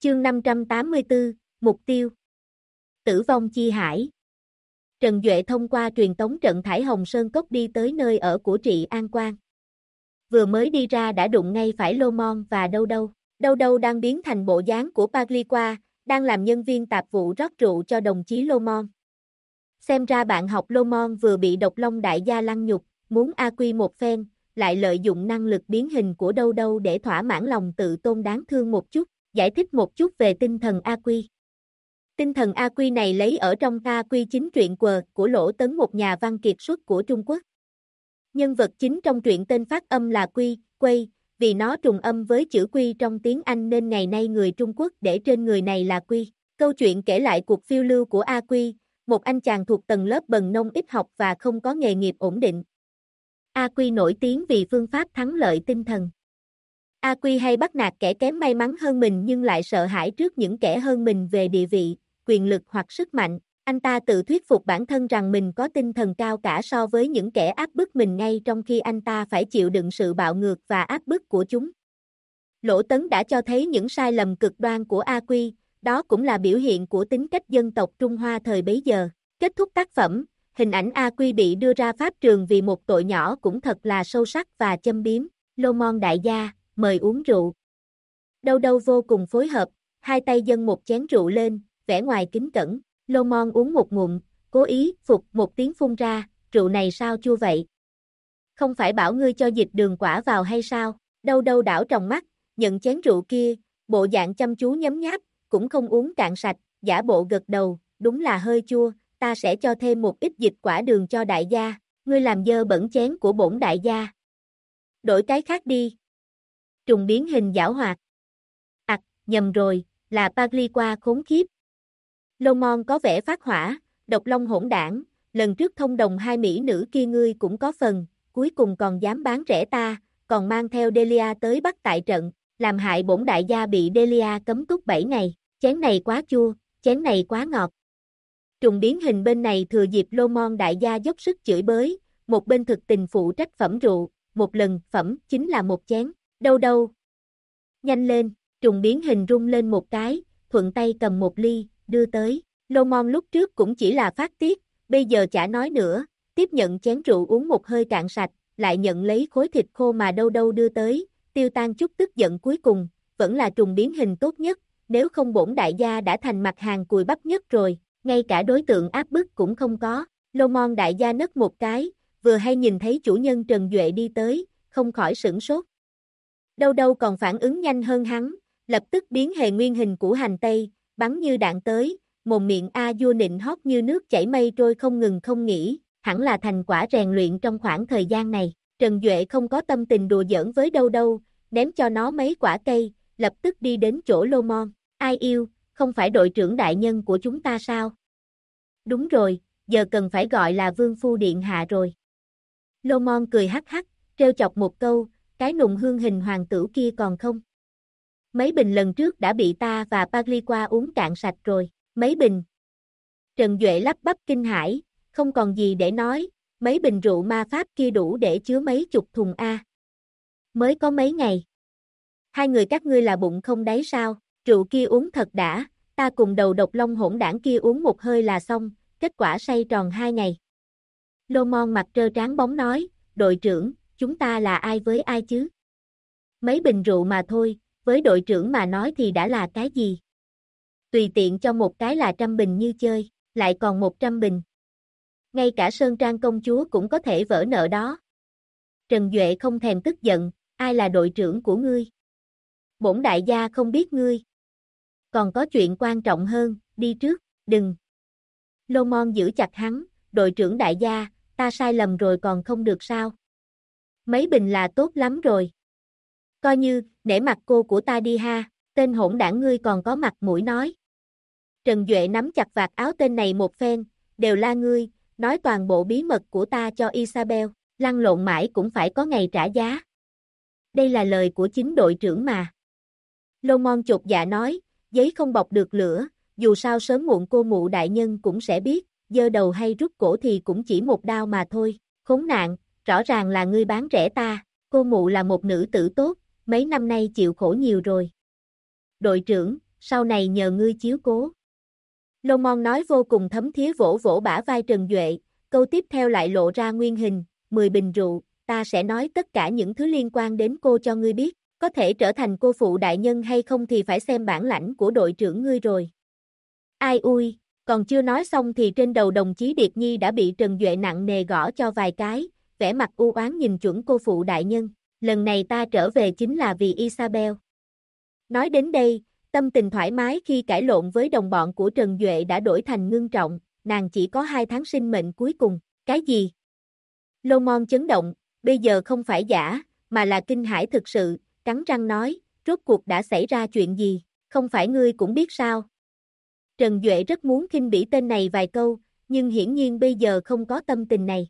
Chương 584, Mục tiêu. Tử vong chi hải. Trần Duệ thông qua truyền tống trận Thải Hồng Sơn Cốc đi tới nơi ở của Trị An Quang. Vừa mới đi ra đã đụng ngay phải Lô Mon và Đâu Đâu. Đâu Đâu đang biến thành bộ dáng của Pagliqua, đang làm nhân viên tạp vụ rót rượu cho đồng chí Lô Mon. Xem ra bạn học Lô Mon vừa bị Độc Long đại gia lăng nhục, muốn A Quy một phen, lại lợi dụng năng lực biến hình của Đâu Đâu để thỏa mãn lòng tự tôn đáng thương một chút, giải thích một chút về tinh thần A Quy. Tinh thần A Quy này lấy ở trong A Quy chính truyện quờ của Lỗ Tấn, một nhà văn kiệt xuất của Trung Quốc. Nhân vật chính trong truyện tên phát âm là Quy, Quay, vì nó trùng âm với chữ Quy trong tiếng Anh nên ngày nay người Trung Quốc để trên người này là Quy. Câu chuyện kể lại cuộc phiêu lưu của A Quy, một anh chàng thuộc tầng lớp bần nông ít học và không có nghề nghiệp ổn định. A Quy nổi tiếng vì phương pháp thắng lợi tinh thần. A Quy hay bắt nạt kẻ kém may mắn hơn mình nhưng lại sợ hãi trước những kẻ hơn mình về địa vị, quyền lực hoặc sức mạnh. Anh ta tự thuyết phục bản thân rằng mình có tinh thần cao cả so với những kẻ áp bức mình ngay trong khi anh ta phải chịu đựng sự bạo ngược và áp bức của chúng. Lỗ Tấn đã cho thấy những sai lầm cực đoan của A Quy, đó cũng là biểu hiện của tính cách dân tộc Trung Hoa thời bấy giờ. Kết thúc tác phẩm, hình ảnh A Quy bị đưa ra pháp trường vì một tội nhỏ cũng thật là sâu sắc và châm biếm. Lô Mon đại gia, mời uống rượu. Đâu Đâu vô cùng phối hợp, hai tay dâng một chén rượu lên, vẻ ngoài kính cẩn. Lô Mon uống một ngụm, cố ý phục một tiếng phun ra, rượu này sao chua vậy? Không phải bảo ngươi cho dịch đường quả vào hay sao? Đâu Đâu đảo tròng mắt, nhận chén rượu kia, bộ dạng chăm chú nhấm nháp, cũng không uống cạn sạch, giả bộ gật đầu, đúng là hơi chua, ta sẽ cho thêm một ít dịch quả đường cho đại gia, ngươi làm dơ bẩn chén của bổn đại gia. Đổi cái khác đi. Trùng biến hình giảo hoạt. Nhầm rồi, là Pagliqua khốn khiếp. Lô Mon có vẻ phát hỏa, Độc Long hỗn đảng, lần trước thông đồng hai mỹ nữ kia ngươi cũng có phần, cuối cùng còn dám bán rẻ ta, còn mang theo Delia tới bắt tại trận, làm hại bổn đại gia bị Delia cấm túc 7 ngày, chén này quá chua, chén này quá ngọt. Trùng biến hình bên này thừa dịp Lô Mon đại gia dốc sức chửi bới, một bên thực tình phụ trách phẩm rượu, một lần phẩm chính là một chén, Đâu Đâu. Nhanh lên, trùng biến hình rung lên một cái, thuận tay cầm một ly, đưa tới. Lô Mon lúc trước cũng chỉ là phát tiết, bây giờ chả nói nữa, tiếp nhận chén rượu uống một hơi cạn sạch, lại nhận lấy khối thịt khô mà Đâu Đâu đưa tới, tiêu tan chút tức giận cuối cùng, vẫn là trùng biến hình tốt nhất, nếu không bổn đại gia đã thành mặt hàng cùi bắp nhất rồi, ngay cả đối tượng áp bức cũng không có. Lô Mon đại gia nấc một cái, vừa hay nhìn thấy chủ nhân Trần Duệ đi tới, không khỏi sửng sốt. Đâu Đâu còn phản ứng nhanh hơn hắn, lập tức biến hề nguyên hình của hành tây, bắn như đạn tới, mồm miệng a vua nịnh hót như nước chảy mây trôi không ngừng không nghỉ, hẳn là thành quả rèn luyện trong khoảng thời gian này. Trần Duệ không có tâm tình đùa giỡn với Đâu Đâu, ném cho nó mấy quả cây, lập tức đi đến chỗ Lô Mon. Ai yêu, không phải đội trưởng đại nhân của chúng ta sao? Đúng rồi, giờ cần phải gọi là Vương Phu Điện Hạ rồi. Lô Mon cười hắc hắc, trêu chọc một câu, cái nùng hương hình hoàng tử kia còn không? Mấy bình lần trước đã bị ta và Pagliqua uống cạn sạch rồi, mấy bình. Trần Duệ lắp bắp kinh hãi, không còn gì để nói, mấy bình rượu ma pháp kia đủ để chứa mấy chục thùng A. Mới có mấy ngày. Hai người các ngươi là bụng không đáy sao, rượu kia uống thật đã, ta cùng đầu Độc Long hỗn đảng kia uống một hơi là xong, kết quả say tròn 2 ngày. Lô Mon mặt trơ trán bóng nói, đội trưởng, chúng ta là ai với ai chứ? Mấy bình rượu mà thôi, với đội trưởng mà nói thì đã là cái gì? Tùy tiện cho một cái là 100 bình như chơi, lại còn 100 bình. Ngay cả Sơn Trang công chúa cũng có thể vỡ nợ đó. Trần Duệ không thèm tức giận, ai là đội trưởng của ngươi? Bổn đại gia không biết ngươi. Còn có chuyện quan trọng hơn, đi trước, đừng. Lô Mon giữ chặt hắn, đội trưởng đại gia, ta sai lầm rồi còn không được sao? Mấy bình là tốt lắm rồi. Coi như, nể mặt cô của ta đi ha, tên hỗn đảng ngươi còn có mặt mũi nói. Trần Duệ nắm chặt vạt áo tên này một phen, đều la ngươi, nói toàn bộ bí mật của ta cho Isabel, lăn lộn mãi cũng phải có ngày trả giá. Đây là lời của chính đội trưởng mà. Lô Mon chột dạ nói, giấy không bọc được lửa, dù sao sớm muộn cô mụ đại nhân cũng sẽ biết, giơ đầu hay rút cổ thì cũng chỉ một đao mà thôi, khốn nạn, rõ ràng là ngươi bán rẻ ta, cô mụ là một nữ tử tốt, mấy năm nay chịu khổ nhiều rồi. Đội trưởng, sau này nhờ ngươi chiếu cố. Lô Môn nói vô cùng thấm thía vỗ vỗ bả vai Trần Duệ, câu tiếp theo lại lộ ra nguyên hình, 10 bình rượu, ta sẽ nói tất cả những thứ liên quan đến cô cho ngươi biết, có thể trở thành cô phụ đại nhân hay không thì phải xem bản lãnh của đội trưởng ngươi rồi. Ai ui, còn chưa nói xong thì trên đầu đồng chí Điệt Nhi đã bị Trần Duệ nặng nề gõ cho vài cái, vẻ mặt u oán nhìn chuẩn cô phụ đại nhân, lần này ta trở về chính là vì Isabel. Nói đến đây, tâm tình thoải mái khi cãi lộn với đồng bọn của Trần Duệ đã đổi thành ngưng trọng, nàng chỉ có 2 tháng sinh mệnh cuối cùng, cái gì? Lô Môn chấn động, bây giờ không phải giả, mà là kinh hãi thực sự, cắn răng nói, rốt cuộc đã xảy ra chuyện gì, không phải ngươi cũng biết sao? Trần Duệ rất muốn khinh bỉ tên này vài câu, nhưng hiển nhiên bây giờ không có tâm tình này.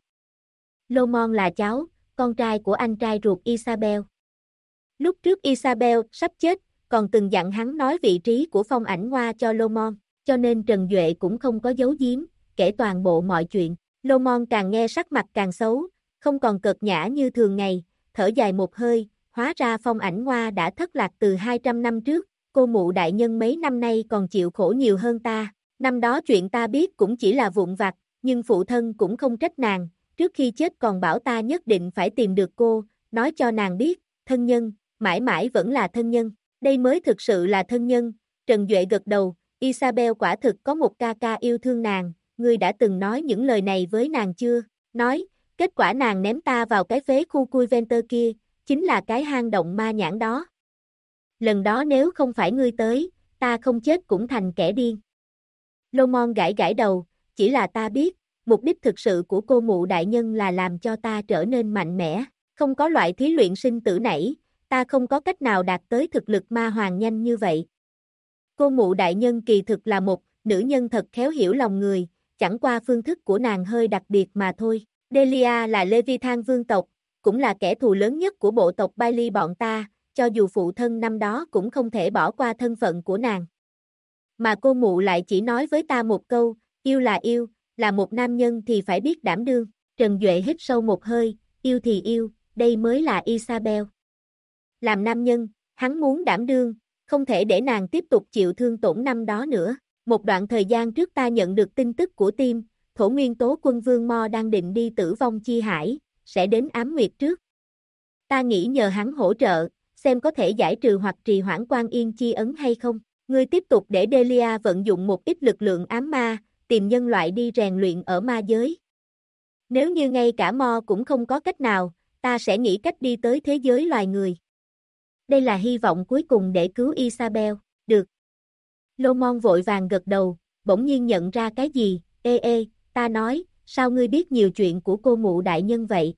Lô Môn là cháu, con trai của anh trai ruột Isabel. Lúc trước Isabel sắp chết, còn từng dặn hắn nói vị trí của Phong Ảnh Hoa cho Lô Môn, cho nên Trần Duệ cũng không có giấu giếm, kể toàn bộ mọi chuyện. Lô Môn càng nghe sắc mặt càng xấu, không còn cợt nhã như thường ngày, thở dài một hơi, hóa ra Phong Ảnh Hoa đã thất lạc từ 200 năm trước, cô mụ đại nhân mấy năm nay còn chịu khổ nhiều hơn ta, năm đó chuyện ta biết cũng chỉ là vụn vặt, nhưng phụ thân cũng không trách nàng, trước khi chết còn bảo ta nhất định phải tìm được cô, nói cho nàng biết, thân nhân, mãi mãi vẫn là thân nhân, đây mới thực sự là thân nhân. Trần Duệ gật đầu, Isabel quả thực có một ca ca yêu thương nàng, ngươi đã từng nói những lời này với nàng chưa? Nói, kết quả nàng ném ta vào cái phế khu cui Venter kia, chính là cái hang động ma nhãn đó. Lần đó nếu không phải ngươi tới, ta không chết cũng thành kẻ điên. Lô Môn gãi gãi đầu, chỉ là ta biết, mục đích thực sự của cô mụ đại nhân là làm cho ta trở nên mạnh mẽ, không có loại thí luyện sinh tử nảy, ta không có cách nào đạt tới thực lực ma hoàng nhanh như vậy. Cô mụ đại nhân kỳ thực là một nữ nhân thật khéo hiểu lòng người, chẳng qua phương thức của nàng hơi đặc biệt mà thôi. Delia là Leviathan vương tộc, cũng là kẻ thù lớn nhất của bộ tộc Bailey bọn ta, cho dù phụ thân năm đó cũng không thể bỏ qua thân phận của nàng. Mà cô mụ lại chỉ nói với ta một câu, yêu, là một nam nhân thì phải biết đảm đương. Trần Duệ hít sâu một hơi, yêu thì yêu, đây mới là Isabel. Làm nam nhân, hắn muốn đảm đương, không thể để nàng tiếp tục chịu thương tổn năm đó nữa. Một đoạn thời gian trước ta nhận được tin tức của team, Thổ Nguyên Tố Quân Vương Mo đang định đi Tử Vong Chi Hải, sẽ đến Ám Nguyệt trước. Ta nghĩ nhờ hắn hỗ trợ, xem có thể giải trừ hoặc trì hoãn Quan Yên Chi ấn hay không. Ngươi tiếp tục để Delia vận dụng một ít lực lượng ám ma, tìm nhân loại đi rèn luyện ở ma giới. Nếu như ngay cả Mo cũng không có cách nào, ta sẽ nghĩ cách đi tới thế giới loài người. Đây là hy vọng cuối cùng để cứu Isabel, được. Lô Môn vội vàng gật đầu, bỗng nhiên nhận ra cái gì, ta nói, sao ngươi biết nhiều chuyện của cô mụ đại nhân vậy?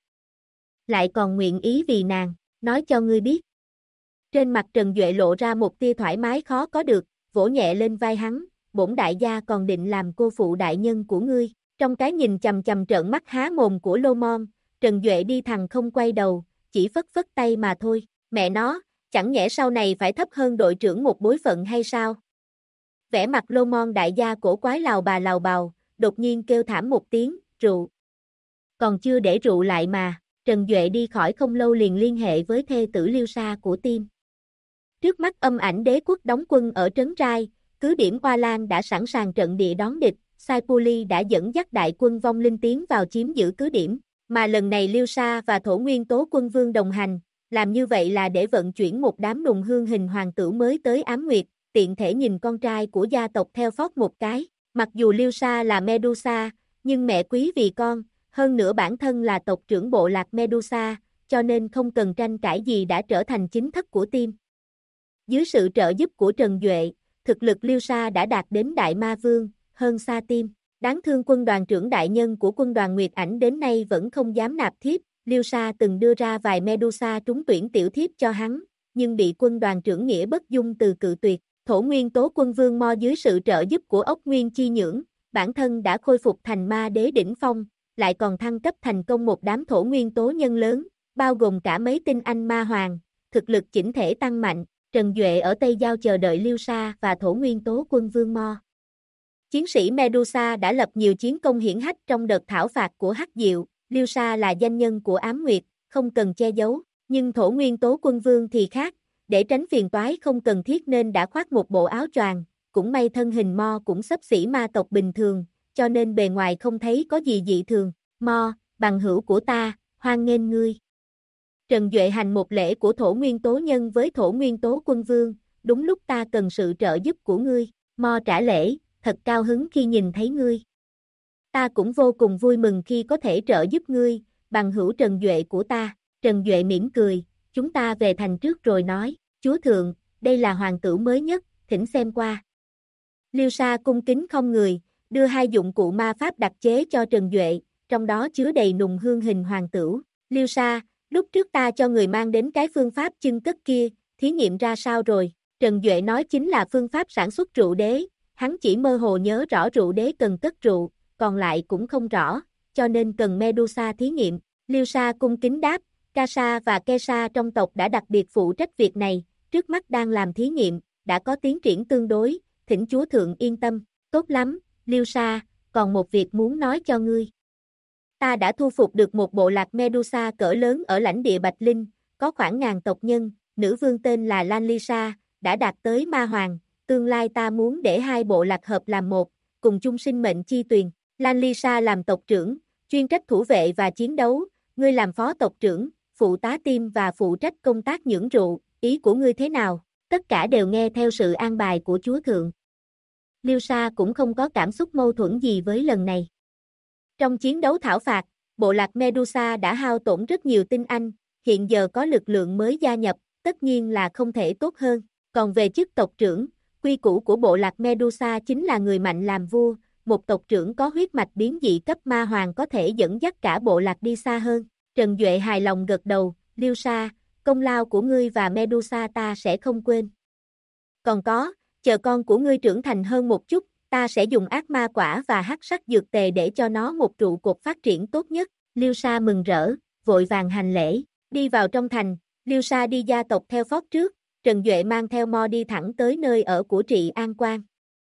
Lại còn nguyện ý vì nàng, nói cho ngươi biết. Trên mặt Trần Duệ lộ ra một tia thoải mái khó có được, vỗ nhẹ lên vai hắn, bổn đại gia còn định làm cô phụ đại nhân của ngươi. Trong cái nhìn chằm chằm trợn mắt há mồm của Lô Môn, Trần Duệ đi thẳng không quay đầu, chỉ phất phất tay mà thôi, mẹ nó, chẳng nhẽ sau này phải thấp hơn đội trưởng một bối phận hay sao? Vẻ mặt Lô Môn đại gia cổ quái lào bào, đột nhiên kêu thảm một tiếng, rượu. Còn chưa để rượu lại mà, Trần Duệ đi khỏi không lâu liền liên hệ với thê tử Liêu Sa của team. Trước mắt Âm Ảnh Đế quốc đóng quân ở Trấn Rai, cứ điểm Hoa Lan đã sẵn sàng trận địa đón địch, Saipuli đã dẫn dắt đại quân vong linh tiến vào chiếm giữ cứ điểm, mà lần này Liêu Sa và Thổ Nguyên Tố Quân Vương đồng hành, làm như vậy là để vận chuyển một đám nùng hương hình hoàng tử mới tới Ám Nguyệt, tiện thể nhìn con trai của gia tộc theo phót một cái, mặc dù Liêu Sa là Medusa, nhưng mẹ quý vì con, hơn nữa bản thân là tộc trưởng bộ lạc Medusa, cho nên không cần tranh cãi gì đã trở thành chính thất của team. Dưới sự trợ giúp của Trần Duệ, thực lực Liêu Sa đã đạt đến Đại Ma Vương, hơn xa team. Đáng thương quân đoàn trưởng đại nhân của quân đoàn Nguyệt Ảnh đến nay vẫn không dám nạp thiếp, Liêu Sa từng đưa ra vài Medusa trúng tuyển tiểu thiếp cho hắn, nhưng bị quân đoàn trưởng Nghĩa Bất Dung từ cự tuyệt. Thổ Nguyên Tố Quân Vương Mo dưới sự trợ giúp của Ốc Nguyên Chi Nhưỡng, bản thân đã khôi phục thành ma đế đỉnh phong, lại còn thăng cấp thành công một đám thổ nguyên tố nhân lớn, bao gồm cả mấy tinh anh ma hoàng, thực lực chỉnh thể tăng mạnh. Trần Duệ ở Tây Giao chờ đợi Liêu Sa và Thổ Nguyên Tố Quân Vương Mo. Chiến sĩ Medusa đã lập nhiều chiến công hiển hách trong đợt thảo phạt của Hắc Diệu, Liêu Sa là danh nhân của Ám Nguyệt, không cần che giấu, nhưng Thổ Nguyên Tố Quân Vương thì khác, để tránh phiền toái không cần thiết nên đã khoác một bộ áo choàng, cũng may thân hình Mo cũng xấp xỉ ma tộc bình thường, cho nên bề ngoài không thấy có gì dị thường. Mo, bằng hữu của ta, hoan nghênh ngươi. Trần Duệ hành một lễ của thổ nguyên tố nhân với thổ nguyên tố quân vương, đúng lúc ta cần sự trợ giúp của ngươi. Mo trả lễ, thật cao hứng khi nhìn thấy ngươi. Ta cũng vô cùng vui mừng khi có thể trợ giúp ngươi, bằng hữu Trần Duệ của ta. Trần Duệ mỉm cười, chúng ta về thành trước rồi nói, chúa thượng, đây là hoàng tử mới nhất, thỉnh xem qua. Liêu Sa cung kính không người, đưa hai dụng cụ ma pháp đặc chế cho Trần Duệ, trong đó chứa đầy nùng hương hình hoàng tử. Liêu Sa, lúc trước ta cho người mang đến cái phương pháp chưng cất kia, thí nghiệm ra sao rồi? Trần Duệ nói chính là phương pháp sản xuất rượu đế, hắn chỉ mơ hồ nhớ rõ rượu đế cần cất rượu, còn lại cũng không rõ, cho nên cần Medusa thí nghiệm. Liêu Sa cung kính đáp, Casa và Kesa trong tộc đã đặc biệt phụ trách việc này, trước mắt đang làm thí nghiệm, đã có tiến triển tương đối, thỉnh chúa thượng yên tâm. Tốt lắm, Liêu Sa, còn một việc muốn nói cho ngươi. Ta đã thu phục được một bộ lạc Medusa cỡ lớn ở lãnh địa Bạch Linh, có khoảng 1000 tộc nhân, nữ vương tên là Lanlisa, đã đạt tới ma hoàng, tương lai ta muốn để hai bộ lạc hợp làm một, cùng chung sinh mệnh chi tuyền. Lanlisa làm tộc trưởng, chuyên trách thủ vệ và chiến đấu, ngươi làm phó tộc trưởng, phụ tá tim và phụ trách công tác nhưỡng rượu, ý của ngươi thế nào? Tất cả đều nghe theo sự an bài của chúa thượng. Liêu Sa cũng không có cảm xúc mâu thuẫn gì với lần này. Trong chiến đấu thảo phạt, bộ lạc Medusa đã hao tổn rất nhiều tinh anh, hiện giờ có lực lượng mới gia nhập, tất nhiên là không thể tốt hơn. Còn về chức tộc trưởng, quy củ của bộ lạc Medusa chính là người mạnh làm vua, một tộc trưởng có huyết mạch biến dị cấp ma hoàng có thể dẫn dắt cả bộ lạc đi xa hơn. Trần Duệ hài lòng gật đầu, Liêu Sa, công lao của ngươi và Medusa ta sẽ không quên. Còn có, chờ con của ngươi trưởng thành hơn một chút, ta sẽ dùng ác ma quả và hắc sắc dược tề để cho nó một trụ cột phát triển tốt nhất. Liêu Sa mừng rỡ, vội vàng hành lễ, đi vào trong thành, Liêu Sa đi gia tộc theo phót trước, Trần Duệ mang theo Mo đi thẳng tới nơi ở của Trị An Quan.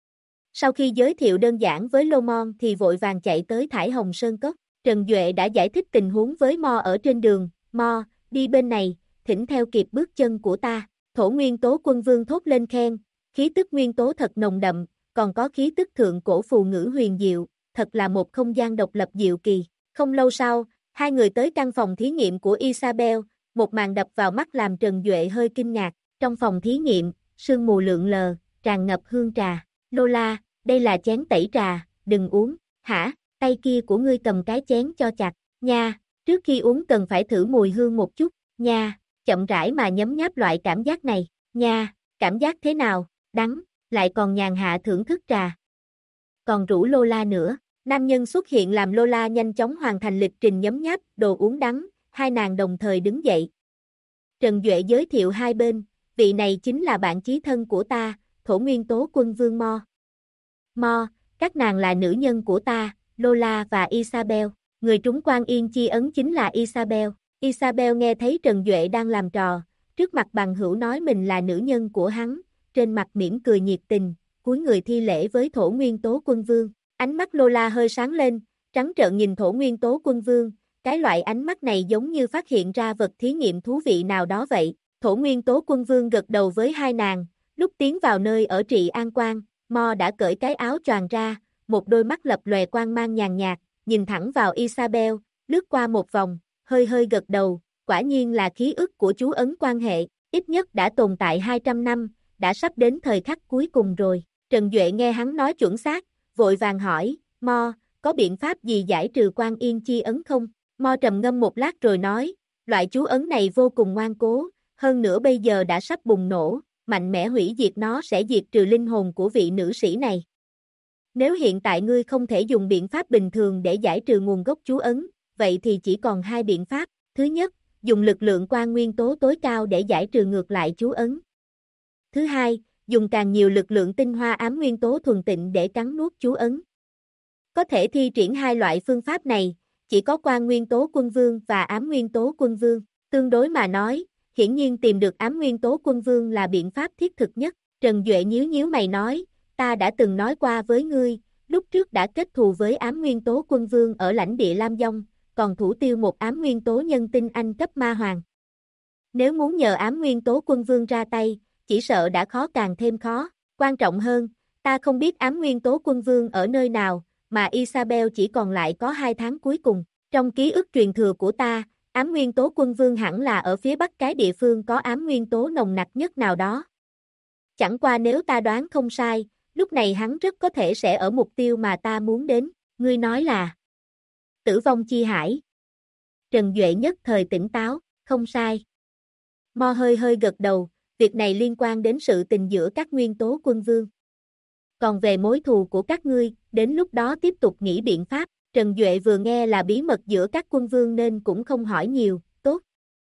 Sau khi giới thiệu đơn giản với Lô Mon thì vội vàng chạy tới Thải Hồng Sơn Cốc. Trần Duệ đã giải thích tình huống với Mo ở trên đường, Mo, đi bên này, thỉnh theo kịp bước chân của ta. Thổ nguyên tố quân vương thốt lên khen, khí tức nguyên tố thật nồng đậm, còn có khí tức thượng cổ phù ngữ huyền diệu, thật là một không gian độc lập diệu kỳ. Không lâu sau, hai người tới căn phòng thí nghiệm của Isabel, một màn đập vào mắt làm Trần Duệ hơi kinh ngạc. Trong phòng thí nghiệm, sương mù lượn lờ, tràn ngập hương trà. Lola, đây là chén tẩy trà, đừng uống. Hả, tay kia của ngươi cầm cái chén cho chặt, nha, trước khi uống cần phải thử mùi hương một chút, nha, chậm rãi mà nhấm nháp loại cảm giác này, nha, cảm giác thế nào, đắng, lại còn nhàn hạ thưởng thức trà. Còn rủ Lola nữa, nam nhân xuất hiện làm Lola nhanh chóng hoàn thành lịch trình nhấm nháp đồ uống đắng, hai nàng đồng thời đứng dậy. Trần Duệ giới thiệu hai bên, vị này chính là bạn chí thân của ta, thổ nguyên tố quân vương Mo. Mo, các nàng là nữ nhân của ta, Lola và Isabel. Người trúng quan yên chi ấn chính là Isabel. Isabel nghe thấy Trần Duệ đang làm trò, trước mặt bằng hữu nói mình là nữ nhân của hắn, trên mặt mỉm cười nhiệt tình, cúi người thi lễ với thổ nguyên tố quân vương. Ánh mắt Lola hơi sáng lên, trắng trợn nhìn thổ nguyên tố quân vương, cái loại ánh mắt này giống như phát hiện ra vật thí nghiệm thú vị nào đó vậy. Thổ nguyên tố quân vương gật đầu với hai nàng, lúc tiến vào nơi ở Trị An Quan, Mo đã cởi cái áo choàng ra, một đôi mắt lập lòe quang mang nhàn nhạt, nhìn thẳng vào Isabel, lướt qua một vòng, hơi hơi gật đầu, quả nhiên là khí ức của chú ấn quan hệ, ít nhất đã tồn tại 200 năm, đã sắp đến thời khắc cuối cùng rồi. Trần Duệ nghe hắn nói chuẩn xác, vội vàng hỏi, Mo, có biện pháp gì giải trừ quan yên chi ấn không? Mo trầm ngâm một lát rồi nói, loại chú ấn này vô cùng ngoan cố, hơn nữa bây giờ đã sắp bùng nổ, mạnh mẽ hủy diệt nó sẽ diệt trừ linh hồn của vị nữ sĩ này. Nếu hiện tại ngươi không thể dùng biện pháp bình thường để giải trừ nguồn gốc chú ấn, vậy thì chỉ còn hai biện pháp. Thứ nhất, dùng lực lượng quan nguyên tố tối cao để giải trừ ngược lại chú ấn. Thứ hai, dùng càng nhiều lực lượng tinh hoa ám nguyên tố thuần tịnh để cắn nuốt chú ấn. Có thể thi triển hai loại phương pháp này, chỉ có quan nguyên tố quân vương và ám nguyên tố quân vương. Tương đối mà nói, hiển nhiên tìm được ám nguyên tố quân vương là biện pháp thiết thực nhất. Trần Duệ nhíu nhíu mày nói, ta đã từng nói qua với ngươi, lúc trước đã kết thù với ám nguyên tố quân vương ở lãnh địa Lam Dông, còn thủ tiêu một ám nguyên tố nhân tinh anh cấp ma hoàng. Nếu muốn nhờ ám nguyên tố quân vương ra tay, chỉ sợ đã khó càng thêm khó. Quan trọng hơn, ta không biết ám nguyên tố quân vương ở nơi nào, mà Isabel chỉ còn lại có 2 tháng cuối cùng. Trong ký ức truyền thừa của ta, ám nguyên tố quân vương hẳn là ở phía bắc cái địa phương có ám nguyên tố nồng nặc nhất nào đó. Chẳng qua nếu ta đoán không sai, lúc này hắn rất có thể sẽ ở mục tiêu mà ta muốn đến. Ngươi nói là Tử vong chi hải. Trần Duệ nhất thời tỉnh táo, không sai. Mo hơi hơi gật đầu, việc này liên quan đến sự tình giữa các nguyên tố quân vương. Còn về mối thù của các ngươi, đến lúc đó tiếp tục nghĩ biện pháp. Trần Duệ vừa nghe là bí mật giữa các quân vương nên cũng không hỏi nhiều, tốt.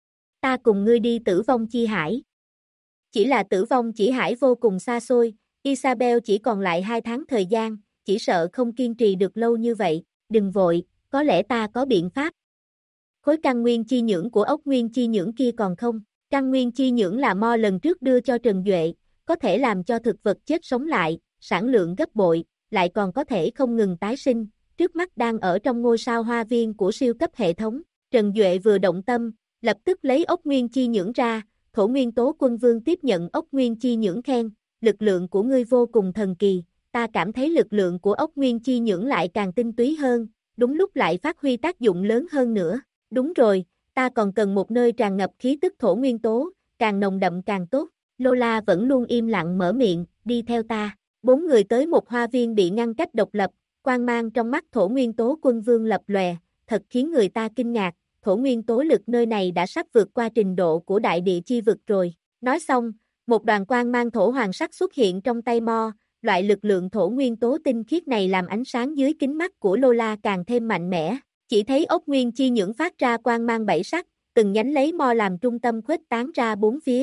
Ta cùng ngươi đi tử vong chi hải. Chỉ là tử vong chỉ hải vô cùng xa xôi, Isabel chỉ còn lại 2 tháng thời gian, chỉ sợ không kiên trì được lâu như vậy, đừng vội, có lẽ ta có biện pháp. Khối căn nguyên chi nhưỡng của ốc nguyên chi nhưỡng kia còn không? Căn nguyên chi nhưỡng là Mo lần trước đưa cho Trần Duệ, có thể làm cho thực vật chết sống lại, sản lượng gấp bội, lại còn có thể không ngừng tái sinh, trước mắt đang ở trong ngôi sao hoa viên của siêu cấp hệ thống. Trần Duệ vừa động tâm, lập tức lấy ốc nguyên chi nhưỡng ra, Thổ nguyên tố quân vương tiếp nhận ốc nguyên chi nhưỡng khen, lực lượng của ngươi vô cùng thần kỳ, ta cảm thấy lực lượng của ốc nguyên chi nhưỡng lại càng tinh túy hơn, đúng lúc lại phát huy tác dụng lớn hơn nữa. Đúng rồi, ta còn cần một nơi tràn ngập khí tức thổ nguyên tố, càng nồng đậm càng tốt. Lola vẫn luôn im lặng mở miệng, đi theo ta. 4 người tới một hoa viên bị ngăn cách độc lập, quang mang trong mắt thổ nguyên tố quân vương lập lòe, thật khiến người ta kinh ngạc, thổ nguyên tố lực nơi này đã sắp vượt qua trình độ của đại địa chi vực rồi. Nói xong, một đoàn quang mang thổ hoàng sắc xuất hiện trong tay Mo, loại lực lượng thổ nguyên tố tinh khiết này làm ánh sáng dưới kính mắt của Lola càng thêm mạnh mẽ. Chỉ thấy ốc nguyên chi nhưỡng phát ra quang mang 7 sắc, từng nhánh lấy Mo làm trung tâm khuếch tán ra 4 phía.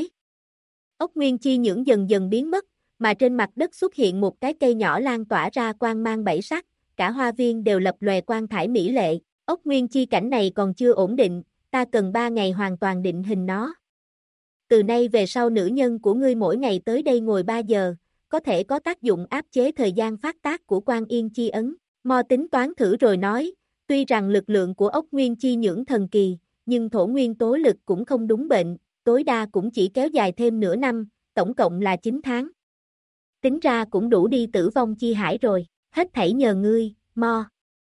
Ốc nguyên chi nhưỡng dần dần biến mất, mà trên mặt đất xuất hiện một cái cây nhỏ lan tỏa ra quang mang 7 sắc, cả hoa viên đều lập lòe quang thải mỹ lệ. Ốc nguyên chi cảnh này còn chưa ổn định, ta cần 3 ngày hoàn toàn định hình nó. Từ nay về sau nữ nhân của ngươi mỗi ngày tới đây ngồi 3 giờ, có thể có tác dụng áp chế thời gian phát tác của Quan Yên chi ấn. Mo tính toán thử rồi nói, tuy rằng lực lượng của ốc nguyên chi nhưỡng thần kỳ, nhưng thổ nguyên tố lực cũng không đúng bệnh, tối đa cũng chỉ kéo dài thêm nửa năm, tổng cộng là 9 tháng. Tính ra cũng đủ đi tử vong chi hải rồi, hết thảy nhờ ngươi, Mo.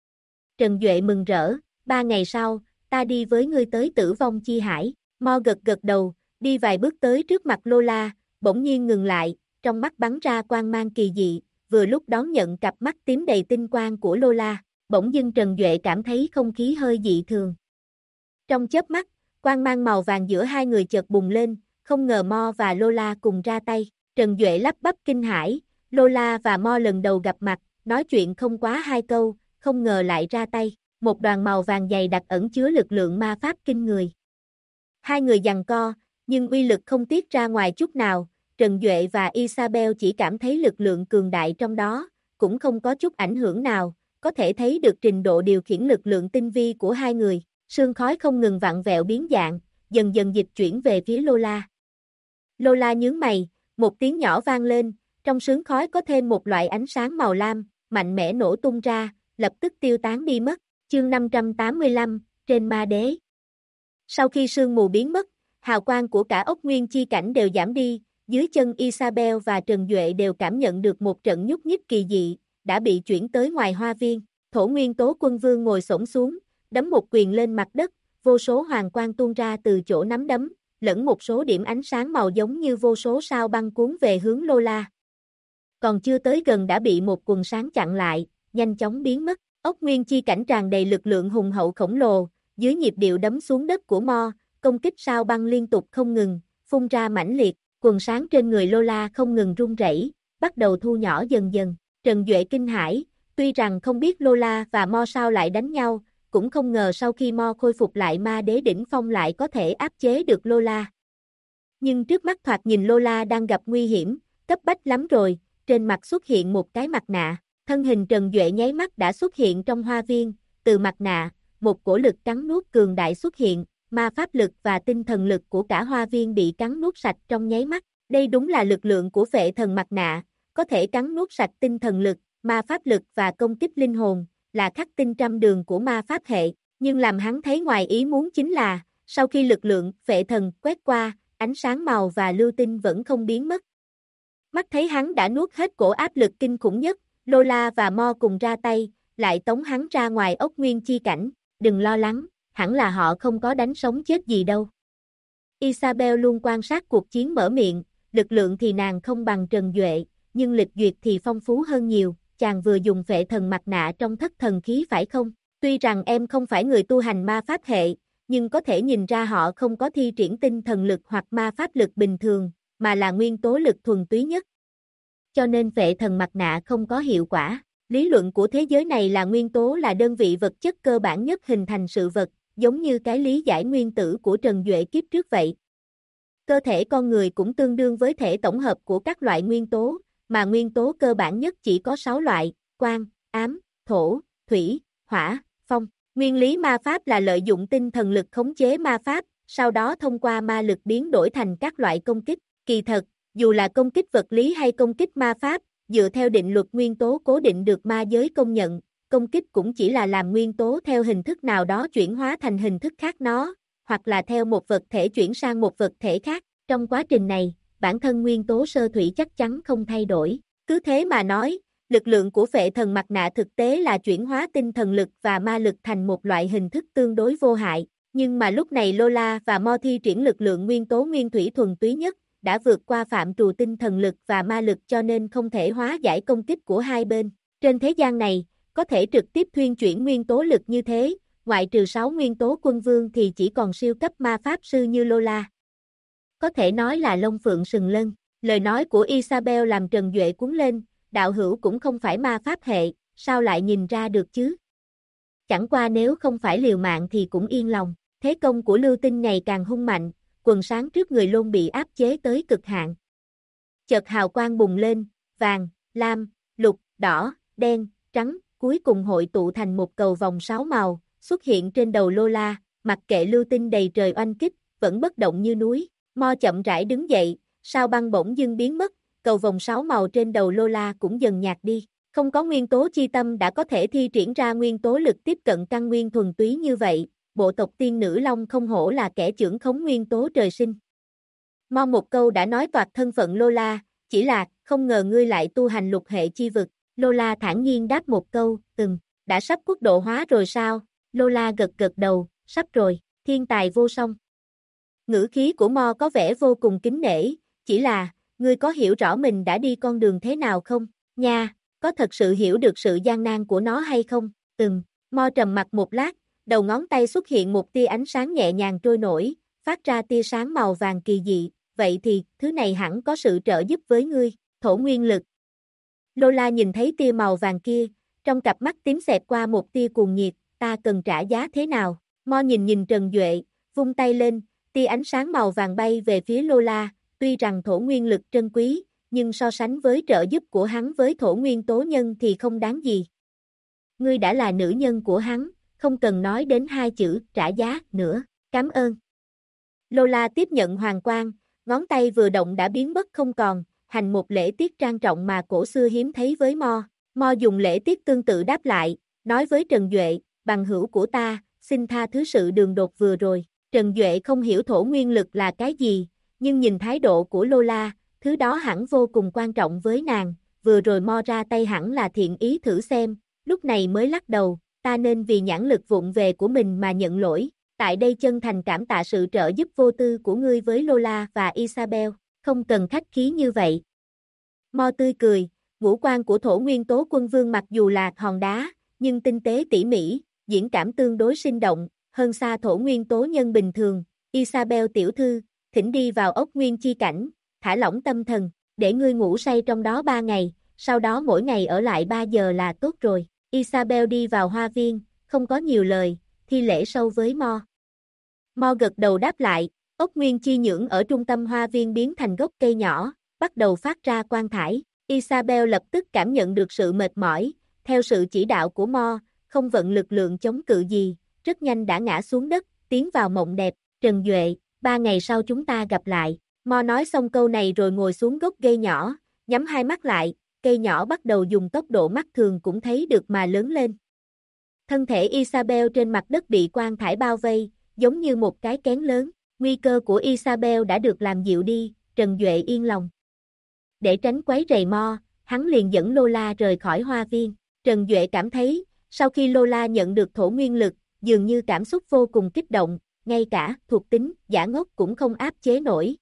Trần Duệ mừng rỡ, 3 ngày sau, ta đi với ngươi tới tử vong chi hải. Mo gật gật đầu, đi vài bước tới trước mặt Lola, bỗng nhiên ngừng lại, trong mắt bắn ra quang mang kỳ dị, vừa lúc đón nhận cặp mắt tím đầy tinh quang của Lola, bỗng dưng Trần Duệ cảm thấy không khí hơi dị thường. Trong chớp mắt, quang mang màu vàng giữa hai người chợt bùng lên, không ngờ Mo và Lola cùng ra tay. Trần Duệ lắp bắp kinh hãi, Lola và Mo lần đầu gặp mặt, nói chuyện không quá 2 câu, không ngờ lại ra tay, một đoàn màu vàng dày đặc ẩn chứa lực lượng ma pháp kinh người. Hai người giằng co, nhưng uy lực không tiết ra ngoài chút nào, Trần Duệ và Isabel chỉ cảm thấy lực lượng cường đại trong đó, cũng không có chút ảnh hưởng nào, có thể thấy được trình độ điều khiển lực lượng tinh vi của hai người, sương khói không ngừng vặn vẹo biến dạng, dần dần dịch chuyển về phía Lola. Lola nhướng mày, một tiếng nhỏ vang lên, trong sương khói có thêm một loại ánh sáng màu lam, mạnh mẽ nổ tung ra, lập tức tiêu tán đi mất. Chương 585, trên ma đế. Sau khi sương mù biến mất, hào quang của cả ốc nguyên chi cảnh đều giảm đi, dưới chân Isabel và Trần Duệ đều cảm nhận được một trận nhúc nhích kỳ dị, đã bị chuyển tới ngoài hoa viên. Thổ nguyên tố quân vương ngồi xổm xuống, đấm một quyền lên mặt đất, vô số hoàng quang tuôn ra từ chỗ nắm đấm, lẫn một số điểm ánh sáng màu giống như vô số sao băng cuốn về hướng Lola. Còn chưa tới gần đã bị một quần sáng chặn lại, nhanh chóng biến mất. Ốc nguyên chi cảnh tràn đầy lực lượng hùng hậu khổng lồ, dưới nhịp điệu đấm xuống đất của Mo, công kích sao băng liên tục không ngừng, phun ra mãnh liệt, quần sáng trên người Lola không ngừng rung rẩy, bắt đầu thu nhỏ dần dần. Trần Duệ kinh hãi, tuy rằng không biết Lola và Mo sao lại đánh nhau, cũng không ngờ sau khi Mo khôi phục lại ma đế đỉnh phong lại có thể áp chế được Lola. Nhưng trước mắt thoạt nhìn Lola đang gặp nguy hiểm, cấp bách lắm rồi, trên mặt xuất hiện một cái mặt nạ. Thân hình Trần Duệ nháy mắt đã xuất hiện trong hoa viên, từ mặt nạ, một cổ lực cắn nuốt cường đại xuất hiện, ma pháp lực và tinh thần lực của cả hoa viên bị cắn nuốt sạch trong nháy mắt. Đây đúng là lực lượng của phệ thần mặt nạ, có thể cắn nuốt sạch tinh thần lực, ma pháp lực và công kích linh hồn, là khắc tinh trăm đường của ma pháp hệ. Nhưng làm hắn thấy ngoài ý muốn chính là, sau khi lực lượng phệ thần quét qua, ánh sáng màu và lưu tinh vẫn không biến mất. Mắt thấy hắn đã nuốt hết cổ áp lực kinh khủng nhất, Lola và Mo cùng ra tay, lại tống hắn ra ngoài ốc nguyên chi cảnh, đừng lo lắng, hẳn là họ không có đánh sống chết gì đâu. Isabel luôn quan sát cuộc chiến mở miệng, lực lượng thì nàng không bằng Trần Duệ, nhưng lịch duyệt thì phong phú hơn nhiều, chàng vừa dùng phệ thần mặt nạ trong thất thần khí phải không? Tuy rằng em không phải người tu hành ma pháp hệ, nhưng có thể nhìn ra họ không có thi triển tinh thần lực hoặc ma pháp lực bình thường, mà là nguyên tố lực thuần túy nhất. Cho nên phệ thần mặt nạ không có hiệu quả. Lý luận của thế giới này là nguyên tố là đơn vị vật chất cơ bản nhất hình thành sự vật, giống như cái lý giải nguyên tử của Trần Duệ kiếp trước vậy. Cơ thể con người cũng tương đương với thể tổng hợp của các loại nguyên tố, mà nguyên tố cơ bản nhất chỉ có 6 loại: quang, ám, thổ, thủy, hỏa, phong. Nguyên lý ma pháp là lợi dụng tinh thần lực khống chế ma pháp, sau đó thông qua ma lực biến đổi thành các loại công kích. Kỳ thật, dù là công kích vật lý hay công kích ma pháp, dựa theo định luật nguyên tố cố định được ma giới công nhận, công kích cũng chỉ là làm nguyên tố theo hình thức nào đó chuyển hóa thành hình thức khác nó, hoặc là theo một vật thể chuyển sang một vật thể khác. Trong quá trình này, bản thân nguyên tố sơ thủy chắc chắn không thay đổi. Cứ thế mà nói, lực lượng của phệ thần mặt nạ thực tế là chuyển hóa tinh thần lực và ma lực thành một loại hình thức tương đối vô hại. Nhưng mà lúc này Lola và Mo thi triển lực lượng nguyên tố nguyên thủy thuần túy nhất, đã vượt qua phạm trù tinh thần lực và ma lực cho nên không thể hóa giải công kích của hai bên. Trên thế gian này, có thể trực tiếp thuyên chuyển nguyên tố lực như thế, ngoại trừ 6 nguyên tố quân vương thì chỉ còn siêu cấp ma pháp sư như Lola. Có thể nói là lông phượng sừng lân. Lời nói của Isabel làm Trần Duệ cuốn lên, đạo hữu cũng không phải ma pháp hệ, sao lại nhìn ra được chứ? Chẳng qua nếu không phải liều mạng thì cũng yên lòng. Thế công của lưu tinh ngày càng hung mạnh, quần sáng trước người luôn bị áp chế tới cực hạn. Chợt hào quang bùng lên, vàng, lam, lục, đỏ, đen, trắng, cuối cùng hội tụ thành một cầu vòng 6 màu, xuất hiện trên đầu Lola, mặc kệ lưu tinh đầy trời oanh kích, vẫn bất động như núi. Mo chậm rãi đứng dậy, sao băng bỗng dưng biến mất, cầu vòng 6 màu trên đầu Lola cũng dần nhạt đi. Không có nguyên tố chi tâm đã có thể thi triển ra nguyên tố lực tiếp cận căn nguyên thuần túy như vậy, bộ tộc tiên nữ Long không hổ là kẻ chưởng khống nguyên tố trời sinh. Mo một câu đã nói toạc thân phận Lola, chỉ là, không ngờ ngươi lại tu hành lục hệ chi vực. Lola thản nhiên đáp một câu, đã sắp quốc độ hóa rồi sao? Lola gật gật đầu, sắp rồi, thiên tài vô song. Ngữ khí của Mo có vẻ vô cùng kính nể, chỉ là, ngươi có hiểu rõ mình đã đi con đường thế nào không? Nha, có thật sự hiểu được sự gian nan của nó hay không? Mo trầm mặt một lát, đầu ngón tay xuất hiện một tia ánh sáng nhẹ nhàng trôi nổi, phát ra tia sáng màu vàng kỳ dị, vậy thì, thứ này hẳn có sự trợ giúp với ngươi, thổ nguyên lực. Lola nhìn thấy tia màu vàng kia, trong cặp mắt tím xẹt qua một tia cuồng nhiệt, ta cần trả giá thế nào? Mo nhìn Trần Duệ, vung tay lên, tia ánh sáng màu vàng bay về phía Lola, tuy rằng thổ nguyên lực trân quý, nhưng so sánh với trợ giúp của hắn với thổ nguyên tố nhân thì không đáng gì. Ngươi đã là nữ nhân của hắn, không cần nói đến hai chữ trả giá nữa, cảm ơn. Lola tiếp nhận hoàng quang, ngón tay vừa động đã biến mất không còn, hành một lễ tiết trang trọng mà cổ xưa hiếm thấy với Mo. Mo dùng lễ tiết tương tự đáp lại, nói với Trần Duệ, bằng hữu của ta, xin tha thứ sự đường đột vừa rồi. Trần Duệ không hiểu thổ nguyên lực là cái gì, nhưng nhìn thái độ của Lola, thứ đó hẳn vô cùng quan trọng với nàng, vừa rồi Mo ra tay hẳn là thiện ý thử xem, lúc này mới lắc đầu, ta nên vì nhãn lực vụng về của mình mà nhận lỗi, tại đây chân thành cảm tạ sự trợ giúp vô tư của ngươi với Lola và Isabel, không cần khách khí như vậy. Mo tươi cười, ngũ quan của thổ nguyên tố quân vương mặc dù là hòn đá, nhưng tinh tế tỉ mỉ, diễn cảm tương đối sinh động, hơn xa thổ nguyên tố nhân bình thường. Isabel tiểu thư, thỉnh đi vào ốc nguyên chi cảnh, thả lỏng tâm thần, để ngươi ngủ say trong đó 3 ngày, sau đó mỗi ngày ở lại 3 giờ là tốt rồi. Isabel đi vào hoa viên, không có nhiều lời, thi lễ sâu với Mo. Mo gật đầu đáp lại, ốc nguyên chi nhưỡng ở trung tâm hoa viên biến thành gốc cây nhỏ, bắt đầu phát ra quang thải. Isabel lập tức cảm nhận được sự mệt mỏi, theo sự chỉ đạo của Mo, không vận lực lượng chống cự gì, rất nhanh đã ngã xuống đất, tiến vào mộng đẹp. Trần Duệ, 3 ngày sau chúng ta gặp lại. Mo nói xong câu này rồi ngồi xuống gốc cây nhỏ, nhắm hai mắt lại, cây nhỏ bắt đầu dùng tốc độ mắt thường cũng thấy được mà lớn lên. Thân thể Isabel trên mặt đất bị quang thải bao vây, giống như một cái kén lớn. Nguy cơ của Isabel đã được làm dịu đi, Trần Duệ yên lòng. Để tránh quấy rầy Mo, hắn liền dẫn Lola rời khỏi hoa viên. Trần Duệ cảm thấy, sau khi Lola nhận được thổ nguyên lực, dường như cảm xúc vô cùng kích động, ngay cả thuộc tính giả ngốc cũng không áp chế nổi.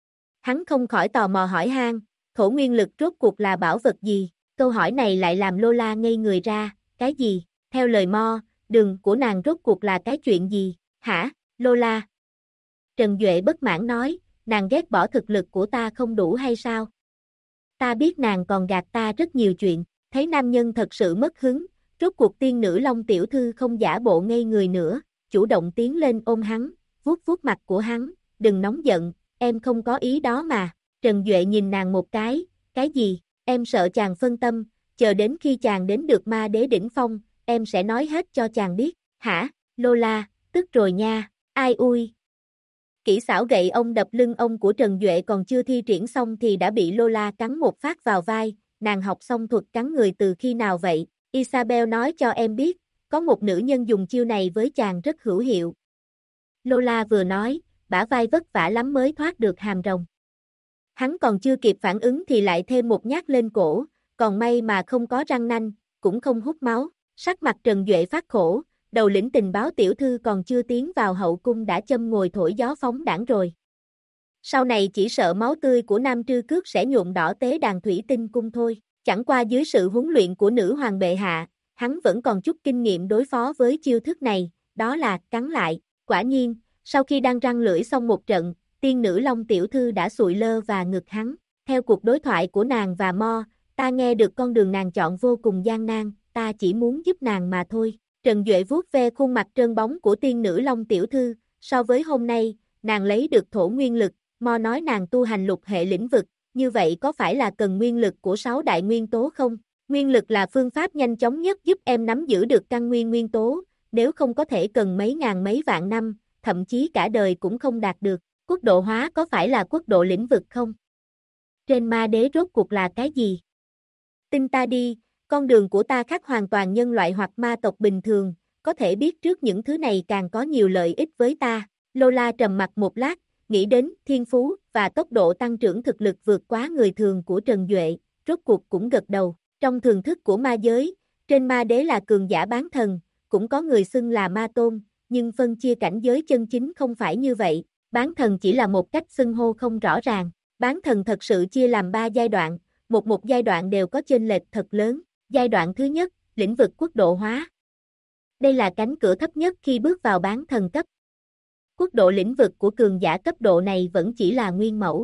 Hắn không khỏi tò mò hỏi han, thổ nguyên lực rốt cuộc là bảo vật gì? Câu hỏi này lại làm Lola ngây người ra, cái gì? Theo lời Mo, đường của nàng rốt cuộc là cái chuyện gì? Hả, Lola? Trần Duệ bất mãn nói, nàng ghét bỏ thực lực của ta không đủ hay sao? Ta biết nàng còn gạt ta rất nhiều chuyện, thấy nam nhân thật sự mất hứng, rốt cuộc tiên nữ Long tiểu thư không giả bộ ngây người nữa, chủ động tiến lên ôm hắn, vuốt vuốt mặt của hắn, đừng nóng giận, em không có ý đó mà. Trần Duệ nhìn nàng một cái gì, em sợ chàng phân tâm, chờ đến khi chàng đến được ma đế đỉnh phong, em sẽ nói hết cho chàng biết. Hả, Lola, tức rồi nha, ai ui. Kỹ xảo gậy ông đập lưng ông của Trần Duệ còn chưa thi triển xong thì đã bị Lola cắn một phát vào vai, nàng học xong thuật cắn người từ khi nào vậy? Isabel nói cho em biết, có một nữ nhân dùng chiêu này với chàng rất hữu hiệu. Lola vừa nói, bả vai vất vả lắm mới thoát được hàm rồng. Hắn còn chưa kịp phản ứng thì lại thêm một nhát lên cổ, còn may mà không có răng nanh, cũng không hút máu. Sắc mặt Trần Duệ phát khổ, đầu lĩnh tình báo tiểu thư còn chưa tiến vào hậu cung đã châm ngồi thổi gió phóng đảng rồi. Sau này chỉ sợ máu tươi của Nam Trư Cước sẽ nhuộm đỏ tế đàn thủy tinh cung thôi. Chẳng qua dưới sự huấn luyện của nữ hoàng bệ hạ, hắn vẫn còn chút kinh nghiệm đối phó với chiêu thức này, đó là cắn lại. Quả nhiên, sau khi đang răng lưỡi xong một trận, tiên nữ Long tiểu thư đã sụi lơ và ngực hắn. Theo cuộc đối thoại của nàng và Mo, ta nghe được con đường nàng chọn vô cùng gian nan, ta chỉ muốn giúp nàng mà thôi. Trần Duệ vuốt ve khuôn mặt trơn bóng của tiên nữ Long tiểu thư, so với hôm nay, nàng lấy được thổ nguyên lực, Mo nói nàng tu hành lục hệ lĩnh vực, như vậy có phải là cần nguyên lực của 6 đại nguyên tố không? Nguyên lực là phương pháp nhanh chóng nhất giúp em nắm giữ được căn nguyên nguyên tố, nếu không có thể cần mấy ngàn mấy vạn năm, thậm chí cả đời cũng không đạt được. Quốc độ hóa có phải là quốc độ lĩnh vực không? Trên ma đế rốt cuộc là cái gì? Tin ta đi, con đường của ta khác hoàn toàn nhân loại hoặc ma tộc bình thường, có thể biết trước những thứ này càng có nhiều lợi ích với ta. Lola trầm mặt một lát, nghĩ đến thiên phú và tốc độ tăng trưởng thực lực vượt quá người thường của Trần Duệ, rốt cuộc cũng gật đầu. Trong thường thức của ma giới, trên ma đế là cường giả bán thần, cũng có người xưng là ma tôn, nhưng phân chia cảnh giới chân chính không phải như vậy. Bán thần chỉ là một cách xưng hô không rõ ràng. Bán thần thật sự chia làm 3 giai đoạn, một giai đoạn đều có chênh lệch thật lớn. Giai đoạn thứ nhất, lĩnh vực quốc độ hóa. Đây là cánh cửa thấp nhất khi bước vào bán thần cấp. Quốc độ lĩnh vực của cường giả cấp độ này vẫn chỉ là nguyên mẫu.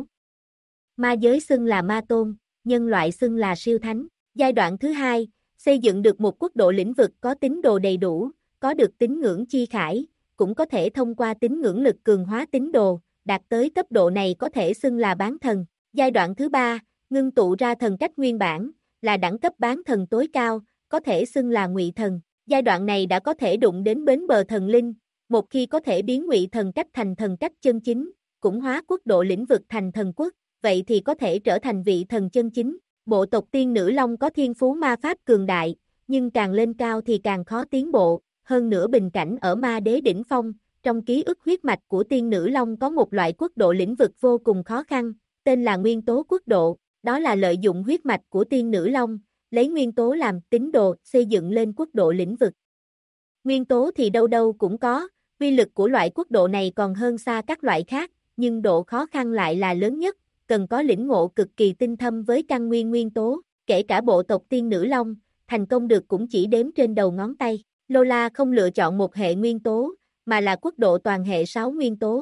Ma giới xưng là ma tôn, nhân loại xưng là siêu thánh. Giai đoạn thứ hai, xây dựng được một quốc độ lĩnh vực có tín đồ đầy đủ, có được tín ngưỡng chi khải, cũng có thể thông qua tín ngưỡng lực cường hóa tín đồ, đạt tới cấp độ này có thể xưng là bán thần. Giai đoạn thứ ba, ngưng tụ ra thần cách nguyên bản, là đẳng cấp bán thần tối cao, có thể xưng là ngụy thần. Giai đoạn này đã có thể đụng đến bến bờ thần linh, một khi có thể biến ngụy thần cách thành thần cách chân chính, cũng hóa quốc độ lĩnh vực thành thần quốc, vậy thì có thể trở thành vị thần chân chính. Bộ tộc tiên nữ Long có thiên phú ma pháp cường đại, nhưng càng lên cao thì càng khó tiến bộ, hơn nữa bình cảnh ở ma đế đỉnh phong, trong ký ức huyết mạch của tiên nữ Long có một loại quốc độ lĩnh vực vô cùng khó khăn, tên là nguyên tố quốc độ, đó là lợi dụng huyết mạch của tiên nữ Long, lấy nguyên tố làm tín đồ, xây dựng lên quốc độ lĩnh vực. Nguyên tố thì đâu đâu cũng có, uy lực của loại quốc độ này còn hơn xa các loại khác, nhưng độ khó khăn lại là lớn nhất, cần có lĩnh ngộ cực kỳ tinh thâm với căn nguyên nguyên tố, kể cả bộ tộc tiên nữ Long, thành công được cũng chỉ đếm trên đầu ngón tay. Lola không lựa chọn một hệ nguyên tố, mà là quốc độ toàn hệ 6 nguyên tố.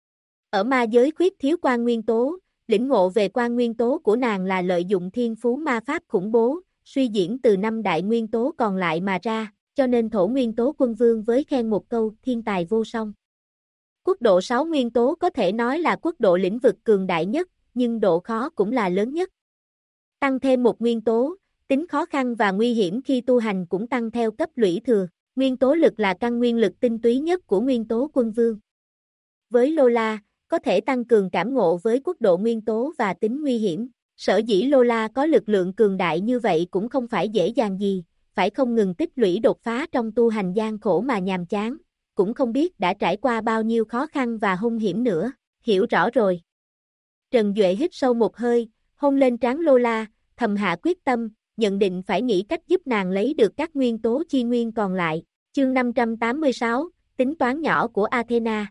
Ở ma giới khuyết thiếu quan nguyên tố, lĩnh ngộ về quan nguyên tố của nàng là lợi dụng thiên phú ma pháp khủng bố, suy diễn từ 5 đại nguyên tố còn lại mà ra, cho nên thổ nguyên tố quân vương với khen một câu thiên tài vô song. Quốc độ 6 nguyên tố có thể nói là quốc độ lĩnh vực cường đại nhất, nhưng độ khó cũng là lớn nhất. Tăng thêm một nguyên tố, tính khó khăn và nguy hiểm khi tu hành cũng tăng theo cấp lũy thừa. Nguyên tố lực là căn nguyên lực tinh túy nhất của nguyên tố quân vương. Với Lola, có thể tăng cường cảm ngộ với quốc độ nguyên tố và tính nguy hiểm. Sở dĩ Lola có lực lượng cường đại như vậy cũng không phải dễ dàng gì, phải không ngừng tích lũy đột phá trong tu hành gian khổ mà nhàm chán, cũng không biết đã trải qua bao nhiêu khó khăn và hung hiểm nữa. Hiểu rõ rồi. Trần Duệ hít sâu một hơi, hôn lên trán Lola, thầm hạ quyết tâm, nhận định phải nghĩ cách giúp nàng lấy được các nguyên tố chi nguyên còn lại. Chương 586, tính toán nhỏ của Athena.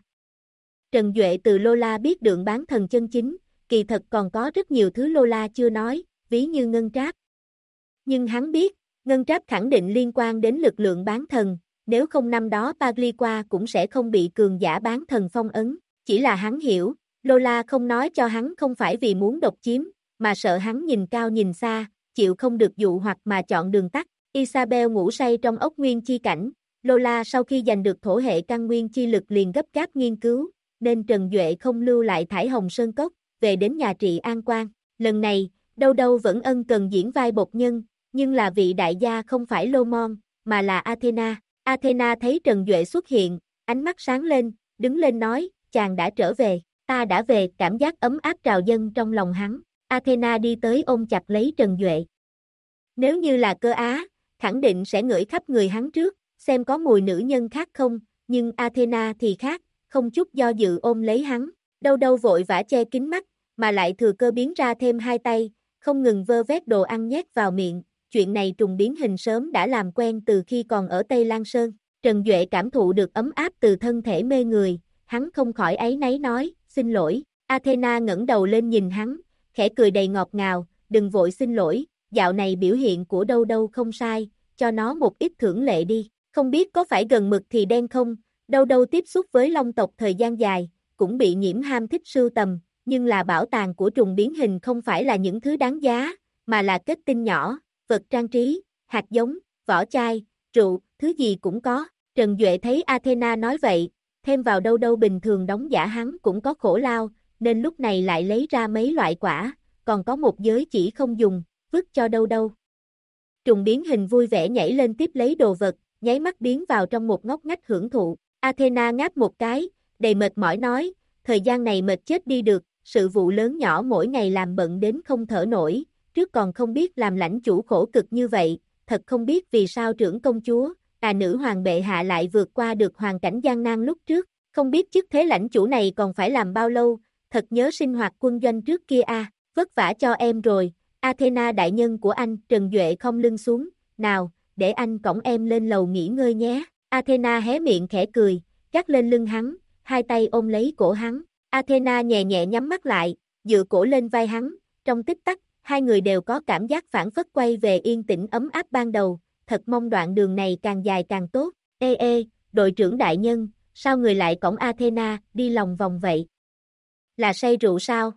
Trần Duệ từ Lola biết được bán thần chân chính, kỳ thật còn có rất nhiều thứ Lola chưa nói, ví như ngân tráp. Nhưng hắn biết, ngân tráp khẳng định liên quan đến lực lượng bán thần, nếu không năm đó Pagliqua cũng sẽ không bị cường giả bán thần phong ấn. Chỉ là hắn hiểu, Lola không nói cho hắn không phải vì muốn độc chiếm, mà sợ hắn nhìn cao nhìn xa, chịu không được dụ hoặc mà chọn đường tắt. Isabel ngủ say trong ốc nguyên chi cảnh, Lola sau khi giành được thổ hệ căn nguyên chi lực liền gấp gáp nghiên cứu, nên Trần Duệ không lưu lại Thải Hồng Sơn Cốc, về đến nhà Trị An Quan. Lần này, Đâu Đâu vẫn ân cần diễn vai bộc nhân, nhưng là vị đại gia không phải Lomon, mà là Athena. Athena thấy Trần Duệ xuất hiện, ánh mắt sáng lên, đứng lên nói, chàng đã trở về, ta đã về, cảm giác ấm áp trào dâng trong lòng hắn. Athena đi tới ôm chặt lấy Trần Duệ. Nếu như là Cơ Á, khẳng định sẽ ngửi khắp người hắn trước, xem có mùi nữ nhân khác không, nhưng Athena thì khác, không chút do dự ôm lấy hắn. Đâu Đâu vội vã che kín mắt, mà lại thừa cơ biến ra thêm hai tay, không ngừng vơ vét đồ ăn nhét vào miệng. Chuyện này trùng biến hình sớm đã làm quen từ khi còn ở Tây Lan Sơn. Trần Duệ cảm thụ được ấm áp từ thân thể mê người, hắn không khỏi áy náy nói, xin lỗi. Athena ngẩng đầu lên nhìn hắn, khẽ cười đầy ngọt ngào, đừng vội xin lỗi, dạo này biểu hiện của Đâu Đâu không sai, cho nó một ít thưởng lệ đi. Không biết có phải gần mực thì đen không, Đâu Đâu tiếp xúc với long tộc thời gian dài, cũng bị nhiễm ham thích sưu tầm, nhưng là bảo tàng của trùng biến hình không phải là những thứ đáng giá, mà là kết tinh nhỏ, vật trang trí, hạt giống, vỏ chai, rượu, thứ gì cũng có. Trần Duệ thấy Athena nói vậy, thêm vào Đâu Đâu bình thường đóng giả hắn cũng có khổ lao, nên lúc này lại lấy ra mấy loại quả, còn có một giới chỉ không dùng, vứt cho Đâu Đâu. Trùng biến hình vui vẻ nhảy lên tiếp lấy đồ vật, nháy mắt biến vào trong một ngóc ngách hưởng thụ. Athena ngáp một cái, đầy mệt mỏi nói, thời gian này mệt chết đi được, sự vụ lớn nhỏ mỗi ngày làm bận đến không thở nổi, trước còn không biết làm lãnh chủ khổ cực như vậy, thật không biết vì sao trưởng công chúa, nữ hoàng bệ hạ lại vượt qua được hoàn cảnh gian nan lúc trước, không biết chức thế lãnh chủ này còn phải làm bao lâu, thật nhớ sinh hoạt quân doanh trước kia vất vả cho em rồi. Athena đại nhân của anh. Trần Duệ không lưng xuống, nào, để anh cõng em lên lầu nghỉ ngơi nhé. Athena hé miệng khẽ cười, gác lên lưng hắn, hai tay ôm lấy cổ hắn. Athena nhẹ nhẹ nhắm mắt lại, dựa cổ lên vai hắn, trong tích tắc, hai người đều có cảm giác phản phất quay về yên tĩnh ấm áp ban đầu, thật mong đoạn đường này càng dài càng tốt. Ê, đội trưởng đại nhân, sao người lại cõng Athena đi lòng vòng vậy? Là say rượu sao?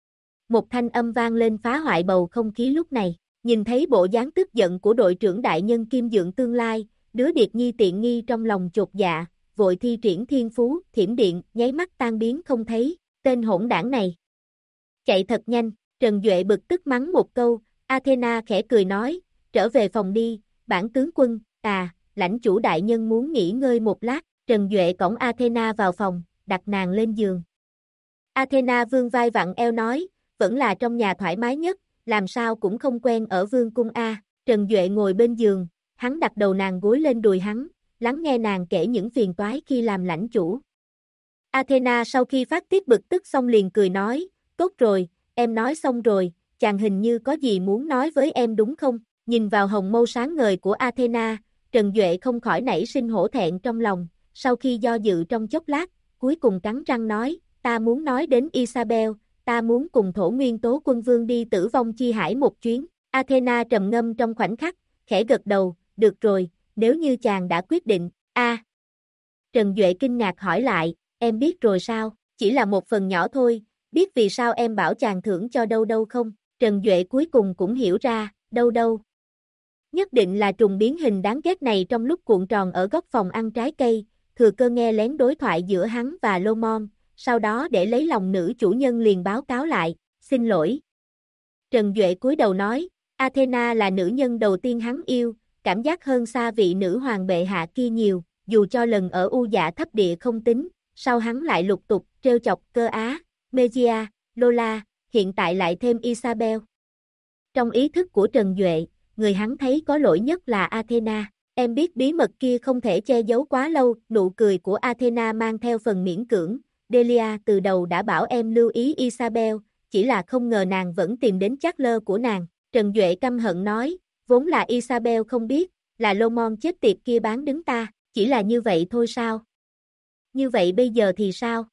Một thanh âm vang lên phá hoại bầu không khí lúc này, nhìn thấy bộ dáng tức giận của đội trưởng đại nhân Kim Dượng tương lai, đứa Điệt Nhi tiện nghi trong lòng chột dạ, vội thi triển thiên phú, thiểm điện, nháy mắt tan biến không thấy, tên hỗn đảng này. Chạy thật nhanh, Trần Duệ bực tức mắng một câu, Athena khẽ cười nói, trở về phòng đi, bản tướng quân, lãnh chủ đại nhân muốn nghỉ ngơi một lát. Trần Duệ cõng Athena vào phòng, đặt nàng lên giường. Athena vươn vai vặn eo nói, vẫn là trong nhà thoải mái nhất, làm sao cũng không quen ở vương cung Trần Duệ ngồi bên giường, hắn đặt đầu nàng gối lên đùi hắn, lắng nghe nàng kể những phiền toái khi làm lãnh chủ. Athena sau khi phát tiết bực tức xong liền cười nói, tốt rồi, em nói xong rồi, chàng hình như có gì muốn nói với em đúng không? Nhìn vào hồng mâu sáng ngời của Athena, Trần Duệ không khỏi nảy sinh hổ thẹn trong lòng, sau khi do dự trong chốc lát, cuối cùng cắn răng nói, ta muốn nói đến Isabel, ta muốn cùng Thổ Nguyên Tố Quân Vương đi Tử Vong Chi Hải một chuyến. Athena trầm ngâm trong khoảnh khắc, khẽ gật đầu, được rồi, nếu như chàng đã quyết định. Trần Duệ kinh ngạc hỏi lại, em biết rồi sao? Chỉ là một phần nhỏ thôi, biết vì sao em bảo chàng thưởng cho Đâu Đâu không? Trần Duệ cuối cùng cũng hiểu ra, Đâu Đâu. Nhất định là trùng biến hình đáng ghét này trong lúc cuộn tròn ở góc phòng ăn trái cây, thừa cơ nghe lén đối thoại giữa hắn và Lomon, sau đó để lấy lòng nữ chủ nhân liền báo cáo lại, xin lỗi. Trần Duệ cúi đầu nói, Athena là nữ nhân đầu tiên hắn yêu, cảm giác hơn xa vị nữ hoàng bệ hạ kia nhiều, dù cho lần ở U Dạ thấp địa không tính, sau hắn lại lục tục trêu chọc Cơ Á, Megia, Lola, hiện tại lại thêm Isabel. Trong ý thức của Trần Duệ, người hắn thấy có lỗi nhất là Athena. Em biết bí mật kia không thể che giấu quá lâu, nụ cười của Athena mang theo phần miễn cưỡng. Delia từ đầu đã bảo em lưu ý Isabel, chỉ là không ngờ nàng vẫn tìm đến Charles của nàng. Trần Duệ căm hận nói, vốn là Isabel không biết, là Lomond chết tiệt kia bán đứng ta, chỉ là như vậy thôi sao? Như vậy bây giờ thì sao?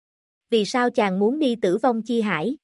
Vì sao chàng muốn đi tử vong chi hải?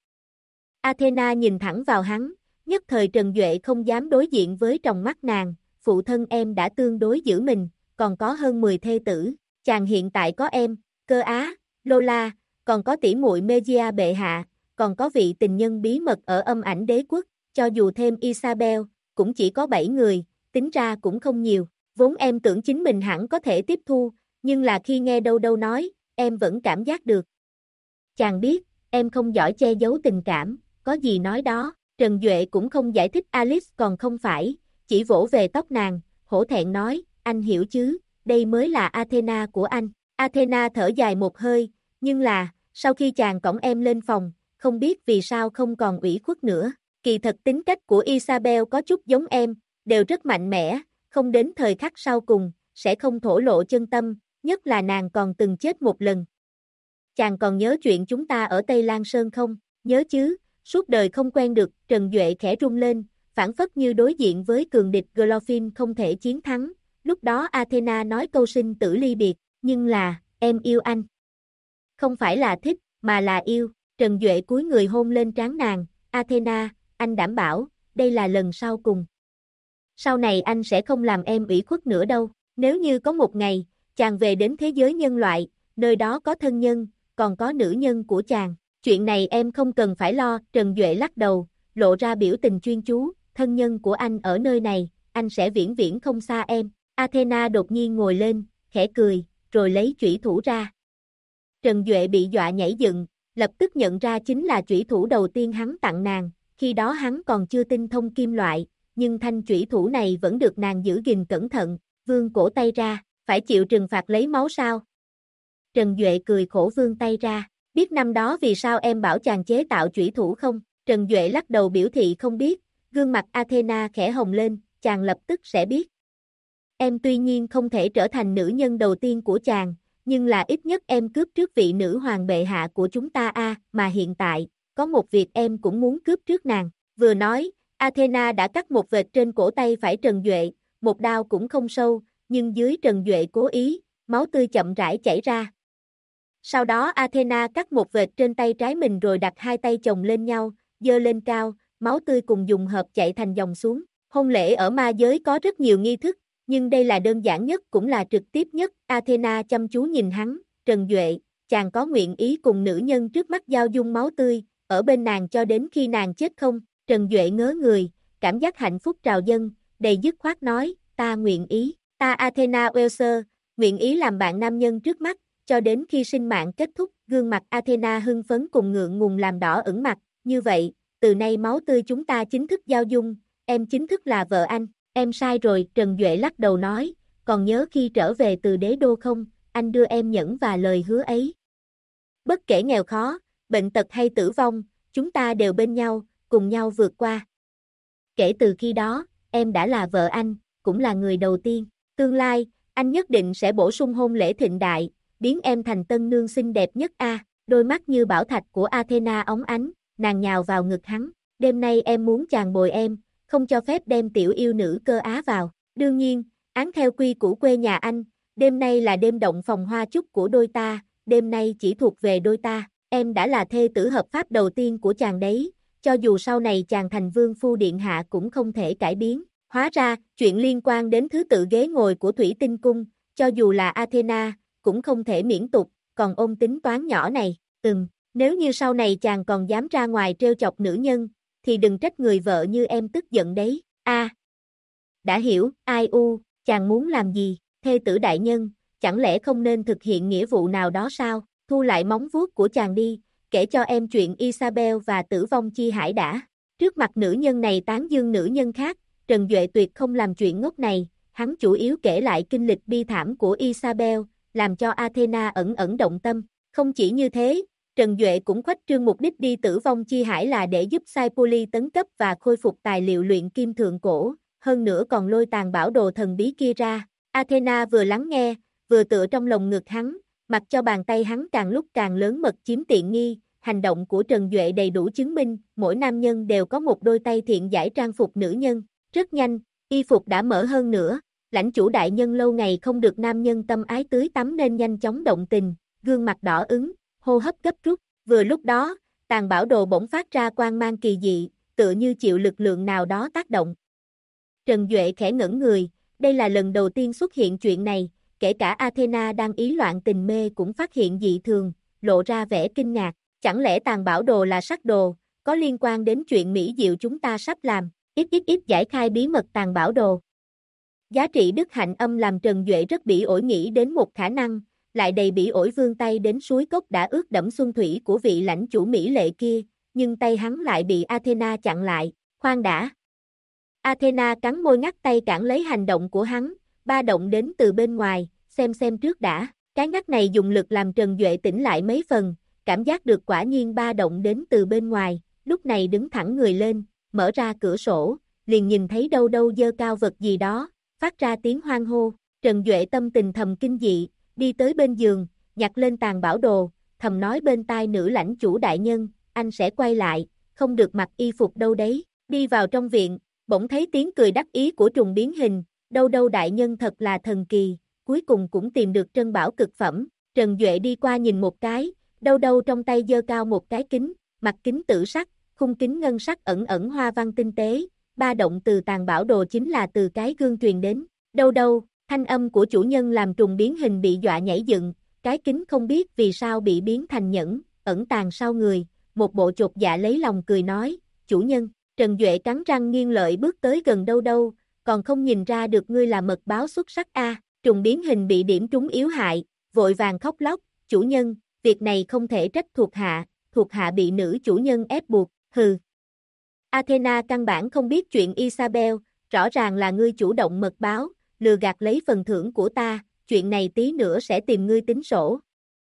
Athena nhìn thẳng vào hắn, nhất thời Trần Duệ không dám đối diện với tròng mắt nàng, phụ thân em đã tương đối giữ mình, còn có hơn 10 thê tử, chàng hiện tại có em, Cơ Á, Lola, còn có tỷ muội Megia bệ hạ, còn có vị tình nhân bí mật ở âm ảnh đế quốc, cho dù thêm Isabel, cũng chỉ có 7 người, tính ra cũng không nhiều, vốn em tưởng chính mình hẳn có thể tiếp thu, nhưng là khi nghe đâu đâu nói, em vẫn cảm giác được. Chàng biết, em không giỏi che giấu tình cảm, có gì nói đó, Trần Duệ cũng không giải thích Alice còn không phải, chỉ vỗ về tóc nàng, hổ thẹn nói, anh hiểu chứ, đây mới là Athena của anh. Athena thở dài một hơi, nhưng là, sau khi chàng cõng em lên phòng, không biết vì sao không còn ủy khuất nữa. Kỳ thật tính cách của Isabel có chút giống em, đều rất mạnh mẽ, không đến thời khắc sau cùng, sẽ không thổ lộ chân tâm, nhất là nàng còn từng chết một lần. Chàng còn nhớ chuyện chúng ta ở Tây Lan Sơn không? Nhớ chứ, suốt đời không quen được, Trần Duệ khẽ rung lên, phản phất như đối diện với cường địch Glorfin không thể chiến thắng. Lúc đó Athena nói câu sinh tử ly biệt, nhưng là, em yêu anh. Không phải là thích, mà là yêu. Trần Duệ cúi người hôn lên trán nàng, Athena, anh đảm bảo, đây là lần sau cùng. Sau này anh sẽ không làm em ủy khuất nữa đâu. Nếu như có một ngày, chàng về đến thế giới nhân loại, nơi đó có thân nhân, còn có nữ nhân của chàng. Chuyện này em không cần phải lo, Trần Duệ lắc đầu, lộ ra biểu tình chuyên chú, thân nhân của anh ở nơi này, anh sẽ vĩnh viễn không xa em. Athena đột nhiên ngồi lên, khẽ cười, rồi lấy chủy thủ ra. Trần Duệ bị dọa nhảy dựng, lập tức nhận ra chính là chủy thủ đầu tiên hắn tặng nàng, khi đó hắn còn chưa tinh thông kim loại, nhưng thanh chủy thủ này vẫn được nàng giữ gìn cẩn thận, vươn cổ tay ra, phải chịu trừng phạt lấy máu sao? Trần Duệ cười khổ vươn tay ra, biết năm đó vì sao em bảo chàng chế tạo chủy thủ không? Trần Duệ lắc đầu biểu thị không biết, gương mặt Athena khẽ hồng lên, chàng lập tức sẽ biết. Em tuy nhiên không thể trở thành nữ nhân đầu tiên của chàng, nhưng là ít nhất em cướp trước vị nữ hoàng bệ hạ của chúng ta mà hiện tại, có một việc em cũng muốn cướp trước nàng. Vừa nói, Athena đã cắt một vệt trên cổ tay phải Trần Duệ, một đao cũng không sâu, nhưng dưới Trần Duệ cố ý, máu tươi chậm rãi chảy ra. Sau đó Athena cắt một vệt trên tay trái mình rồi đặt hai tay chồng lên nhau, giơ lên cao, máu tươi cùng dùng hợp chạy thành dòng xuống. Hôn lễ ở ma giới có rất nhiều nghi thức, nhưng đây là đơn giản nhất cũng là trực tiếp nhất. Athena chăm chú nhìn hắn, Trần Duệ, chàng có nguyện ý cùng nữ nhân trước mắt giao dung máu tươi, ở bên nàng cho đến khi nàng chết không? Trần Duệ ngớ người, cảm giác hạnh phúc trào dâng, đầy dứt khoát nói, ta nguyện ý, ta Athena Welser, nguyện ý làm bạn nam nhân trước mắt, cho đến khi sinh mạng kết thúc. Gương mặt Athena hưng phấn cùng ngượng ngùng làm đỏ ửng mặt, như vậy, từ nay máu tươi chúng ta chính thức giao dung, em chính thức là vợ anh. Em sai rồi, Trần Duệ lắc đầu nói, còn nhớ khi trở về từ đế đô không, anh đưa em nhẫn và lời hứa ấy. Bất kể nghèo khó, bệnh tật hay tử vong, chúng ta đều bên nhau, cùng nhau vượt qua. Kể từ khi đó, em đã là vợ anh, cũng là người đầu tiên. Tương lai, anh nhất định sẽ bổ sung hôn lễ thịnh đại, biến em thành tân nương xinh đẹp nhất Đôi mắt như bảo thạch của Athena óng ánh, nàng nhào vào ngực hắn. Đêm nay em muốn chàng bồi em, không cho phép đem tiểu yêu nữ Cơ Á vào. Đương nhiên, án theo quy củ quê nhà anh, đêm nay là đêm động phòng hoa chúc của đôi ta, đêm nay chỉ thuộc về đôi ta. Em đã là thê tử hợp pháp đầu tiên của chàng đấy, cho dù sau này chàng thành vương phu điện hạ cũng không thể cải biến. Hóa ra, chuyện liên quan đến thứ tự ghế ngồi của Thủy Tinh Cung, cho dù là Athena, cũng không thể miễn tục, còn ôm tính toán nhỏ này, nếu như sau này chàng còn dám ra ngoài trêu chọc nữ nhân, thì đừng trách người vợ như em tức giận đấy. Đã hiểu, chàng muốn làm gì, thê tử đại nhân, chẳng lẽ không nên thực hiện nghĩa vụ nào đó sao, thu lại móng vuốt của chàng đi, kể cho em chuyện Isabel và tử vong chi hải đã. Trước mặt nữ nhân này tán dương nữ nhân khác, Trần Duệ tuyệt không làm chuyện ngốc này, hắn chủ yếu kể lại kinh lịch bi thảm của Isabel, làm cho Athena ẩn ẩn động tâm. Không chỉ như thế, Trần Duệ cũng khuếch trương mục đích đi tử vong chi hải là để giúp Sai Poli tấn cấp và khôi phục tài liệu luyện kim thượng cổ, hơn nữa còn lôi tàn bảo đồ thần bí kia ra. Athena vừa lắng nghe, vừa tựa trong lồng ngực hắn, mặc cho bàn tay hắn càng lúc càng lớn mật chiếm tiện nghi. Hành động của Trần Duệ đầy đủ chứng minh, mỗi nam nhân đều có một đôi tay thiện giải trang phục nữ nhân. Rất nhanh, y phục đã mở hơn nữa, lãnh chủ đại nhân lâu ngày không được nam nhân tâm ái tưới tắm nên nhanh chóng động tình, gương mặt đỏ ứng, hô hấp gấp rút. Vừa lúc đó, tàn bảo đồ bỗng phát ra quang mang kỳ dị, tựa như chịu lực lượng nào đó tác động. Trần Duệ khẽ ngẩn người, đây là lần đầu tiên xuất hiện chuyện này, kể cả Athena đang ý loạn tình mê cũng phát hiện dị thường, lộ ra vẻ kinh ngạc. Chẳng lẽ tàn bảo đồ là sắc đồ, có liên quan đến chuyện mỹ diệu chúng ta sắp làm, ít giải khai bí mật tàn bảo đồ. Giá trị đức hạnh âm làm Trần Duệ rất bỉ ổi nghĩ đến một khả năng, lại đầy bỉ ổi vươn tay đến suối cốc đã ướt đẫm xuân thủy của vị lãnh chủ mỹ lệ kia, nhưng tay hắn lại bị Athena chặn lại, khoan đã. Athena cắn môi ngắt tay cản lấy hành động của hắn, ba động đến từ bên ngoài, xem trước đã, cái ngắt này dùng lực làm Trần Duệ tỉnh lại mấy phần, cảm giác được quả nhiên ba động đến từ bên ngoài, lúc này đứng thẳng người lên, mở ra cửa sổ, liền nhìn thấy đâu đâu giơ cao vật gì đó, phát ra tiếng hoan hô. Trần Duệ tâm tình thầm kinh dị, đi tới bên giường, nhặt lên tàn bảo đồ, thầm nói bên tai nữ lãnh chủ đại nhân, anh sẽ quay lại, không được mặc y phục đâu đấy. Đi vào trong viện, bỗng thấy tiếng cười đắc ý của trùng biến hình, đâu đâu đại nhân thật là thần kỳ, cuối cùng cũng tìm được trân bảo cực phẩm. Trần Duệ đi qua nhìn một cái, đâu đâu trong tay giơ cao một cái kính, mặt kính tử sắc, khung kính ngân sắc ẩn ẩn hoa văn tinh tế, ba động từ tàn bảo đồ chính là từ cái gương truyền đến. Đâu đâu, thanh âm của chủ nhân làm trùng biến hình bị dọa nhảy dựng, cái kính không biết vì sao bị biến thành nhẫn, ẩn tàng sau người, một bộ chột dạ lấy lòng cười nói, chủ nhân. Trần Duệ cắn răng nghiêng lợi bước tới gần đâu đâu, còn không nhìn ra được ngươi là mật báo xuất sắc a. Trùng biến hình bị điểm trúng yếu hại, vội vàng khóc lóc, chủ nhân, việc này không thể trách thuộc hạ bị nữ chủ nhân ép buộc, hừ. Athena căn bản không biết chuyện Isabel, rõ ràng là ngươi chủ động mật báo, lừa gạt lấy phần thưởng của ta, chuyện này tí nữa sẽ tìm ngươi tính sổ.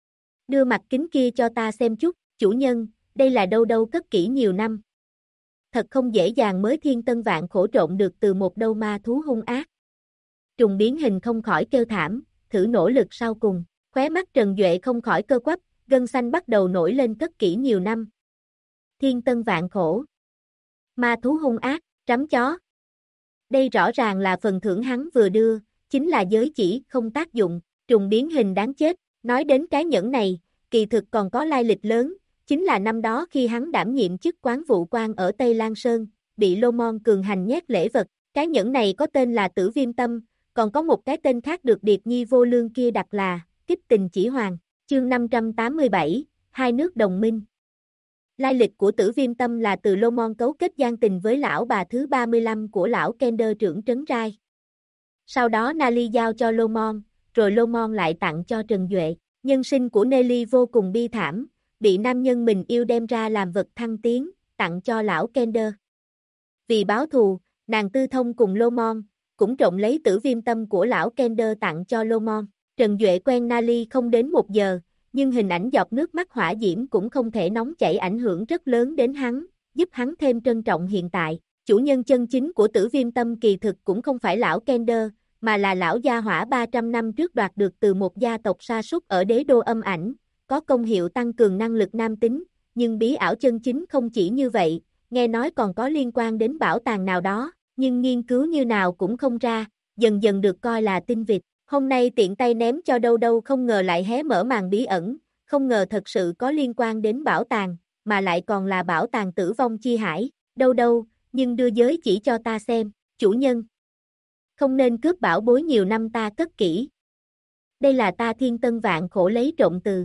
Đưa mặt kính kia cho ta xem chút, chủ nhân, đây là đâu đâu cất kỹ nhiều năm. Thật không dễ dàng mới thiên tân vạn khổ trộn được từ một đâu ma thú hung ác. Trùng biến hình không khỏi kêu thảm, thử nỗ lực sau cùng, khóe mắt Trần Duệ không khỏi cơ quắp, gân xanh bắt đầu nổi lên cất kỹ nhiều năm. Thiên tân vạn khổ. Ma thú hung ác, trắm chó. Đây rõ ràng là phần thưởng hắn vừa đưa, chính là giới chỉ không tác dụng, trùng biến hình đáng chết. Nói đến cái nhẫn này, kỳ thực còn có lai lịch lớn, chính là năm đó khi hắn đảm nhiệm chức quán vụ quan ở Tây Lan Sơn, bị Lô Môn cường hành nhét lễ vật. Cái nhẫn này có tên là Tử Viêm Tâm, còn có một cái tên khác được Điệp Nhi vô lương kia đặt là Kích Tình Chỉ Hoàng. Chương 587, hai nước đồng minh. Lai lịch của Tử Viêm Tâm là từ Lô Môn cấu kết gian tình với lão bà thứ 35 của lão Kender trưởng trấn Rai. Sau đó Nali giao cho Lô Môn, rồi Lô Môn lại tặng cho Trần Duệ. Nhân sinh của Nelly vô cùng bi thảm, bị nam nhân mình yêu đem ra làm vật thăng tiến, tặng cho lão Kender. Vì báo thù, nàng tư thông cùng Lô Môn, cũng trộm lấy Tử Viêm Tâm của lão Kender tặng cho Lô Môn. Trần Duệ quen Nali không đến 1 giờ, nhưng hình ảnh giọt nước mắt hỏa diễm cũng không thể nóng chảy ảnh hưởng rất lớn đến hắn, giúp hắn thêm trân trọng hiện tại. Chủ nhân chân chính của Tử Viêm Tâm kỳ thực cũng không phải lão Kender, mà là lão gia hỏa 300 năm trước đoạt được từ một gia tộc sa sút ở đế đô âm ảnh, có công hiệu tăng cường năng lực nam tính, nhưng bí ảo chân chính không chỉ như vậy, nghe nói còn có liên quan đến bảo tàng nào đó, nhưng nghiên cứu như nào cũng không ra, dần dần được coi là tinh vịt. Hôm nay tiện tay ném cho đâu đâu không ngờ lại hé mở màn bí ẩn, không ngờ thật sự có liên quan đến bảo tàng, mà lại còn là bảo tàng Tử Vong Chi Hải, đâu đâu, nhưng đưa giới chỉ cho ta xem, chủ nhân. Không nên cướp bảo bối nhiều năm ta cất kỹ. Đây là ta thiên tân vạn khổ lấy trộm từ.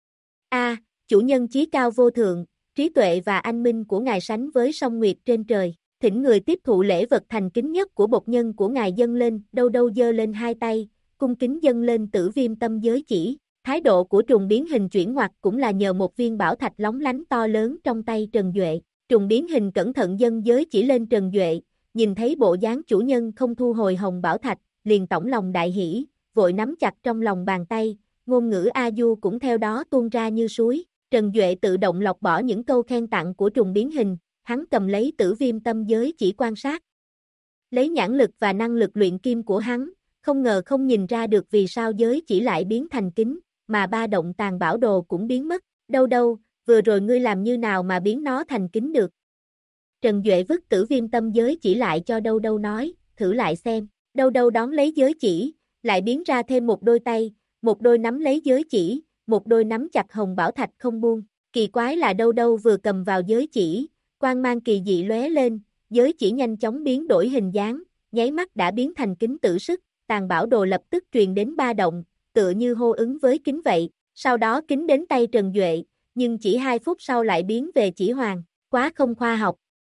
Chủ nhân chí cao vô thượng, trí tuệ và anh minh của ngài sánh với sông nguyệt trên trời, thỉnh người tiếp thụ lễ vật thành kính nhất của bộc nhân của ngài dâng lên, đâu đâu giơ lên hai tay, cung kính dâng lên Tử Viêm Tâm giới chỉ. Thái độ của trùng biến hình chuyển ngoặt cũng là nhờ một viên bảo thạch lóng lánh to lớn trong tay Trần Duệ. Trùng biến hình cẩn thận dâng giới chỉ lên Trần Duệ, nhìn thấy bộ dáng chủ nhân không thu hồi hồng bảo thạch, liền tổng lòng đại hỷ, vội nắm chặt trong lòng bàn tay, ngôn ngữ A Du cũng theo đó tuôn ra như suối. Trần Duệ tự động lọc bỏ những câu khen tặng của trùng biến hình, hắn cầm lấy Tử Viêm Tâm giới chỉ quan sát. Lấy nhãn lực và năng lực luyện kim của hắn, không ngờ không nhìn ra được vì sao giới chỉ lại biến thành kính, mà ba động tàn bảo đồ cũng biến mất. Đâu, vừa rồi ngươi làm như nào mà biến nó thành kính được? Trần Duệ vứt Tử Viêm tâm giới chỉ lại cho Đâu nói, thử lại xem. Đâu đón lấy giới chỉ, lại biến ra thêm một đôi tay, một đôi nắm lấy giới chỉ, một đôi nắm chặt hồng bảo thạch không buông. Kỳ quái là Đâu vừa cầm vào giới chỉ, quang mang kỳ dị lóe lên, giới chỉ nhanh chóng biến đổi hình dáng, nháy mắt đã biến thành kính tử sức, tàn bảo đồ lập tức truyền đến ba động, tựa như hô ứng với kính vậy. Sau đó kính đến tay Trần Duệ, nhưng chỉ 2 phút sau lại biến về chỉ hoàng, quá không khoa học.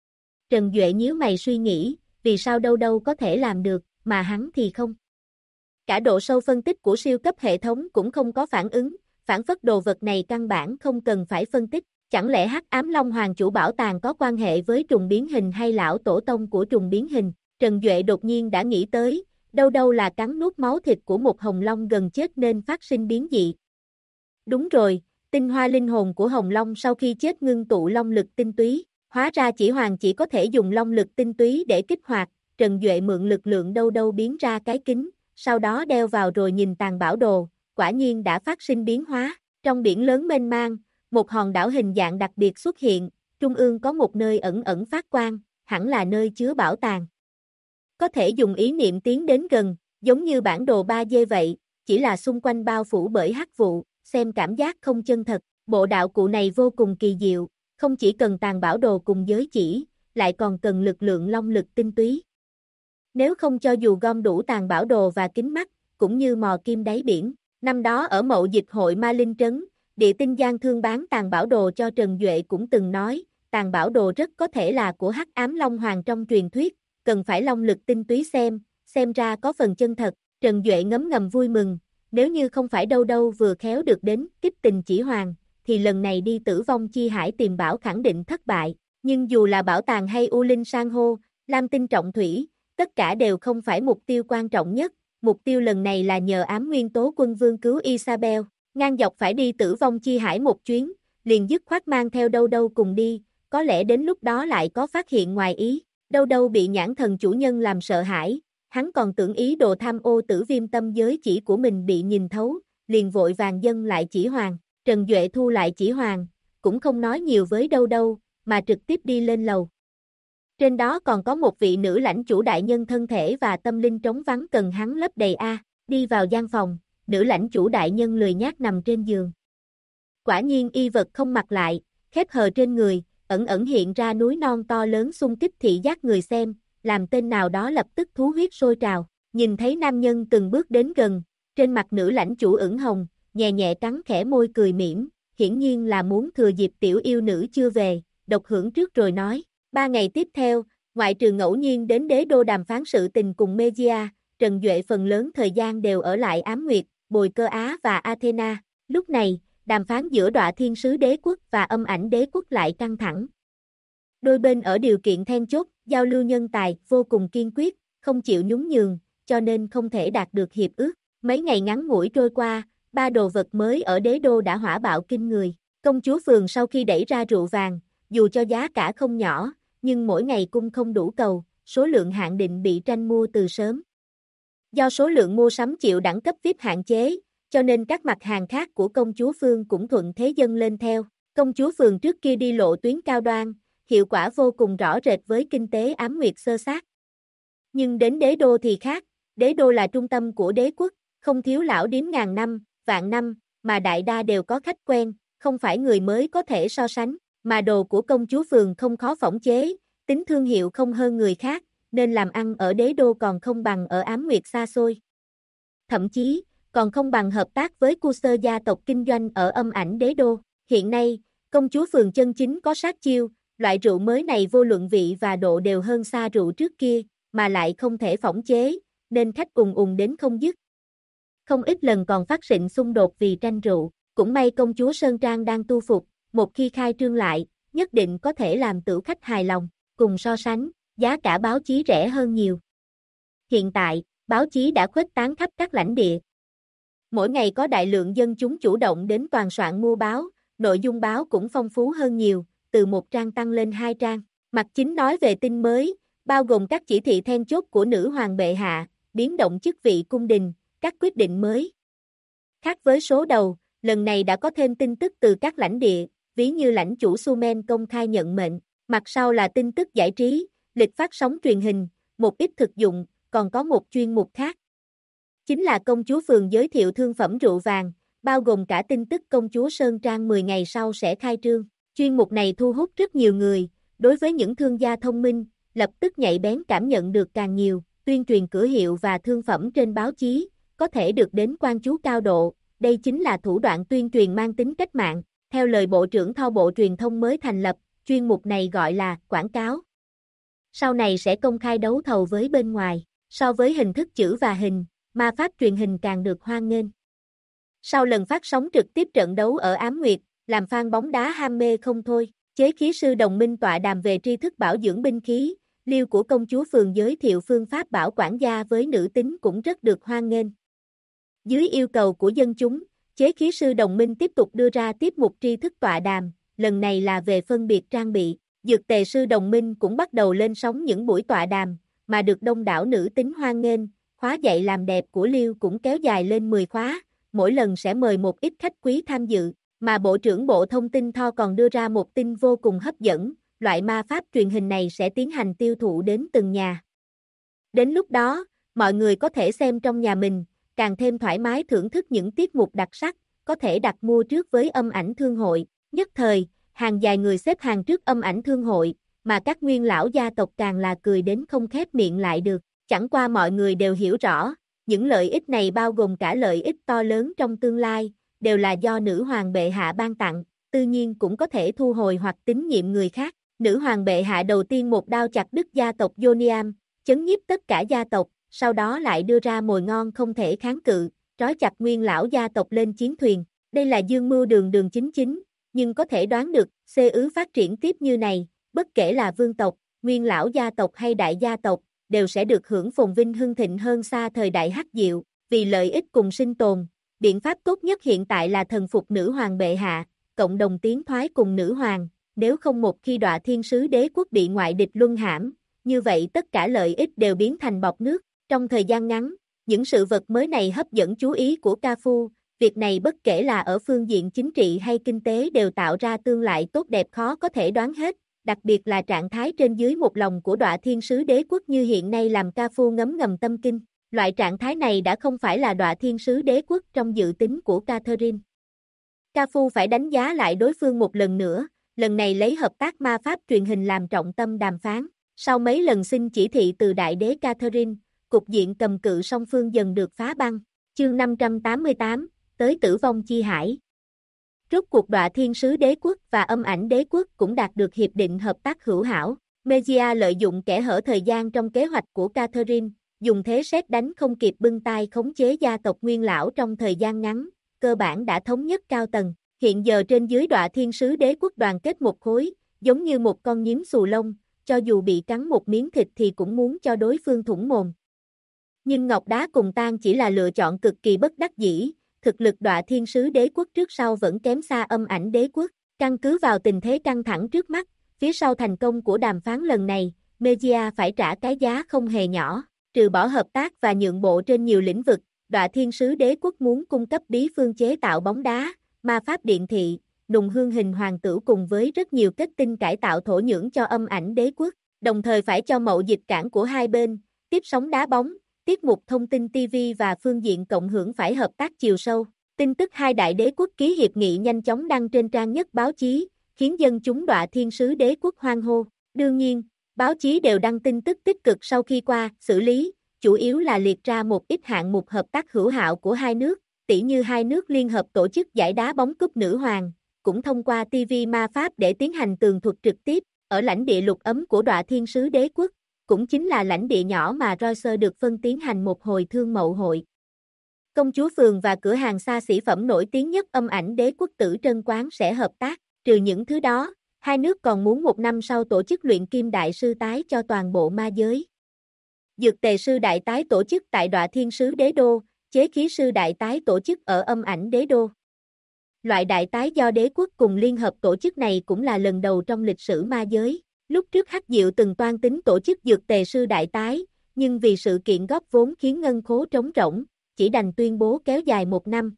Trần Duệ nhíu mày suy nghĩ, vì sao Đâu có thể làm được, mà hắn thì không. Cả độ sâu phân tích của siêu cấp hệ thống cũng không có phản ứng, phản phất đồ vật này căn bản không cần phải phân tích. Chẳng lẽ Hắc Ám Long Hoàng chủ bảo tàng có quan hệ với trùng biến hình hay lão tổ tông của trùng biến hình? Trần Duệ đột nhiên đã nghĩ tới, Đâu là cắn nuốt máu thịt của một hồng long gần chết nên phát sinh biến dị. Đúng rồi, tinh hoa linh hồn của hồng long sau khi chết ngưng tụ long lực tinh túy, hóa ra chỉ hoàng chỉ có thể dùng long lực tinh túy để kích hoạt. Trần Duệ mượn lực lượng Đâu biến ra cái kính, sau đó đeo vào rồi nhìn tàn bảo đồ, quả nhiên đã phát sinh biến hóa. Trong biển lớn mênh mang, một hòn đảo hình dạng đặc biệt xuất hiện, trung ương có một nơi ẩn phát quang, hẳn là nơi chứa bảo tàng. Có thể dùng ý niệm tiến đến gần, giống như bản đồ 3D vậy, chỉ là xung quanh bao phủ bởi hắc vụ, xem cảm giác không chân thật. Bộ đạo cụ này vô cùng kỳ diệu, không chỉ cần tàn bảo đồ cùng giới chỉ, lại còn cần lực lượng long lực tinh túy. Nếu không cho dù gom đủ tàn bảo đồ và kính mắt, cũng như mò kim đáy biển. Năm đó ở Mậu Dịch hội Ma Linh Trấn, Địa Tinh Giang Thương bán tàn bảo đồ cho Trần Duệ cũng từng nói, tàn bảo đồ rất có thể là của Hắc Ám Long Hoàng trong truyền thuyết, cần phải long lực tinh túy xem ra có phần chân thật. Trần Duệ ngấm ngầm vui mừng, nếu như không phải Đâu vừa khéo được đến kích tình chỉ hoàng, thì lần này đi Tử Vong Chi Hải tìm bảo khẳng định thất bại. Nhưng dù là bảo tàng hay U Linh San hô, Lam Tinh Trọng Thủy, tất cả đều không phải mục tiêu quan trọng nhất. Mục tiêu lần này là nhờ ám nguyên tố quân vương cứu Isabel, ngang dọc phải đi Tử Vong Chi Hải một chuyến, liền dứt khoát mang theo Đâu cùng đi, có lẽ đến lúc đó lại có phát hiện ngoài ý. Đâu bị nhãn thần chủ nhân làm sợ hãi, hắn còn tưởng ý đồ tham ô Tử Viêm tâm giới chỉ của mình bị nhìn thấu, liền vội vàng dâng lại chỉ hoàng. Trần Duệ thu lại chỉ hoàng, cũng không nói nhiều với Đâu, mà trực tiếp đi lên lầu. Trên đó còn có một vị nữ lãnh chủ đại nhân thân thể và tâm linh trống vắng cần hắn lấp đầy đi vào gian phòng, nữ lãnh chủ đại nhân lười nhác nằm trên giường. Quả nhiên y vật không mặc lại, khép hờ trên người, ẩn hiện ra núi non to lớn xung kích thị giác người xem, làm tên nào đó lập tức thú huyết sôi trào. Nhìn thấy nam nhân từng bước đến gần, trên mặt nữ lãnh chủ ửng hồng, nhẹ cắn khẽ môi cười mỉm, hiển nhiên là muốn thừa dịp tiểu yêu nữ chưa về, độc hưởng trước rồi nói. 3 ngày tiếp theo, ngoại trừ ngẫu nhiên đến đế đô đàm phán sự tình cùng Megia, Trần Duệ phần lớn thời gian đều ở lại Ám Nguyệt, Bồi Cơ Á và Athena. Lúc này, đàm phán giữa Đọa Thiên Sứ Đế Quốc và Âm Ảnh Đế Quốc lại căng thẳng. Đôi bên ở điều kiện then chốt, giao lưu nhân tài, vô cùng kiên quyết, không chịu nhún nhường, cho nên không thể đạt được hiệp ước. Mấy ngày ngắn ngủi trôi qua, 3 đồ vật mới ở đế đô đã hỏa bạo kinh người. Công chúa phường sau khi đẩy ra rượu vàng, dù cho giá cả không nhỏ, nhưng mỗi ngày cung không đủ cầu, số lượng hạn định bị tranh mua từ sớm. Do số lượng mua sắm chịu đẳng cấp VIP hạn chế, cho nên các mặt hàng khác của công chúa Phương cũng thuận thế dâng lên theo. Công chúa Phường trước kia đi lộ tuyến cao đoan, hiệu quả vô cùng rõ rệt với kinh tế ám nguyệt sơ sát. Nhưng đến đế đô thì khác, đế đô là trung tâm của đế quốc, không thiếu lão điếm ngàn năm, vạn năm, mà đại đa đều có khách quen, không phải người mới có thể so sánh, mà đồ của công chúa Phường không khó phỏng chế, tính thương hiệu không hơn người khác, nên làm ăn ở đế đô còn không bằng ở ám nguyệt xa xôi. Thậm chí, còn không bằng hợp tác với Cursor gia tộc kinh doanh ở âm ảnh đế đô. Hiện nay, công chúa Phường chân chính có sát chiêu, loại rượu mới này vô luận vị và độ đều hơn xa rượu trước kia, mà lại không thể phỏng chế, nên khách ùn đến không dứt. Không ít lần còn phát sinh xung đột vì tranh rượu, cũng may công chúa Sơn Trang đang tu phục, một khi khai trương lại, nhất định có thể làm tửu khách hài lòng, cùng so sánh, giá cả báo chí rẻ hơn nhiều. Hiện tại, báo chí đã khuếch tán khắp các lãnh địa. Mỗi ngày có đại lượng dân chúng chủ động đến toàn soạn mua báo, nội dung báo cũng phong phú hơn nhiều, từ một trang tăng lên 2 trang. Mặt chính nói về tin mới, bao gồm các chỉ thị then chốt của nữ hoàng bệ hạ, biến động chức vị cung đình, các quyết định mới. Khác với số đầu, lần này đã có thêm tin tức từ các lãnh địa, ví như lãnh chủ Sumen công khai nhận mệnh, mặt sau là tin tức giải trí, lịch phát sóng truyền hình, một ít thực dụng, còn có một chuyên mục khác. Chính là công chúa phường giới thiệu thương phẩm rượu vàng, bao gồm cả tin tức công chúa Sơn Trang 10 ngày sau sẽ khai trương. Chuyên mục này thu hút rất nhiều người, đối với những thương gia thông minh, lập tức nhạy bén cảm nhận được càng nhiều, tuyên truyền cửa hiệu và thương phẩm trên báo chí, có thể được đến quan chú cao độ, đây chính là thủ đoạn tuyên truyền mang tính cách mạng. Theo lời Bộ trưởng Thao Bộ Truyền thông mới thành lập, chuyên mục này gọi là quảng cáo. Sau này sẽ công khai đấu thầu với bên ngoài, so với hình thức chữ và hình, ma pháp truyền hình càng được hoan nghênh. Sau lần phát sóng trực tiếp trận đấu ở Ám Nguyệt, làm fan bóng đá ham mê không thôi, chế khí sư đồng minh tọa đàm về tri thức bảo dưỡng binh khí, liêu của công chúa phường giới thiệu phương pháp bảo quản gia với nữ tính cũng rất được hoan nghênh. Dưới yêu cầu của dân chúng, chế khí sư đồng minh tiếp tục đưa ra tiếp mục tri thức tọa đàm, lần này là về phân biệt trang bị, dược tề sư đồng minh cũng bắt đầu lên sóng những buổi tọa đàm, mà được đông đảo nữ tính hoan nghênh, khóa dạy làm đẹp của Liêu cũng kéo dài lên 10 khóa, mỗi lần sẽ mời một ít khách quý tham dự, mà Bộ trưởng Bộ Thông tin Tho còn đưa ra một tin vô cùng hấp dẫn, loại ma pháp truyền hình này sẽ tiến hành tiêu thụ đến từng nhà. Đến lúc đó, mọi người có thể xem trong nhà mình, càng thêm thoải mái thưởng thức những tiết mục đặc sắc, có thể đặt mua trước với âm ảnh thương hội. Nhất thời, hàng dài người xếp hàng trước âm ảnh thương hội, mà các nguyên lão gia tộc càng là cười đến không khép miệng lại được. Chẳng qua mọi người đều hiểu rõ, những lợi ích này bao gồm cả lợi ích to lớn trong tương lai, đều là do nữ hoàng bệ hạ ban tặng, tự nhiên cũng có thể thu hồi hoặc tín nhiệm người khác. Nữ hoàng bệ hạ đầu tiên một đao chặt đứt gia tộc Yoniam, chấn nhiếp tất cả gia tộc, sau đó lại đưa ra mồi ngon không thể kháng cự, trói chặt nguyên lão gia tộc lên chiến thuyền. Đây là dương mưu đường đường chính chính, nhưng có thể đoán được, ứ phát triển tiếp như này, bất kể là vương tộc, nguyên lão gia tộc hay đại gia tộc, đều sẽ được hưởng phồn vinh hưng thịnh hơn xa thời đại hắc diệu, vì lợi ích cùng sinh tồn. Biện pháp tốt nhất hiện tại là thần phục nữ hoàng bệ hạ, cộng đồng tiến thoái cùng nữ hoàng, nếu không một khi Đọa Thiên Sứ Đế quốc bị ngoại địch luân hãm, như vậy tất cả lợi ích đều biến thành bọt nước. Trong thời gian ngắn, những sự vật mới này hấp dẫn chú ý của Ca Phu, việc này bất kể là ở phương diện chính trị hay kinh tế đều tạo ra tương lai tốt đẹp khó có thể đoán hết, đặc biệt là trạng thái trên dưới một lòng của Đọa Thiên Sứ Đế quốc như hiện nay làm Ca Phu ngấm ngầm tâm kinh. Loại trạng thái này đã không phải là Đọa Thiên Sứ Đế quốc trong dự tính của Catherine. Ca Phu phải đánh giá lại đối phương một lần nữa, lần này lấy hợp tác ma pháp truyền hình làm trọng tâm đàm phán. Sau mấy lần xin chỉ thị từ đại đế Catherine, cục diện cầm cự song phương dần được phá băng. Chương 588, tới tử vong chi hải. Rốt cuộc Đọa Thiên Sứ Đế quốc và Âm Ảnh Đế quốc cũng đạt được hiệp định hợp tác hữu hảo. Megia lợi dụng kẽ hở thời gian trong kế hoạch của Catherine, dùng thế sét đánh không kịp bưng tay khống chế gia tộc nguyên lão trong thời gian ngắn, cơ bản đã thống nhất cao tầng. Hiện giờ trên dưới Đọa Thiên Sứ Đế quốc đoàn kết một khối, giống như một con nhím xù lông, cho dù bị cắn một miếng thịt thì cũng muốn cho đối phương thủng mồm. Nhưng Ngọc Đá cùng Tan chỉ là lựa chọn cực kỳ bất đắc dĩ, thực lực Đọa Thiên Sứ Đế quốc trước sau vẫn kém xa Âm Ảnh Đế quốc. Căn cứ vào tình thế căng thẳng trước mắt, phía sau thành công của đàm phán lần này, Megia phải trả cái giá không hề nhỏ. Trừ bỏ hợp tác và nhượng bộ trên nhiều lĩnh vực, Đọa Thiên Sứ Đế quốc muốn cung cấp bí phương chế tạo bóng đá, ma pháp điện thị, nùng hương hình hoàng tử cùng với rất nhiều kết tinh cải tạo thổ nhưỡng cho Âm Ảnh Đế quốc, đồng thời phải cho mậu dịch cảng của hai bên, tiếp sóng đá bóng, tiết mục thông tin TV và phương diện cộng hưởng phải hợp tác chiều sâu. Tin tức hai đại đế quốc ký hiệp nghị nhanh chóng đăng trên trang nhất báo chí, khiến dân chúng Đọa Thiên Sứ Đế quốc hoan hô. Đương nhiên, báo chí đều đăng tin tức tích cực sau khi qua xử lý, chủ yếu là liệt ra một ít hạng mục hợp tác hữu hảo của hai nước, tỉ như hai nước liên hợp tổ chức giải đá bóng cúp nữ hoàng, cũng thông qua TV ma pháp để tiến hành tường thuật trực tiếp, ở lãnh địa lục ấm của Đọa Thiên Sứ Đế quốc, cũng chính là lãnh địa nhỏ mà Royce được phân tiến hành một hồi thương mậu hội. Công chúa phường và cửa hàng xa xỉ phẩm nổi tiếng nhất Âm Ảnh Đế quốc Tử Trân Quán sẽ hợp tác, trừ những thứ đó, hai nước còn muốn một năm sau tổ chức luyện kim đại sư tái cho toàn bộ ma giới. Dược tề sư đại tái tổ chức tại Đọa Thiên Sứ Đế đô, chế khí sư đại tái tổ chức ở Âm Ảnh Đế đô. Loại đại tái do đế quốc cùng liên hợp tổ chức này cũng là lần đầu trong lịch sử ma giới. Lúc trước Hắc Diệu từng toan tính tổ chức dược tề sư đại tái, nhưng vì sự kiện góp vốn khiến ngân khố trống rỗng, chỉ đành tuyên bố kéo dài 1 năm.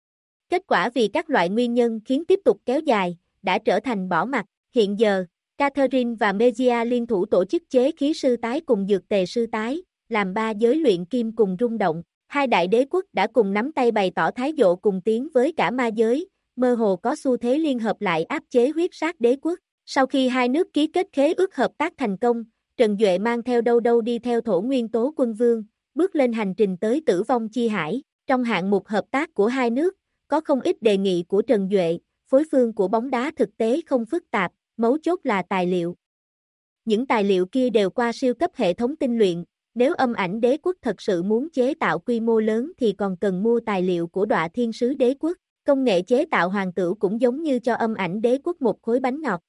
Kết quả vì các loại nguyên nhân khiến tiếp tục kéo dài, đã trở thành bỏ mặc. Hiện giờ, Catherine và Mejia liên thủ tổ chức chế khí sư tái cùng dược tề sư tái, làm 3 giới luyện kim cùng rung động. Hai đại đế quốc đã cùng nắm tay bày tỏ thái độ cùng tiến với cả ma giới, mơ hồ có xu thế liên hợp lại áp chế huyết sát đế quốc. Sau khi hai nước ký kết khế ước hợp tác thành công, Trần Duệ mang theo đâu đâu đi theo Thổ Nguyên Tố Quân Vương, bước lên hành trình tới Tử Vong Chi Hải. Trong hạng mục hợp tác của hai nước, có không ít đề nghị của Trần Duệ, phối phương của bóng đá thực tế không phức tạp, mấu chốt là tài liệu. Những tài liệu kia đều qua siêu cấp hệ thống tinh luyện, nếu Âm Ảnh Đế Quốc thật sự muốn chế tạo quy mô lớn thì còn cần mua tài liệu của Đọa Thiên Sứ Đế Quốc. Công nghệ chế tạo hoàng tửu cũng giống như cho Âm Ảnh Đế Quốc một khối bánh ngọt.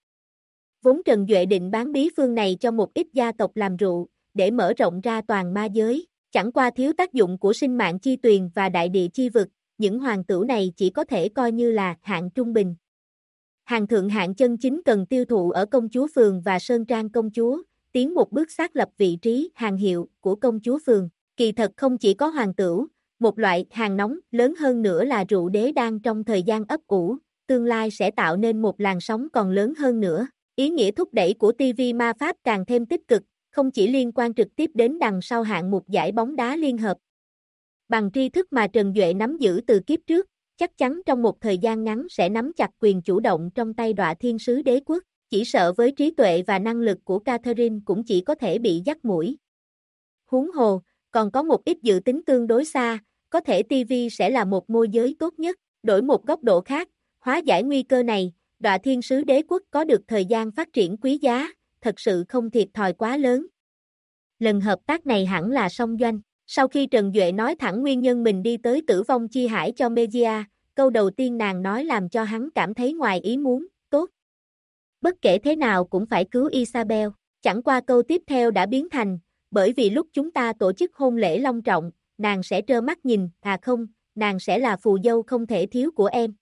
Vốn Trần Duệ định bán bí phương này cho một ít gia tộc làm rượu, để mở rộng ra toàn ma giới, chẳng qua thiếu tác dụng của sinh mạng chi tuyền và đại địa chi vực, những hoàng tửu này chỉ có thể coi như là hạng trung bình. Hàng thượng hạng chân chính cần tiêu thụ ở Công Chúa Phường và Sơn Trang Công Chúa, tiến một bước xác lập vị trí hàng hiệu của Công Chúa Phường. Kỳ thật không chỉ có hoàng tửu, một loại hàng nóng lớn hơn nữa là rượu đế đang trong thời gian ấp ủ, tương lai sẽ tạo nên một làn sóng còn lớn hơn nữa. Ý nghĩa thúc đẩy của TV Ma Pháp càng thêm tích cực, không chỉ liên quan trực tiếp đến đằng sau hạng mục giải bóng đá liên hợp. Bằng tri thức mà Trần Duệ nắm giữ từ kiếp trước, chắc chắn trong một thời gian ngắn sẽ nắm chặt quyền chủ động trong tay Đọa Thiên Sứ Đế Quốc, chỉ sợ với trí tuệ và năng lực của Catherine cũng chỉ có thể bị dắt mũi. Huống hồ, còn có một ít dự tính tương đối xa, có thể TV sẽ là một môi giới tốt nhất. Đổi một góc độ khác, hóa giải nguy cơ này, Đọa Thiên Sứ Đế Quốc có được thời gian phát triển quý giá, thật sự không thiệt thòi quá lớn. Lần hợp tác này hẳn là song doanh. Sau khi Trần Duệ nói thẳng nguyên nhân mình đi tới Tử Vong Chi Hải cho Mejia, câu đầu tiên nàng nói làm cho hắn cảm thấy ngoài ý muốn, tốt. Bất kể thế nào cũng phải cứu Isabel. Chẳng qua câu tiếp theo đã biến thành, bởi vì lúc chúng ta tổ chức hôn lễ long trọng, nàng sẽ trơ mắt nhìn, không, nàng sẽ là phù dâu không thể thiếu của em.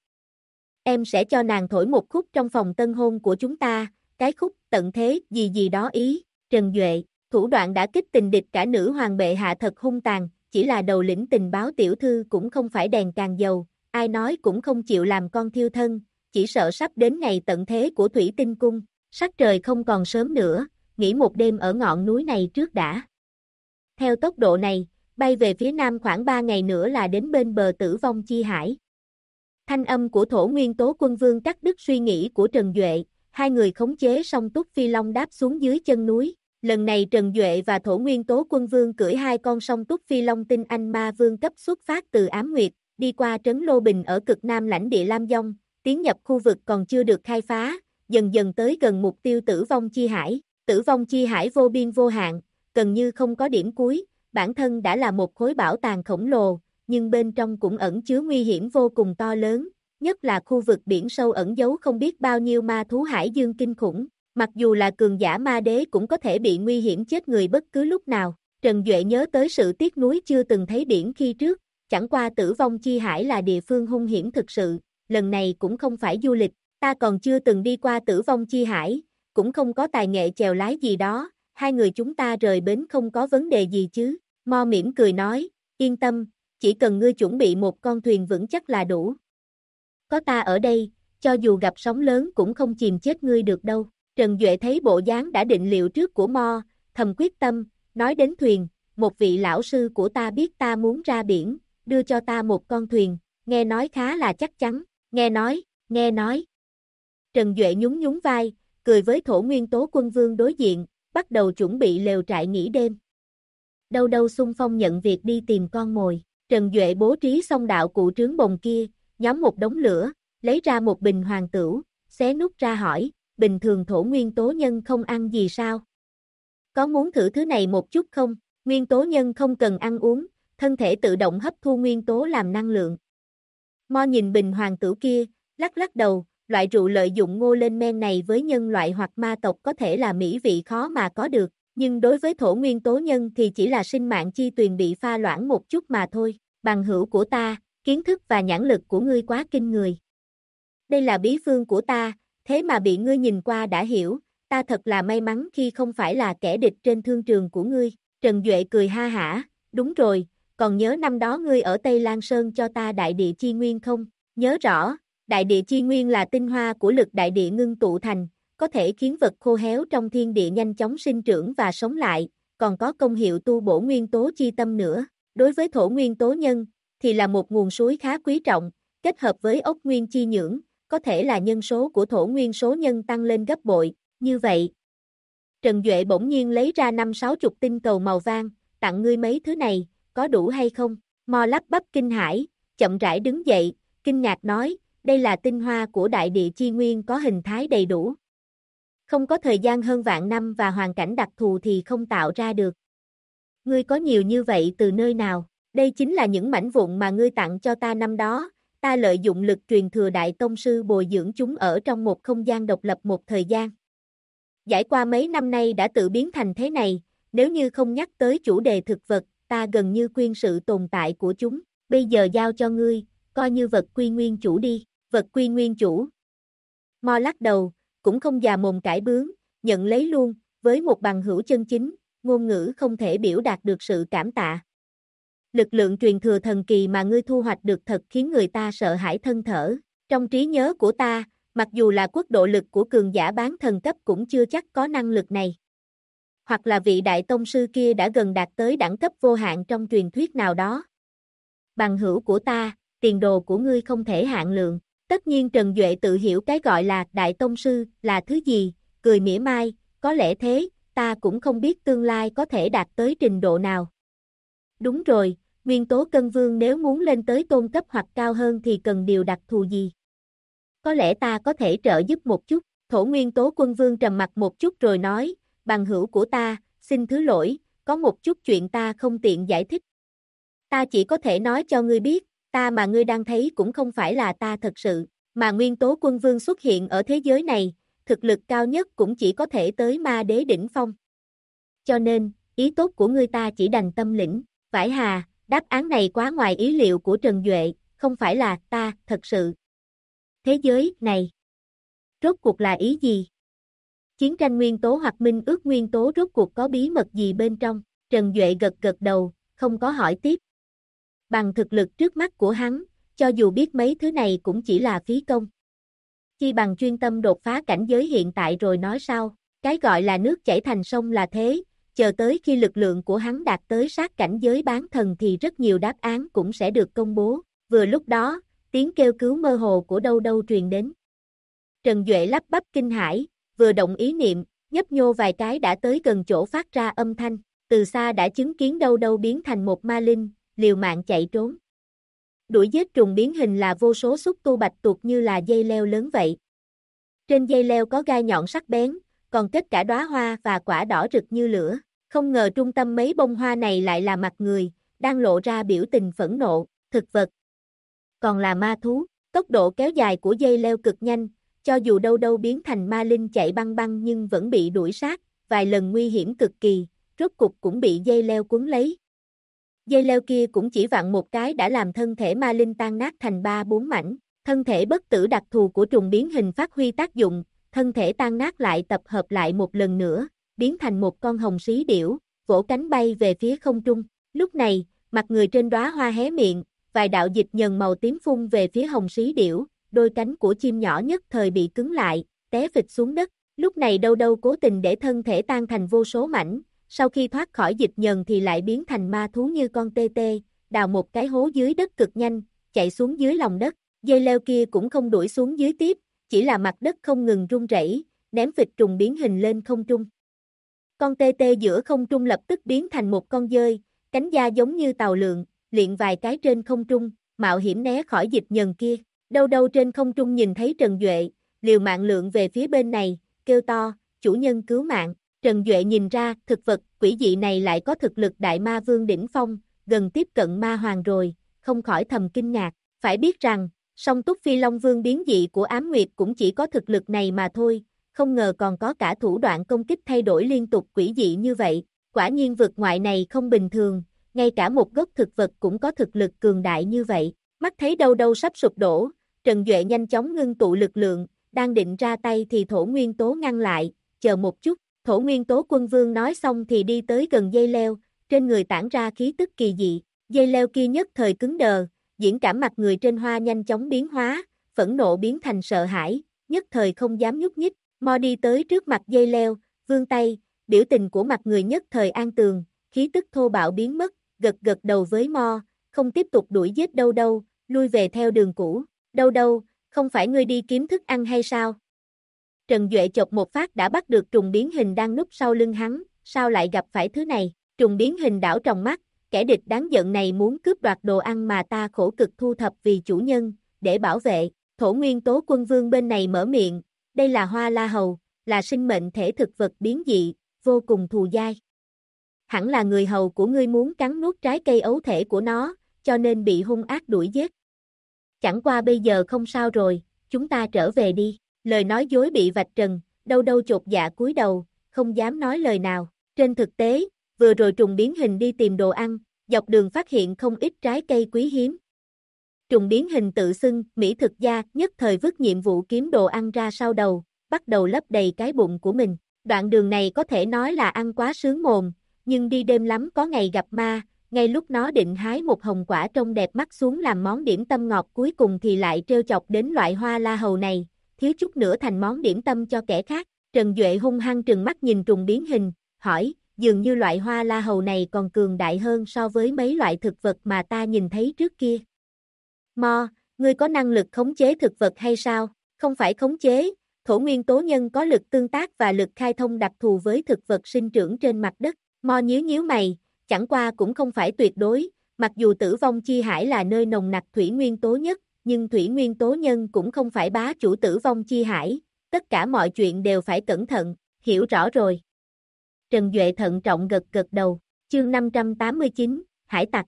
Em sẽ cho nàng thổi một khúc trong phòng tân hôn của chúng ta, cái khúc tận thế gì gì đó ý. Trần Duệ, thủ đoạn đã kích tình địch cả nữ hoàng bệ hạ thật hung tàn, chỉ là đầu lĩnh tình báo tiểu thư cũng không phải đèn càng dầu, ai nói cũng không chịu làm con thiêu thân, chỉ sợ sắp đến ngày tận thế của Thủy Tinh Cung, sắc trời không còn sớm nữa, nghỉ một đêm ở ngọn núi này trước đã. Theo tốc độ này, bay về phía nam khoảng 3 ngày nữa là đến bên bờ Tử Vong Chi Hải. Thanh âm của Thổ Nguyên Tố Quân Vương cắt đứt suy nghĩ của Trần Duệ, hai người khống chế xong Túc Phi Long đáp xuống dưới chân núi. Lần này Trần Duệ và Thổ Nguyên Tố Quân Vương cưỡi hai con song Túc Phi Long tinh anh ma vương cấp xuất phát từ Ám Nguyệt, đi qua trấn Lô Bình ở cực nam lãnh địa Lam Dông, tiến nhập khu vực còn chưa được khai phá, dần dần tới gần mục tiêu Tử Vong Chi Hải. Tử Vong Chi Hải vô biên vô hạn, gần như không có điểm cuối, bản thân đã là một khối bảo tàng khổng lồ, nhưng bên trong cũng ẩn chứa nguy hiểm vô cùng to lớn, nhất là khu vực biển sâu ẩn giấu không biết bao nhiêu ma thú hải dương kinh khủng. Mặc dù là cường giả ma đế cũng có thể bị nguy hiểm chết người bất cứ lúc nào. Trần Duệ nhớ tới sự tiếc nuối chưa từng thấy biển khi trước, chẳng qua Tử Vong Chi Hải là địa phương hung hiểm thực sự, lần này cũng không phải du lịch, ta còn chưa từng đi qua Tử Vong Chi Hải, cũng không có tài nghệ chèo lái gì đó, hai người chúng ta rời bến không có vấn đề gì chứ. Mo mỉm cười nói, yên tâm, chỉ cần ngươi chuẩn bị một con thuyền vững chắc là đủ. Có ta ở đây, cho dù gặp sóng lớn cũng không chìm chết ngươi được đâu. Trần Duệ thấy bộ dáng đã định liệu trước của Mo, thầm quyết tâm, nói đến thuyền, một vị lão sư của ta biết ta muốn ra biển, đưa cho ta một con thuyền, nghe nói khá là chắc chắn, nghe nói. Trần Duệ nhún nhún vai, cười với Thổ Nguyên Tố Quân Vương đối diện, bắt đầu chuẩn bị lều trại nghỉ đêm. Đâu đâu xung phong nhận việc đi tìm con mồi, Trần Duệ bố trí xong đạo cụ trướng bồng kia, nhóm một đống lửa, lấy ra một bình hoàng tửu, xé nút ra hỏi, bình thường Thổ Nguyên Tố Nhân không ăn gì sao? Có muốn thử thứ này một chút không? Nguyên tố nhân không cần ăn uống, thân thể tự động hấp thu nguyên tố làm năng lượng. Mo nhìn bình hoàng tửu kia, lắc lắc đầu, loại rượu lợi dụng ngô lên men này với nhân loại hoặc ma tộc có thể là mỹ vị khó mà có được, nhưng đối với Thổ Nguyên Tố Nhân thì chỉ là sinh mạng chi tuyền bị pha loãng một chút mà thôi. Bằng hữu của ta, kiến thức và nhãn lực của ngươi quá kinh người. Đây là bí phương của ta, thế mà bị ngươi nhìn qua đã hiểu, ta thật là may mắn khi không phải là kẻ địch trên thương trường của ngươi. Trần Duệ cười ha hả, đúng rồi, còn nhớ năm đó ngươi ở Tây Lan Sơn cho ta đại địa chi nguyên không? Nhớ rõ, đại địa chi nguyên là tinh hoa của lực đại địa ngưng tụ thành, có thể khiến vật khô héo trong thiên địa nhanh chóng sinh trưởng và sống lại, còn có công hiệu tu bổ nguyên tố chi tâm nữa. Đối với thổ nguyên tố nhân, thì là một nguồn suối khá quý trọng, kết hợp với ốc nguyên chi nhưỡng, có thể là nhân số của thổ nguyên số nhân tăng lên gấp bội, như vậy. Trần Duệ bỗng nhiên lấy ra 50-60 tinh cầu màu vàng, tặng ngươi mấy thứ này, có đủ hay không? Mo lắp bắp kinh hãi, chậm rãi đứng dậy, kinh ngạc nói, đây là tinh hoa của đại địa chi nguyên có hình thái đầy đủ. Không có thời gian hơn vạn năm và hoàn cảnh đặc thù thì không tạo ra được. Ngươi có nhiều như vậy từ nơi nào? Đây chính là những mảnh vụn mà ngươi tặng cho ta năm đó, ta lợi dụng lực truyền thừa đại tông sư bồi dưỡng chúng ở trong một không gian độc lập một thời gian. Trải qua mấy năm nay đã tự biến thành thế này, nếu như không nhắc tới chủ đề thực vật, ta gần như quên sự tồn tại của chúng, bây giờ giao cho ngươi, coi như vật quy nguyên chủ đi, vật quy nguyên chủ. Mo lắc đầu, cũng không già mồm cãi bướng, nhận lấy luôn, với một bằng hữu chân chính, ngôn ngữ không thể biểu đạt được sự cảm tạ. Lực lượng truyền thừa thần kỳ mà ngươi thu hoạch được thật khiến người ta sợ hãi thân thở. Trong trí nhớ của ta, mặc dù là quốc độ lực của cường giả bán thần cấp cũng chưa chắc có năng lực này. Hoặc là vị đại tông sư kia đã gần đạt tới đẳng cấp vô hạn trong truyền thuyết nào đó. Bằng hữu của ta, tiền đồ của ngươi không thể hạn lượng. Tất nhiên Trần Duệ tự hiểu cái gọi là đại tông sư là thứ gì, cười mỉa mai, có lẽ thế, ta cũng không biết tương lai có thể đạt tới trình độ nào. Đúng rồi, nguyên tố cân vương nếu muốn lên tới tôn cấp hoặc cao hơn thì cần điều đặc thù gì? Có lẽ ta có thể trợ giúp một chút. Thổ nguyên tố quân vương trầm mặt một chút rồi nói, bằng hữu của ta, xin thứ lỗi, có một chút chuyện ta không tiện giải thích. Ta chỉ có thể nói cho ngươi biết, ta mà ngươi đang thấy cũng không phải là ta thật sự, mà nguyên tố quân vương xuất hiện ở thế giới này, thực lực cao nhất cũng chỉ có thể tới ma đế đỉnh phong. Cho nên, ý tốt của ngươi ta chỉ đành tâm lĩnh. Vải hà, đáp án này quá ngoài ý liệu của Trần Duệ, không phải là ta, thật sự. Thế giới này, rốt cuộc là ý gì? Chiến tranh nguyên tố hoặc minh ước nguyên tố rốt cuộc có bí mật gì bên trong? Trần Duệ gật gật đầu, không có hỏi tiếp. Bằng thực lực trước mắt của hắn, cho dù biết mấy thứ này cũng chỉ là phí công. Chi bằng chuyên tâm đột phá cảnh giới hiện tại rồi nói sau, cái gọi là nước chảy thành sông là thế, chờ tới khi lực lượng của hắn đạt tới sát cảnh giới bán thần thì rất nhiều đáp án cũng sẽ được công bố. Vừa lúc đó, tiếng kêu cứu mơ hồ của đâu đâu truyền đến. Trần Duệ lắp bắp kinh hãi, vừa động ý niệm, nhấp nhô vài cái đã tới gần chỗ phát ra âm thanh, từ xa đã chứng kiến đâu đâu biến thành một ma linh, liều mạng chạy trốn. Đuổi giết trùng biến hình là vô số xúc tu bạch tuộc như là dây leo lớn vậy. Trên dây leo có gai nhọn sắc bén, còn kết cả đóa hoa và quả đỏ rực như lửa. Không ngờ trung tâm mấy bông hoa này lại là mặt người, đang lộ ra biểu tình phẫn nộ, thực vật. Còn là ma thú, tốc độ kéo dài của dây leo cực nhanh, cho dù đâu đâu biến thành ma linh chạy băng băng nhưng vẫn bị đuổi sát, vài lần nguy hiểm cực kỳ, rốt cục cũng bị dây leo cuốn lấy. Dây leo kia cũng chỉ vặn một cái đã làm thân thể ma linh tan nát thành 3-4 mảnh, thân thể bất tử đặc thù của trùng biến hình phát huy tác dụng, thân thể tan nát lại tập hợp lại một lần nữa, biến thành một con hồng xí điểu, vỗ cánh bay về phía không trung. Lúc này, mặt người trên đóa hoa hé miệng, vài đạo dịch nhờn màu tím phun về phía hồng xí điểu, đôi cánh của chim nhỏ nhất thời bị cứng lại, té phịch xuống đất. Lúc này đâu đâu cố tình để thân thể tan thành vô số mảnh, sau khi thoát khỏi dịch nhờn thì lại biến thành ma thú như con tê tê, đào một cái hố dưới đất cực nhanh, chạy xuống dưới lòng đất. Dây leo kia cũng không đuổi xuống dưới tiếp, chỉ là mặt đất không ngừng rung rẩy, ném phịch trùng biến hình lên không trung. Con tê tê giữa không trung lập tức biến thành một con dơi, cánh da giống như tàu lượn, luyện vài cái trên không trung, mạo hiểm né khỏi dịch nhờn kia. Đâu đâu trên không trung nhìn thấy Trần Duệ, liều mạng lượn về phía bên này, kêu to, chủ nhân cứu mạng. Trần Duệ nhìn ra, thực vật quỷ dị này lại có thực lực đại ma vương đỉnh phong, gần tiếp cận ma hoàng rồi, không khỏi thầm kinh ngạc. Phải biết rằng, song túc phi long vương biến dị của Ám Nguyệt cũng chỉ có thực lực này mà thôi, không ngờ còn có cả thủ đoạn công kích thay đổi liên tục quỷ dị như vậy. Quả nhiên vực ngoại này không bình thường, ngay cả một gốc thực vật cũng có thực lực cường đại như vậy. Mắt thấy đâu đâu sắp sụp đổ, Trần Duệ nhanh chóng ngưng tụ lực lượng, đang định ra tay thì thổ nguyên tố ngăn lại, chờ một chút, Thổ Nguyên Tố Quân Vương nói xong thì đi tới gần dây leo, trên người tản ra khí tức kỳ dị, dây leo kia nhất thời cứng đờ, diễn cảm mặt người trên hoa nhanh chóng biến hóa, phẫn nộ biến thành sợ hãi, nhất thời không dám nhúc nhích, Mo đi tới trước mặt dây leo, vươn tay, biểu tình của mặt người nhất thời an tường, khí tức thô bạo biến mất, gật gật đầu với Mo, không tiếp tục đuổi giết Đâu Đâu, lui về theo đường cũ, Đâu Đâu, không phải ngươi đi kiếm thức ăn hay sao? Trần Duệ chộp một phát đã bắt được trùng biến hình đang núp sau lưng hắn, sao lại gặp phải thứ này, trùng biến hình đảo trong mắt, kẻ địch đáng giận này muốn cướp đoạt đồ ăn mà ta khổ cực thu thập vì chủ nhân, để bảo vệ, Thổ Nguyên Tố Quân Vương bên này mở miệng, đây là hoa la hầu, là sinh mệnh thể thực vật biến dị, vô cùng thù dai. Hẳn là người hầu của ngươi muốn cắn nuốt trái cây ấu thể của nó, cho nên bị hung ác đuổi giết. Chẳng qua bây giờ không sao rồi, chúng ta trở về đi. Lời nói dối bị vạch trần, Đâu Đâu chột dạ cúi đầu, không dám nói lời nào. Trên thực tế, vừa rồi trùng biến hình đi tìm đồ ăn, dọc đường phát hiện không ít trái cây quý hiếm. Trùng biến hình tự xưng, mỹ thực gia, nhất thời vứt nhiệm vụ kiếm đồ ăn ra sau đầu, bắt đầu lấp đầy cái bụng của mình. Đoạn đường này có thể nói là ăn quá sướng mồm, nhưng đi đêm lắm có ngày gặp ma, ngay lúc nó định hái một hồng quả trông đẹp mắt xuống làm món điểm tâm ngọt cuối cùng thì lại trêu chọc đến loại hoa la hầu này, thiếu chút nữa thành món điểm tâm cho kẻ khác. Trần Duệ hung hăng trừng mắt nhìn trùng biến hình, hỏi, dường như loại hoa la hầu này còn cường đại hơn so với mấy loại thực vật mà ta nhìn thấy trước kia. Mo, ngươi có năng lực khống chế thực vật hay sao? Không phải khống chế, Thổ Nguyên Tố Nhân có lực tương tác và lực khai thông đặc thù với thực vật sinh trưởng trên mặt đất. Mo nhíu mày, chẳng qua cũng không phải tuyệt đối, mặc dù Tử Vong Chi Hải là nơi nồng nặc thủy nguyên tố nhất, nhưng thủy nguyên tố nhân cũng không phải bá chủ Tử Vong Chi Hải, tất cả mọi chuyện đều phải cẩn thận, hiểu rõ rồi. Trần Duệ thận trọng gật gật đầu, chương 589, Hải tặc.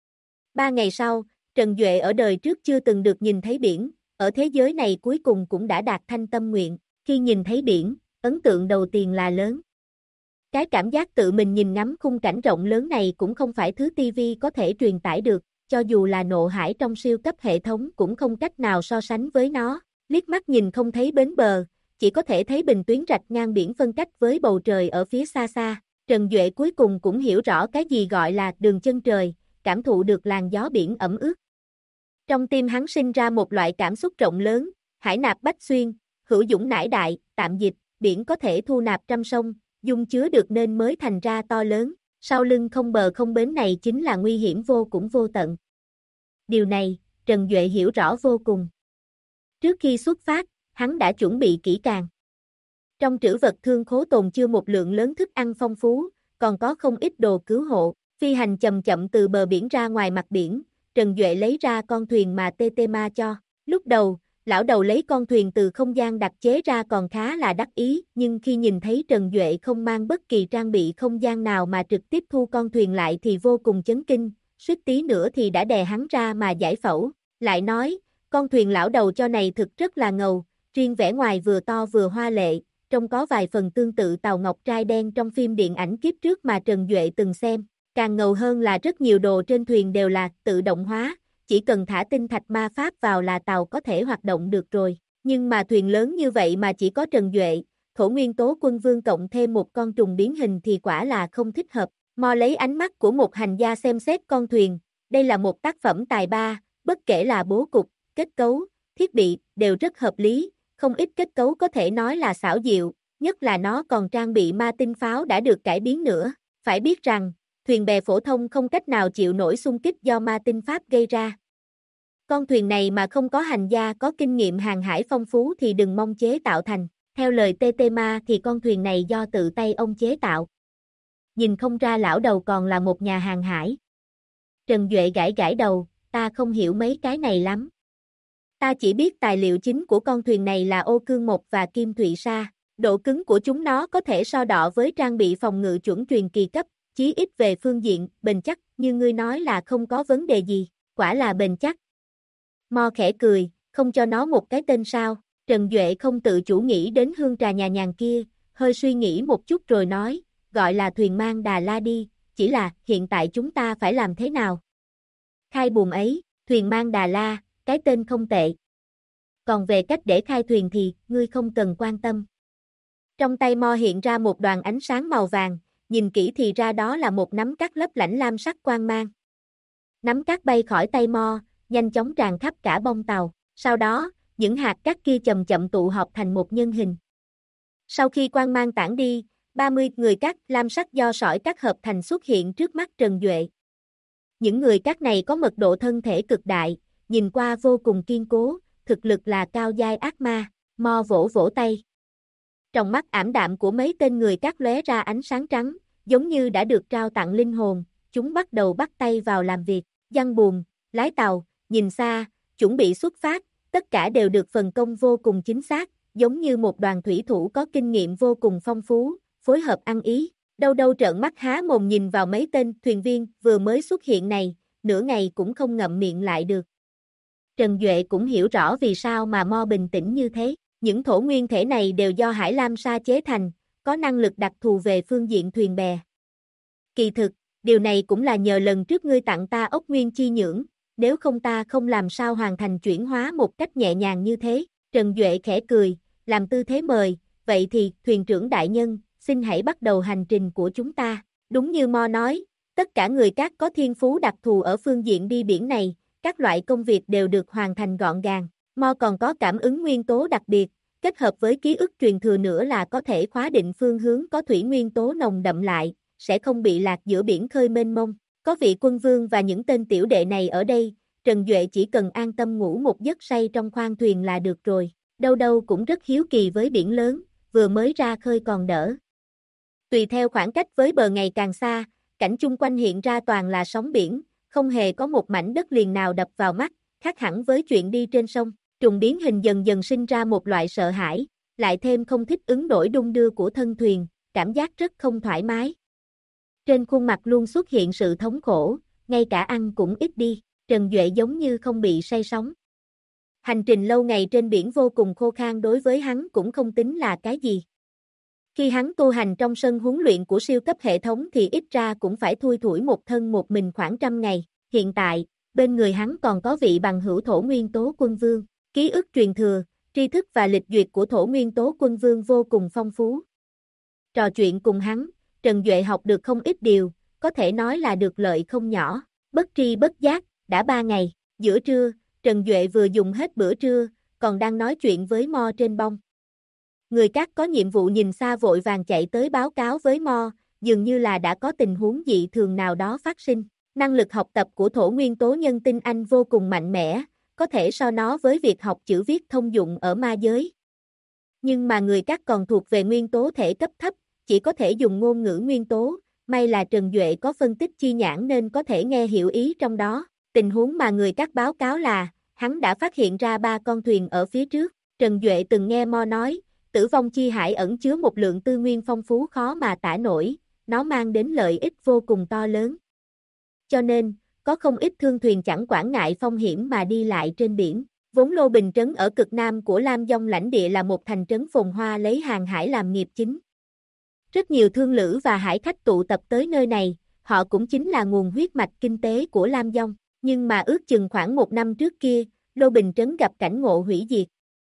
3 ngày sau, Trần Duệ ở đời trước chưa từng được nhìn thấy biển, ở thế giới này cuối cùng cũng đã đạt thanh tâm nguyện, khi nhìn thấy biển, ấn tượng đầu tiên là lớn. Cái cảm giác tự mình nhìn ngắm khung cảnh rộng lớn này cũng không phải thứ TV có thể truyền tải được, cho dù là nộ hải trong siêu cấp hệ thống cũng không cách nào so sánh với nó, liếc mắt nhìn không thấy bến bờ, chỉ có thể thấy bình tuyến rạch ngang biển phân cách với bầu trời ở phía xa xa. Trần Duệ cuối cùng cũng hiểu rõ cái gì gọi là đường chân trời, cảm thụ được làn gió biển ẩm ướt. Trong tim hắn sinh ra một loại cảm xúc rộng lớn, hải nạp bách xuyên, hữu dũng nải đại, tạm dịch, biển có thể thu nạp trăm sông, dung chứa được nên mới thành ra to lớn, sau lưng không bờ không bến này chính là nguy hiểm vô cùng vô tận. Điều này, Trần Duệ hiểu rõ vô cùng. Trước khi xuất phát, hắn đã chuẩn bị kỹ càng. Trong trữ vật thương khố tồn chứa một lượng lớn thức ăn phong phú, còn có không ít đồ cứu hộ, phi hành chậm chậm từ bờ biển ra ngoài mặt biển, Trần Duệ lấy ra con thuyền mà Tetema cho. Lúc đầu, lão đầu lấy con thuyền từ không gian đặc chế ra còn khá là đắc ý, nhưng khi nhìn thấy Trần Duệ không mang bất kỳ trang bị không gian nào mà trực tiếp thu con thuyền lại thì vô cùng chấn kinh, suýt tí nữa thì đã đè hắn ra mà giải phẫu. Lại nói, con thuyền lão đầu cho này thực rất là ngầu, riêng vẻ ngoài vừa to vừa hoa lệ, trông có vài phần tương tự tàu ngọc trai đen trong phim điện ảnh kiếp trước mà Trần Duệ từng xem. Càng ngầu hơn là rất nhiều đồ trên thuyền đều là tự động hóa, chỉ cần thả tinh thạch ma pháp vào là tàu có thể hoạt động được rồi. Nhưng mà thuyền lớn như vậy mà chỉ có Trần Duệ, Thổ Nguyên Tố Quân Vương cộng thêm một con trùng biến hình thì quả là không thích hợp. Mo lấy ánh mắt của một hành gia xem xét con thuyền, đây là một tác phẩm tài ba, bất kể là bố cục, kết cấu, thiết bị, đều rất hợp lý, không ít kết cấu có thể nói là xảo diệu, nhất là nó còn trang bị ma tinh pháo đã được cải biến nữa. Phải biết rằng, thuyền bè phổ thông không cách nào chịu nổi xung kích do ma tinh pháp gây ra. Con thuyền này mà không có hành gia có kinh nghiệm hàng hải phong phú thì đừng mong chế tạo thành. Theo lời Tetema thì con thuyền này do tự tay ông chế tạo. Nhìn không ra lão đầu còn là một nhà hàng hải. Trần Duệ gãi đầu, ta không hiểu mấy cái này lắm. Ta chỉ biết tài liệu chính của con thuyền này là ô cương mộc và kim thụy sa. Độ cứng của chúng nó có thể so đọ với trang bị phòng ngự chuẩn truyền kỳ cấp, chí ít về phương diện bền chắc, như ngươi nói là không có vấn đề gì, quả là bền chắc. Mo khẽ cười, không cho nó một cái tên sao? Trần Duệ không tự chủ nghĩ đến hương trà nhà nhàn kia, hơi suy nghĩ một chút rồi nói, gọi là thuyền mang Đà La đi, chỉ là hiện tại chúng ta phải làm thế nào? Khai buồm ấy, thuyền mang Đà La, cái tên không tệ. Còn về cách để khai thuyền thì, ngươi không cần quan tâm. Trong tay Mo hiện ra một đoàn ánh sáng màu vàng, nhìn kỹ thì ra đó là một nắm cát lấp lánh lam sắc quang mang. Nắm cát bay khỏi tay Mo, nhanh chóng tràn khắp cả bông tàu. Sau đó, những hạt cát kia chậm chậm tụ họp thành một nhân hình. Sau khi quang mang tản đi, 30 người cát lam sắc do sỏi cát hợp thành xuất hiện trước mắt Trần Duệ. Những người cát này có mật độ thân thể cực đại, nhìn qua vô cùng kiên cố, thực lực là cao giai ác ma. Mo vỗ vỗ tay. Trong mắt ảm đạm của mấy tên người cát lóe ra ánh sáng trắng, giống như đã được trao tặng linh hồn, chúng bắt đầu bắt tay vào làm việc, giăng buồm, lái tàu, nhìn xa, chuẩn bị xuất phát, tất cả đều được phân công vô cùng chính xác, giống như một đoàn thủy thủ có kinh nghiệm vô cùng phong phú, phối hợp ăn ý. Đâu đâu trợn mắt há mồm nhìn vào mấy tên thuyền viên vừa mới xuất hiện này, nửa ngày cũng không ngậm miệng lại được. Trần Duệ cũng hiểu rõ vì sao mà Mo bình tĩnh như thế. Những thổ nguyên thể này đều do Hải Lam Sa chế thành, có năng lực đặc thù về phương diện thuyền bè. Kỳ thực, điều này cũng là nhờ lần trước ngươi tặng ta ốc nguyên chi nhưỡng, nếu không ta không làm sao hoàn thành chuyển hóa một cách nhẹ nhàng như thế. Trần Duệ khẽ cười, làm tư thế mời, vậy thì, thuyền trưởng đại nhân, xin hãy bắt đầu hành trình của chúng ta. Đúng như Mo nói, tất cả người cát có thiên phú đặc thù ở phương diện đi biển này, các loại công việc đều được hoàn thành gọn gàng. Mo còn có cảm ứng nguyên tố đặc biệt, kết hợp với ký ức truyền thừa nữa là có thể khóa định phương hướng có thủy nguyên tố nồng đậm lại, sẽ không bị lạc giữa biển khơi mênh mông. Có vị quân vương và những tên tiểu đệ này ở đây, Trần Duệ chỉ cần an tâm ngủ một giấc say trong khoang thuyền là được rồi. Đâu đâu cũng rất hiếu kỳ với biển lớn, vừa mới ra khơi còn đỡ. Tùy theo khoảng cách với bờ ngày càng xa, cảnh chung quanh hiện ra toàn là sóng biển, không hề có một mảnh đất liền nào đập vào mắt, khác hẳn với chuyện đi trên sông. Trùng biến hình dần dần sinh ra một loại sợ hãi, lại thêm không thích ứng đổi đung đưa của thân thuyền, cảm giác rất không thoải mái. Trên khuôn mặt luôn xuất hiện sự thống khổ, ngay cả ăn cũng ít đi, Trần Duệ giống như không bị say sóng. Hành trình lâu ngày trên biển vô cùng khô khan đối với hắn cũng không tính là cái gì. Khi hắn tu hành trong sân huấn luyện của siêu cấp hệ thống thì ít ra cũng phải thui thủi một thân một mình khoảng 100 ngày. Hiện tại, bên người hắn còn có vị bằng hữu thổ nguyên tố quân vương. Ký ức truyền thừa, tri thức và lịch duyệt của thổ nguyên tố quân vương vô cùng phong phú. Trò chuyện cùng hắn, Trần Duệ học được không ít điều, có thể nói là được lợi không nhỏ. Bất tri bất giác, đã 3 ngày, giữa trưa, Trần Duệ vừa dùng hết bữa trưa, còn đang nói chuyện với Mo trên bông. Người cát có nhiệm vụ nhìn xa vội vàng chạy tới báo cáo với Mo, dường như là đã có tình huống dị thường nào đó phát sinh. Năng lực học tập của thổ nguyên tố nhân tinh anh vô cùng mạnh mẽ, có thể so nó với việc học chữ viết thông dụng ở ma giới. Nhưng mà người cát còn thuộc về nguyên tố thể cấp thấp, chỉ có thể dùng ngôn ngữ nguyên tố, may là Trần Duệ có phân tích chi nhãn nên có thể nghe hiểu ý trong đó. Tình huống mà người cát báo cáo là, hắn đã phát hiện ra 3 con thuyền ở phía trước. Trần Duệ từng nghe Mo nói, Tử vong chi hải ẩn chứa một lượng tư nguyên phong phú khó mà tả nổi, nó mang đến lợi ích vô cùng to lớn. Cho nên, có không ít thương thuyền chẳng quản ngại phong hiểm mà đi lại trên biển. Vốn Lô Bình Trấn ở cực nam của Lam Dông lãnh địa là một thành trấn phồn hoa lấy hàng hải làm nghiệp chính. Rất nhiều thương lữ và hải khách tụ tập tới nơi này, họ cũng chính là nguồn huyết mạch kinh tế của Lam Dông. Nhưng mà ước chừng khoảng 1 năm trước kia, Lô Bình Trấn gặp cảnh ngộ hủy diệt.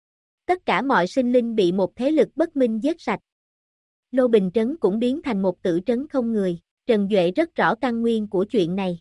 Tất cả mọi sinh linh bị một thế lực bất minh giết sạch. Lô Bình Trấn cũng biến thành một tử trấn không người. Trần Duệ rất rõ căn nguyên của chuyện này.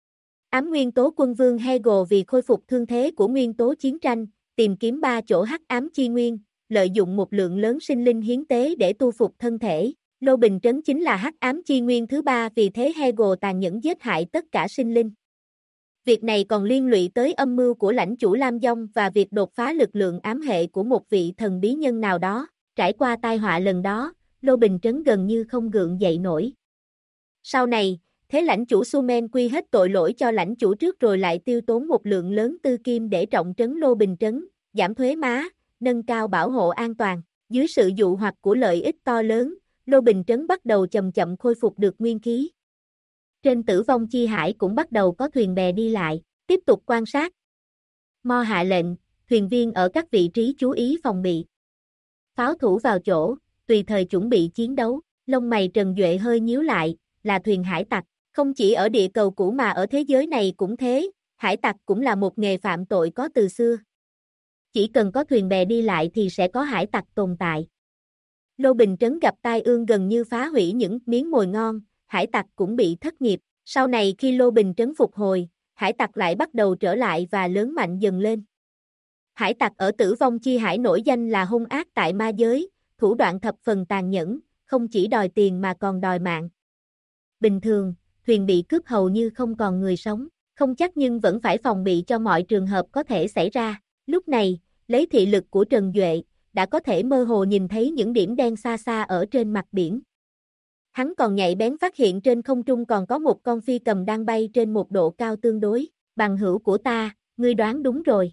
Ám nguyên tố quân vương Hegel vì khôi phục thương thế của nguyên tố chiến tranh, tìm kiếm 3 chỗ hắc ám chi nguyên, lợi dụng một lượng lớn sinh linh hiến tế để tu phục thân thể. Lô Bình Trấn chính là hắc ám chi nguyên thứ 3, vì thế Hegel tàn nhẫn giết hại tất cả sinh linh. Việc này còn liên lụy tới âm mưu của lãnh chủ Lam Dông và việc đột phá lực lượng ám hệ của một vị thần bí nhân nào đó. Trải qua tai họa lần đó, Lô Bình Trấn gần như không gượng dậy nổi. Sau này, thế lãnh chủ Sumen quy hết tội lỗi cho lãnh chủ trước rồi lại tiêu tốn một lượng lớn tư kim để trọng trấn Lô Bình Trấn, giảm thuế má, nâng cao bảo hộ an toàn. Dưới sự dụ hoặc của lợi ích to lớn, Lô Bình Trấn bắt đầu chậm chậm khôi phục được nguyên khí. Trên Tử vong chi hải cũng bắt đầu có thuyền bè đi lại, tiếp tục quan sát. Mo hạ lệnh, thuyền viên ở các vị trí chú ý phòng bị. Pháo thủ vào chỗ, tùy thời chuẩn bị chiến đấu. Lông mày Trần Duệ hơi nhíu lại, là thuyền hải tặc. Không chỉ ở địa cầu cũ mà ở thế giới này cũng thế, hải tặc cũng là một nghề phạm tội có từ xưa. Chỉ cần có thuyền bè đi lại thì sẽ có hải tặc tồn tại. Lô Bình Trấn gặp tai ương gần như phá hủy những miếng mồi ngon, hải tặc cũng bị thất nghiệp. Sau này khi Lô Bình Trấn phục hồi, hải tặc lại bắt đầu trở lại và lớn mạnh dần lên. Hải tặc ở Tử Vong Chi Hải nổi danh là hung ác tại ma giới, thủ đoạn thập phần tàn nhẫn, không chỉ đòi tiền mà còn đòi mạng. Bình thường, thuyền bị cướp hầu như không còn người sống, không chắc nhưng vẫn phải phòng bị cho mọi trường hợp có thể xảy ra. Lúc này, lấy thị lực của Trần Duệ, đã có thể mơ hồ nhìn thấy những điểm đen xa xa ở trên mặt biển. Hắn còn nhạy bén phát hiện trên không trung còn có một con phi cầm đang bay trên một độ cao tương đối. Bằng hữu của ta, ngươi đoán đúng rồi.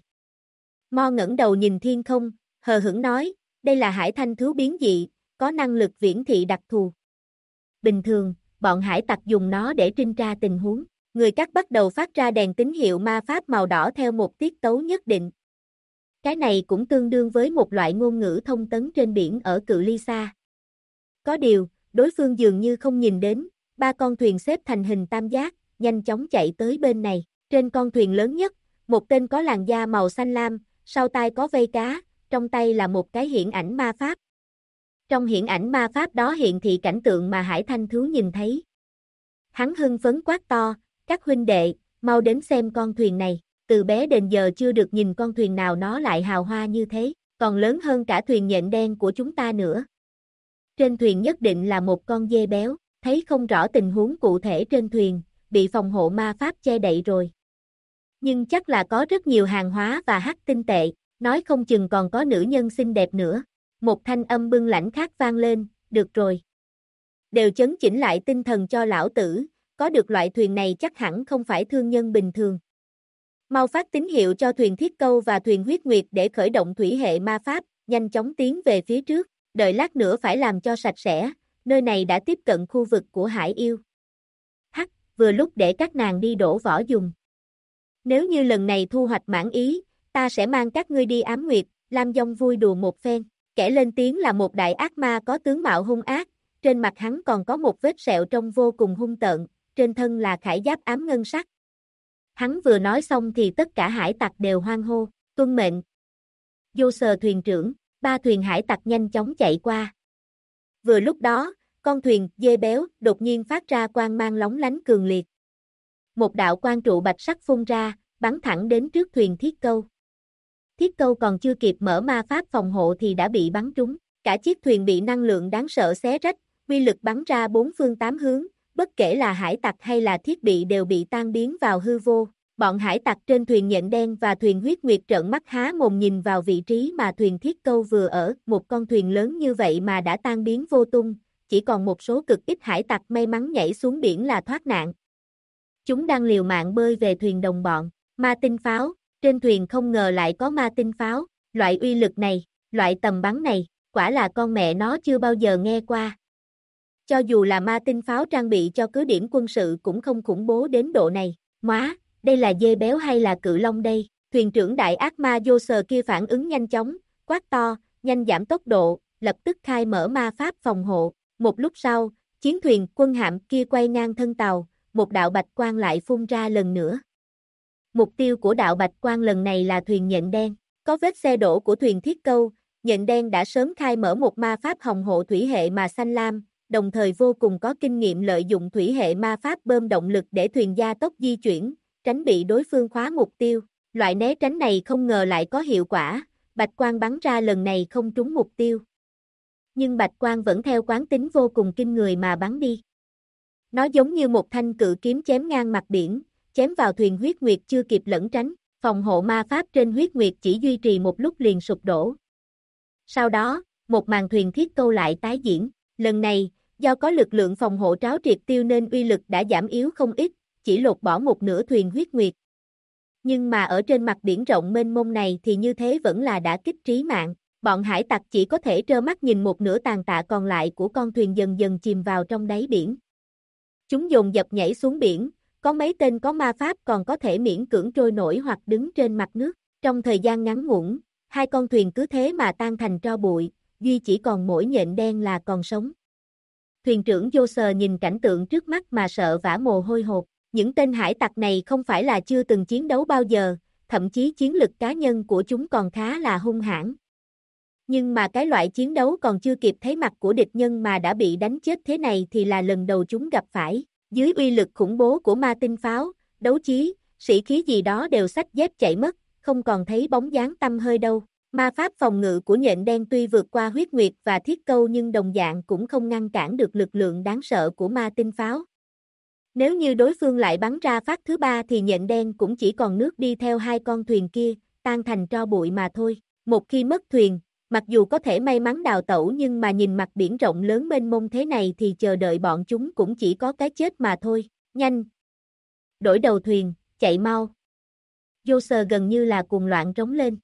Mo ngẩng đầu nhìn thiên không, hờ hững nói, đây là hải thanh thú biến dị, có năng lực viễn thị đặc thù. Bình thường, bọn hải tặc dùng nó để trinh tra tình huống. Người cắt bắt đầu phát ra đèn tín hiệu ma pháp màu đỏ theo một tiết tấu nhất định. Cái này cũng tương đương với một loại ngôn ngữ thông tấn trên biển ở cự ly xa. Có điều, đối phương dường như không nhìn đến, 3 con thuyền xếp thành hình tam giác, nhanh chóng chạy tới bên này. Trên con thuyền lớn nhất, một tên có làn da màu xanh lam, sau tai có vây cá, trong tay là một cái hiển ảnh ma pháp. Trong hiển ảnh ma pháp đó hiện thị cảnh tượng mà hải thanh thú nhìn thấy. Hắn hưng phấn quát to, các huynh đệ, mau đến xem con thuyền này, từ bé đến giờ chưa được nhìn con thuyền nào nó lại hào hoa như thế, còn lớn hơn cả thuyền nhện đen của chúng ta nữa. Trên thuyền nhất định là một con dê béo, thấy không rõ tình huống cụ thể trên thuyền, bị phòng hộ ma pháp che đậy rồi. Nhưng chắc là có rất nhiều hàng hóa và hắc tinh tệ, nói không chừng còn có nữ nhân xinh đẹp nữa. Một thanh âm bưng lãnh khác vang lên, được rồi. Đều chấn chỉnh lại tinh thần cho lão tử, có được loại thuyền này chắc hẳn không phải thương nhân bình thường. Mau phát tín hiệu cho thuyền Thiết Câu và thuyền Huyết Nguyệt để khởi động thủy hệ ma pháp, nhanh chóng tiến về phía trước, đợi lát nữa phải làm cho sạch sẽ, nơi này đã tiếp cận khu vực của hải yêu. Hắc, vừa lúc để các nàng đi đổ vỏ dùng. Nếu như lần này thu hoạch mãn ý, ta sẽ mang các ngươi đi ám nguyệt, Lam Dông vui đùa một phen. Kẻ lên tiếng là một đại ác ma có tướng mạo hung ác, trên mặt hắn còn có một vết sẹo trông vô cùng hung tợn, trên thân là khải giáp ám ngân sắc. Hắn vừa nói xong thì tất cả hải tặc đều hoan hô, tuân mệnh. Vô sờ thuyền trưởng, 3 thuyền hải tặc nhanh chóng chạy qua. Vừa lúc đó, con thuyền dê béo đột nhiên phát ra quang mang lóng lánh cường liệt. Một đạo quang trụ bạch sắc phun ra, bắn thẳng đến trước thuyền Thiết Câu. Thiết Câu còn chưa kịp mở ma pháp phòng hộ thì đã bị bắn trúng, cả chiếc thuyền bị năng lượng đáng sợ xé rách, uy lực bắn ra 4 phương 8 hướng, bất kể là hải tặc hay là thiết bị đều bị tan biến vào hư vô. Bọn hải tặc trên thuyền nhện đen và thuyền Huyết Nguyệt trợn mắt há mồm nhìn vào vị trí mà thuyền Thiết Câu vừa ở, một con thuyền lớn như vậy mà đã tan biến vô tung, chỉ còn một số cực ít hải tặc may mắn nhảy xuống biển là thoát nạn. Chúng đang liều mạng bơi về thuyền đồng bọn, ma tinh pháo, trên thuyền không ngờ lại có ma tinh pháo, loại uy lực này, loại tầm bắn này, quả là con mẹ nó chưa bao giờ nghe qua. Cho dù là ma tinh pháo trang bị cho cứ điểm quân sự cũng không khủng bố đến độ này, móa, đây là dê béo hay là cự long đây, thuyền trưởng đại ác ma vô sờ kia phản ứng nhanh chóng, quát to, nhanh giảm tốc độ, lập tức khai mở ma pháp phòng hộ, một lúc sau, chiến thuyền quân hạm kia quay ngang thân tàu, một đạo bạch quang lại phun ra lần nữa. Mục tiêu của đạo bạch quang lần này là thuyền nhện đen, có vết xe đổ của thuyền Thiết Câu, nhện đen đã sớm khai mở một ma pháp hồng hộ thủy hệ mà xanh lam, đồng thời vô cùng có kinh nghiệm lợi dụng thủy hệ ma pháp bơm động lực để thuyền gia tốc di chuyển, tránh bị đối phương khóa mục tiêu. Loại né tránh này không ngờ lại có hiệu quả, bạch quang bắn ra lần này không trúng mục tiêu. Nhưng bạch quang vẫn theo quán tính vô cùng kinh người mà bắn đi. Nó giống như một thanh cự kiếm chém ngang mặt biển, chém vào thuyền Huyết Nguyệt chưa kịp lẩn tránh, phòng hộ ma pháp trên Huyết Nguyệt chỉ duy trì một lúc liền sụp đổ. Sau đó, một màn thuyền Thiết Câu lại tái diễn, lần này, do có lực lượng phòng hộ tráo triệt tiêu nên uy lực đã giảm yếu không ít, chỉ lột bỏ một nửa thuyền Huyết Nguyệt. Nhưng mà ở trên mặt biển rộng mênh mông này thì như thế vẫn là đả kích trí mạng, bọn hải tặc chỉ có thể trơ mắt nhìn một nửa tàn tạ còn lại của con thuyền dần dần chìm vào trong đáy biển. Chúng dồn dập nhảy xuống biển, có mấy tên có ma pháp còn có thể miễn cưỡng trôi nổi hoặc đứng trên mặt nước. Trong thời gian ngắn ngủn, 2 con thuyền cứ thế mà tan thành tro bụi, duy chỉ còn mỗi nhện đen là còn sống. Thuyền trưởng vô sờ nhìn cảnh tượng trước mắt mà sợ vã mồ hôi hột. Những tên hải tặc này không phải là chưa từng chiến đấu bao giờ, thậm chí chiến lực cá nhân của chúng còn khá là hung hãn. Nhưng mà cái loại chiến đấu còn chưa kịp thấy mặt của địch nhân mà đã bị đánh chết thế này thì là lần đầu chúng gặp phải. Dưới uy lực khủng bố của ma tinh pháo, đấu chí, sĩ khí gì đó đều xách dép chạy mất, không còn thấy bóng dáng tăm hơi đâu. Ma pháp phòng ngự của nhện đen tuy vượt qua huyết nguyệt và thiết câu nhưng đồng dạng cũng không ngăn cản được lực lượng đáng sợ của ma tinh pháo. Nếu như đối phương lại bắn ra phát thứ ba thì nhện đen cũng chỉ còn nước đi theo hai con thuyền kia, tan thành tro bụi mà thôi. Một khi mất thuyền, mặc dù có thể may mắn đào tẩu nhưng mà nhìn mặt biển rộng lớn mênh mông thế này thì chờ đợi bọn chúng cũng chỉ có cái chết mà thôi. Nhanh! Đổi đầu thuyền, chạy mau! Joser gần như là cuồng loạn rống lên.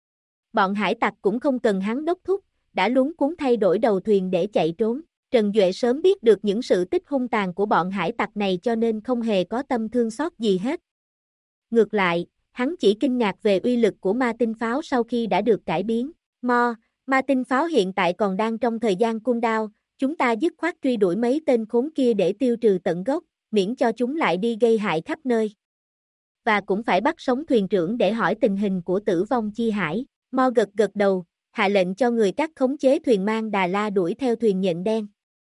Bọn hải tặc cũng không cần hắn đốc thúc, đã luống cuống thay đổi đầu thuyền để chạy trốn. Trần Duệ sớm biết được những sự tích hung tàn của bọn hải tặc này cho nên không hề có tâm thương xót gì hết. Ngược lại, hắn chỉ kinh ngạc về uy lực của ma tinh pháo sau khi đã được cải biến. Ma tinh pháo hiện tại còn đang trong thời gian cooldown, chúng ta dứt khoát truy đuổi mấy tên khốn kia để tiêu trừ tận gốc, miễn cho chúng lại đi gây hại khắp nơi. Và cũng phải bắt sống thuyền trưởng để hỏi tình hình của Tử Vong Chi Hải. Mo gật gật đầu, hạ lệnh cho người cắt khống chế thuyền mang Đà La đuổi theo thuyền nhện đen.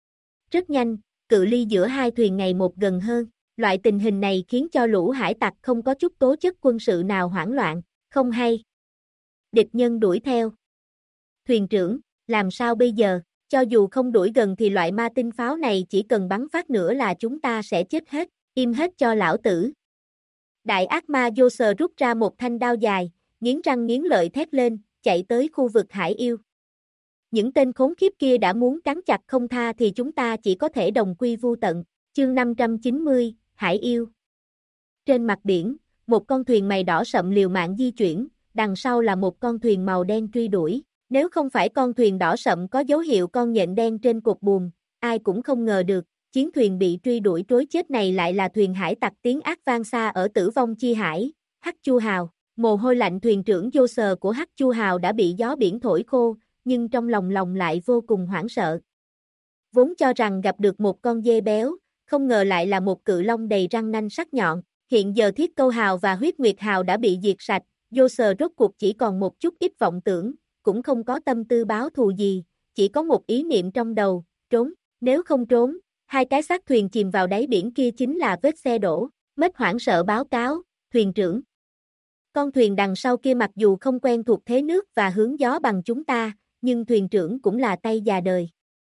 Rất nhanh, cự ly giữa hai thuyền ngày một gần hơn. Loại tình hình này khiến cho lũ hải tặc không có chút tố chất quân sự nào hoảng loạn, không hay. Địch nhân đuổi theo. Thuyền trưởng, làm sao bây giờ? Cho dù không đuổi gần thì loại ma tinh pháo này chỉ cần bắn phát nữa là chúng ta sẽ chết hết, im hết cho lão tử. Đại ác ma Joser rút ra một thanh đao dài, nghiến răng nghiến lợi thét lên, chạy tới khu vực hải yêu. Những tên khốn kiếp kia đã muốn cắn chặt không tha thì chúng ta chỉ có thể đồng quy vu tận. Chương 590, Hải yêu. Trên mặt biển, một con thuyền màu đỏ sậm liều mạng di chuyển, đằng sau là một con thuyền màu đen truy đuổi. Nếu không phải con thuyền đỏ sậm có dấu hiệu con nhện đen trên cột buồm, ai cũng không ngờ được, chiến thuyền bị truy đuổi trối chết này lại là thuyền hải tặc tiếng ác vang xa ở Tử Vong Chi Hải, Hắc Chu Hào. Mồ hôi lạnh thuyền trưởng Joser của Hắc Chu Hào đã bị gió biển thổi khô, nhưng trong lòng lại vô cùng hoảng sợ. Vốn cho rằng gặp được một con dê béo, không ngờ lại là một cự long đầy răng nanh sắc nhọn. Hiện giờ Thiết Câu Hào và Huyết Nguyệt Hào đã bị diệt sạch, Joser rốt cuộc chỉ còn một chút ít vọng tưởng, cũng không có tâm tư báo thù gì, chỉ có một ý niệm trong đầu, trốn. Nếu không trốn, hai cái xác thuyền chìm vào đáy biển kia chính là vết xe đổ. Mết hoảng sợ báo cáo, thuyền trưởng. Con thuyền đằng sau kia mặc dù không quen thuộc thế nước và hướng gió bằng chúng ta, nhưng thuyền trưởng cũng là tay già đời.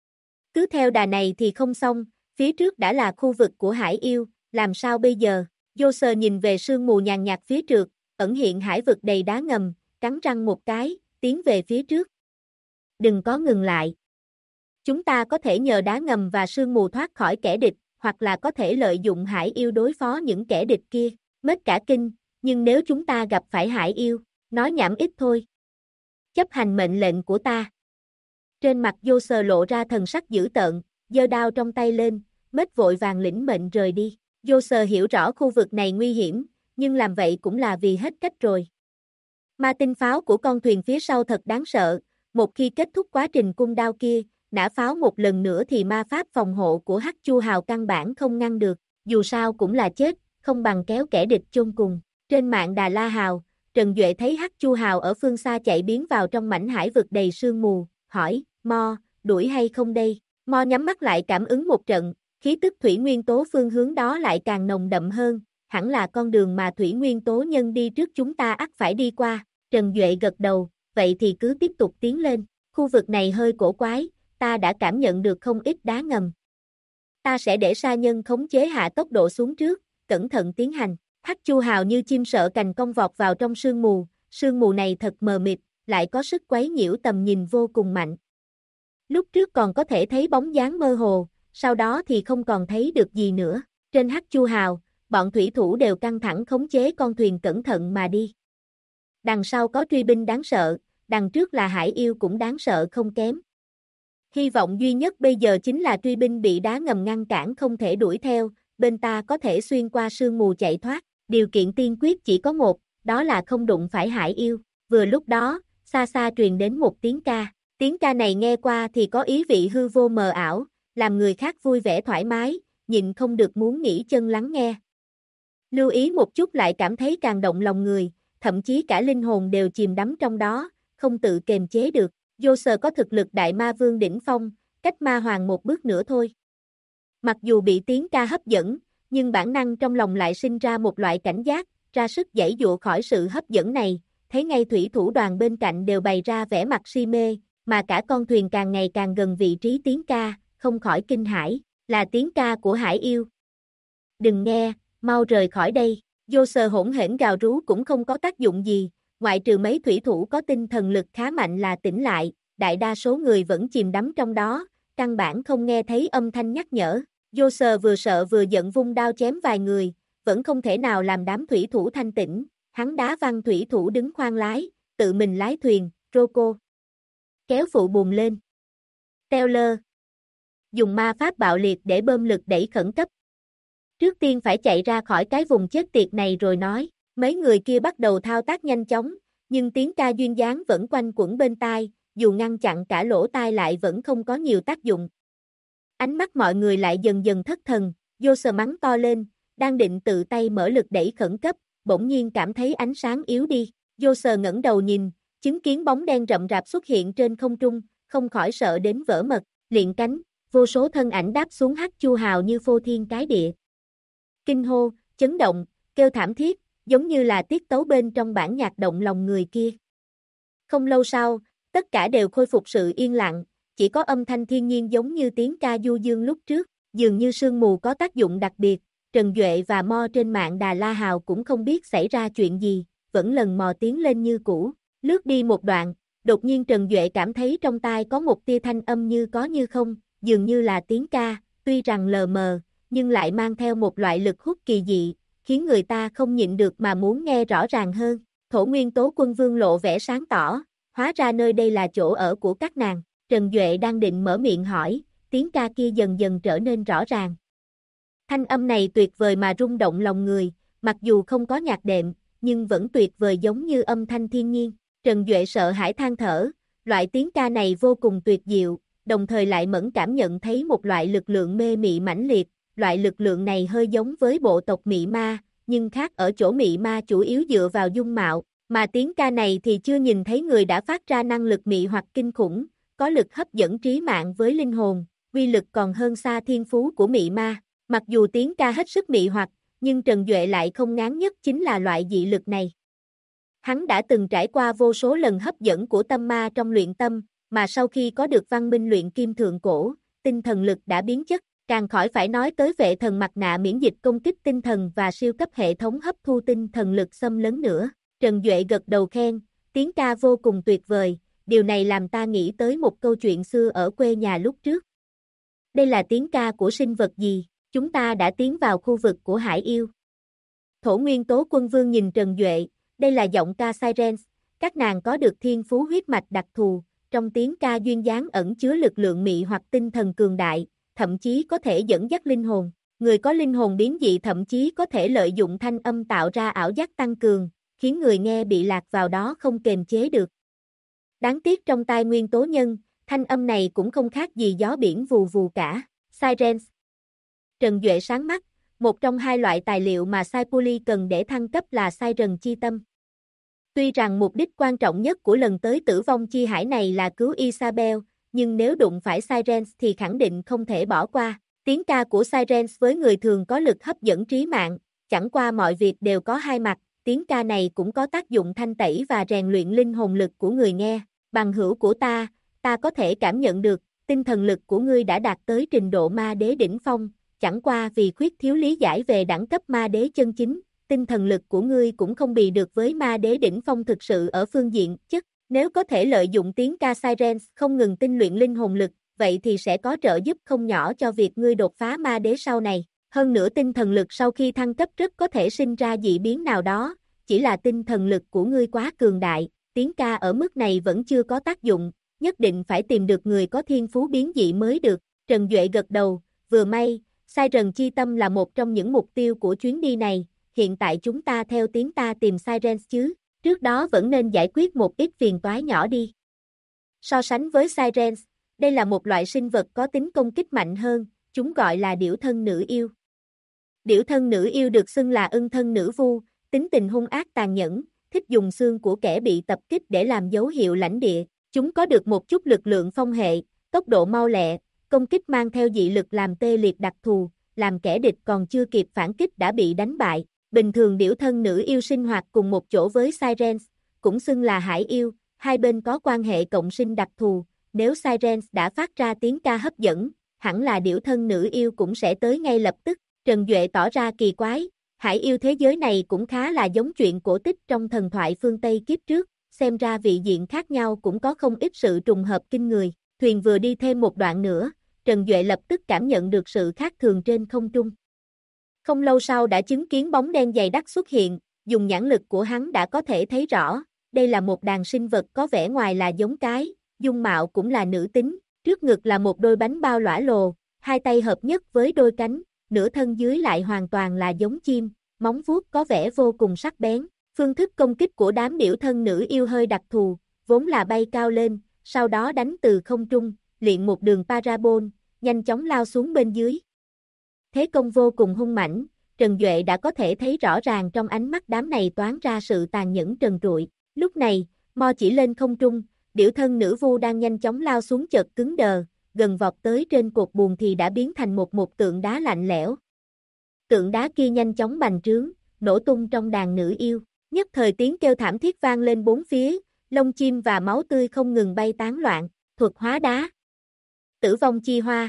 Cứ theo đà này thì không xong, phía trước đã là khu vực của hải yêu, làm sao bây giờ? Joser nhìn về sương mù nhàn nhạt phía trước, ẩn hiện hải vực đầy đá ngầm, cắn răng một cái, tiến về phía trước. Đừng có ngừng lại. Chúng ta có thể nhờ đá ngầm và sương mù thoát khỏi kẻ địch, hoặc là có thể lợi dụng hải yêu đối phó những kẻ địch kia. Mết cả kinh, nhưng nếu chúng ta gặp phải hải yêu, nói nhảm ít thôi. Chấp hành mệnh lệnh của ta. Trên mặt Joser lộ ra thần sắc dữ tợn, giơ đao trong tay lên, Mết vội vàng lĩnh mệnh rời đi. Joser hiểu rõ khu vực này nguy hiểm, nhưng làm vậy cũng là vì hết cách rồi. Ma tinh pháo của con thuyền phía sau thật đáng sợ, một khi kết thúc quá trình cung đao kia, nã pháo một lần nữa thì ma pháp phòng hộ của Hắc Chu Hào căn bản không ngăn được, dù sao cũng là chết, không bằng kéo kẻ địch chôn cùng. Trên mạng Đà La Hào, Trần Duệ thấy Hắc Chu Hào ở phương xa chạy biến vào trong mảnh hải vực đầy sương mù, hỏi, Mo, đuổi hay không đây? Mo nhắm mắt lại cảm ứng một trận, khí tức thủy nguyên tố phương hướng đó lại càng nồng đậm hơn, hẳn là con đường mà thủy nguyên tố nhân đi trước chúng ta ắt phải đi qua. Trần Duệ gật đầu, vậy thì cứ tiếp tục tiến lên, khu vực này hơi cổ quái, ta đã cảm nhận được không ít đá ngầm. Ta sẽ để sa nhân khống chế hạ tốc độ xuống trước, cẩn thận tiến hành. Hắc Chu Hào như chim sợ cành cong vọt vào trong sương mù này thật mờ mịt, lại có sức quấy nhiễu tầm nhìn vô cùng mạnh. Lúc trước còn có thể thấy bóng dáng mơ hồ, sau đó thì không còn thấy được gì nữa. Trên Hắc Chu Hào, bọn thủy thủ đều căng thẳng khống chế con thuyền cẩn thận mà đi. Đằng sau có truy binh đáng sợ, đằng trước là hải yêu cũng đáng sợ không kém. Hy vọng duy nhất bây giờ chính là truy binh bị đá ngầm ngăn cản không thể đuổi theo, bên ta có thể xuyên qua sương mù chạy thoát. Điều kiện tiên quyết chỉ có một, đó là không đụng phải hải yêu. Vừa lúc đó, xa xa truyền đến một tiếng ca. Tiếng ca này nghe qua thì có ý vị hư vô mờ ảo, làm người khác vui vẻ thoải mái, nhịn không được muốn nghỉ chân lắng nghe. Lưu ý một chút lại cảm thấy càng động lòng người, thậm chí cả linh hồn đều chìm đắm trong đó, không tự kềm chế được. Joser có thực lực đại ma vương đỉnh phong, cách ma hoàng một bước nữa thôi. Mặc dù bị tiếng ca hấp dẫn, nhưng bản năng trong lòng lại sinh ra một loại cảnh giác, ra sức giãy giụa khỏi sự hấp dẫn này, thấy ngay thủy thủ đoàn bên cạnh đều bày ra vẻ mặt si mê, mà cả con thuyền càng ngày càng gần vị trí tiếng ca, không khỏi kinh hãi, là tiếng ca của hải yêu. Đừng nghe, mau rời khỏi đây. Joser hỗn hển gào rú cũng không có tác dụng gì, ngoại trừ mấy thủy thủ có tinh thần lực khá mạnh là tỉnh lại, đại đa số người vẫn chìm đắm trong đó, căn bản không nghe thấy âm thanh nhắc nhở. Joser vừa sợ vừa giận vung đao chém vài người, vẫn không thể nào làm đám thủy thủ thanh tĩnh, hắn đá văng thủy thủ đứng khoang lái, tự mình lái thuyền, Rocco kéo phụ buồm lên. Taylor dùng ma pháp bạo liệt để bơm lực đẩy khẩn cấp. Trước tiên phải chạy ra khỏi cái vùng chết tiệt này rồi nói, mấy người kia bắt đầu thao tác nhanh chóng, nhưng tiếng ca duyên dáng vẫn quanh quẩn bên tai, dù ngăn chặn cả lỗ tai lại vẫn không có nhiều tác dụng. Ánh mắt mọi người lại dần dần thất thần, Joser mắng to lên, đang định tự tay mở lực đẩy khẩn cấp, bỗng nhiên cảm thấy ánh sáng yếu đi. Joser ngẩng đầu nhìn, chứng kiến bóng đen rậm rạp xuất hiện trên không trung, không khỏi sợ đến vỡ mật, liệng cánh, vô số thân ảnh đáp xuống hắc chu hào như phô thiên cái địa. Kinh hô, chấn động, kêu thảm thiết, giống như là tiết tấu bên trong bản nhạc động lòng người kia. Không lâu sau, tất cả đều khôi phục sự yên lặng, chỉ có âm thanh thiên nhiên giống như tiếng ca du dương lúc trước, dường như sương mù có tác dụng đặc biệt, Trần Duệ và Mo trên mạng Đà La Hào cũng không biết xảy ra chuyện gì, vẫn lần mò tiến lên như cũ, lướt đi một đoạn, đột nhiên Trần Duệ cảm thấy trong tai có một tia thanh âm như có như không, dường như là tiếng ca, tuy rằng lờ mờ, nhưng lại mang theo một loại lực hút kỳ dị, khiến người ta không nhịn được mà muốn nghe rõ ràng hơn. Thổ Nguyên Tố Quân Vương lộ vẻ sáng tỏ, hóa ra nơi đây là chỗ ở của các nàng. Trần Duệ đang định mở miệng hỏi, tiếng ca kia dần dần trở nên rõ ràng. Thanh âm này tuyệt vời mà rung động lòng người, mặc dù không có nhạc đệm, nhưng vẫn tuyệt vời giống như âm thanh thiên nhiên. Trần Duệ sợ hãi than thở, loại tiếng ca này vô cùng tuyệt diệu, đồng thời lại mẫn cảm nhận thấy một loại lực lượng mê mị mãnh liệt, loại lực lượng này hơi giống với bộ tộc mị ma, nhưng khác ở chỗ mị ma chủ yếu dựa vào dung mạo, mà tiếng ca này thì chưa nhìn thấy người đã phát ra năng lực mị hoặc kinh khủng, có lực hấp dẫn trí mạng với linh hồn, uy lực còn hơn xa thiên phú của mị ma. Mặc dù tiếng ca hết sức mị hoặc, nhưng Trần Duệ lại không ngán nhất chính là loại dị lực này. Hắn đã từng trải qua vô số lần hấp dẫn của tâm ma trong luyện tâm, mà sau khi có được văn minh luyện kim thượng cổ, tinh thần lực đã biến chất, càng khỏi phải nói tới vệ thần mặt nạ miễn dịch công kích tinh thần và siêu cấp hệ thống hấp thu tinh thần lực xâm lấn nữa. Trần Duệ gật đầu khen, tiếng ca vô cùng tuyệt vời, điều này làm ta nghĩ tới một câu chuyện xưa ở quê nhà lúc trước. Đây là tiếng ca của sinh vật gì? Chúng ta đã tiến vào khu vực của hải yêu. Thổ Nguyên Tố Quân Vương nhìn Trần Duệ, đây là giọng ca Sirens, các nàng có được thiên phú huyết mạch đặc thù, trong tiếng ca duyên dáng ẩn chứa lực lượng mị hoặc tinh thần cường đại, thậm chí có thể dẫn dắt linh hồn. Người có linh hồn biến dị thậm chí có thể lợi dụng thanh âm tạo ra ảo giác tăng cường, khiến người nghe bị lạc vào đó không kềm chế được. Đáng tiếc trong tai nguyên tố nhân, thanh âm này cũng không khác gì gió biển vù vù cả. Sirens. Trần Duệ sáng mắt, một trong hai loại tài liệu mà Saipuli cần để thăng cấp là Siren chi tâm. Tuy rằng mục đích quan trọng nhất của lần tới tử vong chi hải này là cứu Isabel, nhưng nếu đụng phải Sirens thì khẳng định không thể bỏ qua. Tiếng ca của Sirens với người thường có lực hấp dẫn trí mạng, chẳng qua mọi việc đều có hai mặt, tiếng ca này cũng có tác dụng thanh tẩy và rèn luyện linh hồn lực của người nghe. Bằng hữu của ta có thể cảm nhận được, tinh thần lực của ngươi đã đạt tới trình độ ma đế đỉnh phong, chẳng qua vì khuyết thiếu lý giải về đẳng cấp ma đế chân chính, tinh thần lực của ngươi cũng không bì được với ma đế đỉnh phong thực sự ở phương diện chất. Nếu có thể lợi dụng tiếng ca Sirens không ngừng tinh luyện linh hồn lực, vậy thì sẽ có trợ giúp không nhỏ cho việc ngươi đột phá ma đế sau này. Hơn nữa tinh thần lực sau khi thăng cấp rất có thể sinh ra dị biến nào đó, chỉ là tinh thần lực của ngươi quá cường đại, tiếng ca ở mức này vẫn chưa có tác dụng, nhất định phải tìm được người có thiên phú biến dị mới được. Trần Duệ gật đầu, vừa may, Siren chi tâm là một trong những mục tiêu của chuyến đi này, hiện tại chúng ta theo tiếng ta tìm Sirens chứ, trước đó vẫn nên giải quyết một ít phiền toái nhỏ đi. So sánh với Sirens, đây là một loại sinh vật có tính công kích mạnh hơn, chúng gọi là điểu thân nữ yêu. Điểu thân nữ yêu được xưng là ưng thân nữ vu, tính tình hung ác tàn nhẫn, thích dùng xương của kẻ bị tập kích để làm dấu hiệu lãnh địa. Chúng có được một chút lực lượng phong hệ, tốc độ mau lẹ, công kích mang theo dị lực làm tê liệt đặc thù, làm kẻ địch còn chưa kịp phản kích đã bị đánh bại. Bình thường điểu thân nữ yêu sinh hoạt cùng một chỗ với Sirens, cũng xưng là hải yêu, hai bên có quan hệ cộng sinh đặc thù, nếu Sirens đã phát ra tiếng ca hấp dẫn, hẳn là điểu thân nữ yêu cũng sẽ tới ngay lập tức. Trần Duệ tỏ ra kỳ quái, hải yêu thế giới này cũng khá là giống chuyện cổ tích trong thần thoại phương Tây kiếp trước, xem ra vị diện khác nhau cũng có không ít sự trùng hợp kinh người. Thuyền vừa đi thêm một đoạn nữa, Trần Duệ lập tức cảm nhận được sự khác thường trên không trung. Không lâu sau đã chứng kiến bóng đen dày đặc xuất hiện, dùng nhãn lực của hắn đã có thể thấy rõ, đây là một đàn sinh vật có vẻ ngoài là giống cái, dung mạo cũng là nữ tính, trước ngực là một đôi bánh bao lõa lồ, hai tay hợp nhất với đôi cánh, nửa thân dưới lại hoàn toàn là giống chim, móng vuốt có vẻ vô cùng sắc bén. Phương thức công kích của đám điểu thân nữ yêu hơi đặc thù, vốn là bay cao lên, sau đó đánh từ không trung, luyện một đường parabol, nhanh chóng lao xuống bên dưới. Thế công vô cùng hung mãnh, Trần Duệ đã có thể thấy rõ ràng trong ánh mắt đám này toán ra sự tàn nhẫn trần trụi. Lúc này, Mo chỉ lên không trung, điểu thân nữ vu đang nhanh chóng lao xuống chợt cứng đờ, gần vọt tới trên cột buồm thì đã biến thành một tượng đá lạnh lẽo. Tượng đá kia nhanh chóng bành trướng, nổ tung trong đàn nữ yêu. Nhất thời tiếng kêu thảm thiết vang lên bốn phía, lông chim và máu tươi không ngừng bay tán loạn, thuật hóa đá. Tử vong chi hoa.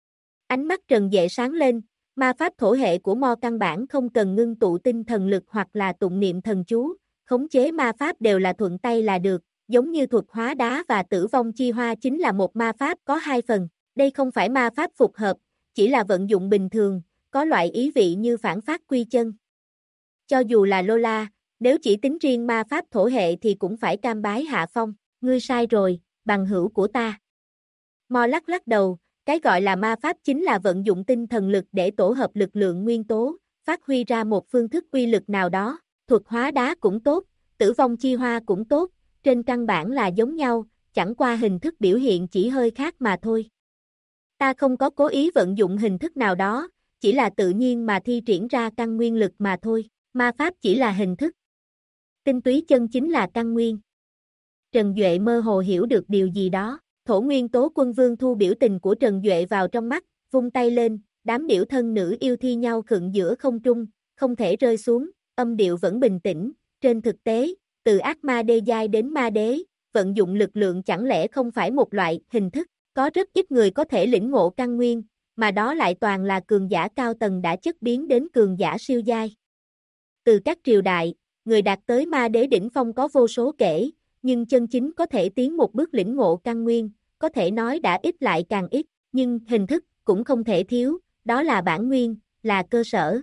Ánh mắt Trần Duệ sáng lên, ma pháp thổ hệ của Mo căn bản không cần ngưng tụ tinh thần lực hoặc là tụng niệm thần chú, khống chế ma pháp đều là thuận tay là được, giống như thuật hóa đá và tử vong chi hoa chính là một ma pháp có hai phần, đây không phải ma pháp phục hợp, chỉ là vận dụng bình thường, có loại ý vị như phản phát quy chân. Cho dù là Lola, nếu chỉ tính riêng ma pháp thổ hệ thì cũng phải cam bái hạ phong, ngươi sai rồi, bằng hữu của ta. Mo lắc lắc đầu, cái gọi là ma pháp chính là vận dụng tinh thần lực để tổ hợp lực lượng nguyên tố, phát huy ra một phương thức uy lực nào đó, thuật hóa đá cũng tốt, tử vong chi hoa cũng tốt, trên căn bản là giống nhau, chẳng qua hình thức biểu hiện chỉ hơi khác mà thôi. Ta không có cố ý vận dụng hình thức nào đó, chỉ là tự nhiên mà thi triển ra căn nguyên lực mà thôi, ma pháp chỉ là hình thức. Tinh túy chân chính là căn nguyên. Trần Duệ mơ hồ hiểu được điều gì đó, thổ nguyên tố quân vương thu biểu tình của Trần Duệ vào trong mắt, vung tay lên, đám điểu thân nữ yêu thi nhau khựng giữa không trung, không thể rơi xuống, âm điệu vẫn bình tĩnh, trên thực tế, từ ác ma đê giai đến ma đế, vận dụng lực lượng chẳng lẽ không phải một loại hình thức, có rất ít người có thể lĩnh ngộ căn nguyên, mà đó lại toàn là cường giả cao tầng đã chất biến đến cường giả siêu giai. Từ các triều đại, người đạt tới ma đế đỉnh phong có vô số kể, nhưng chân chính có thể tiến một bước lĩnh ngộ căn nguyên, có thể nói đã ít lại càng ít, nhưng hình thức cũng không thể thiếu, đó là bản nguyên, là cơ sở.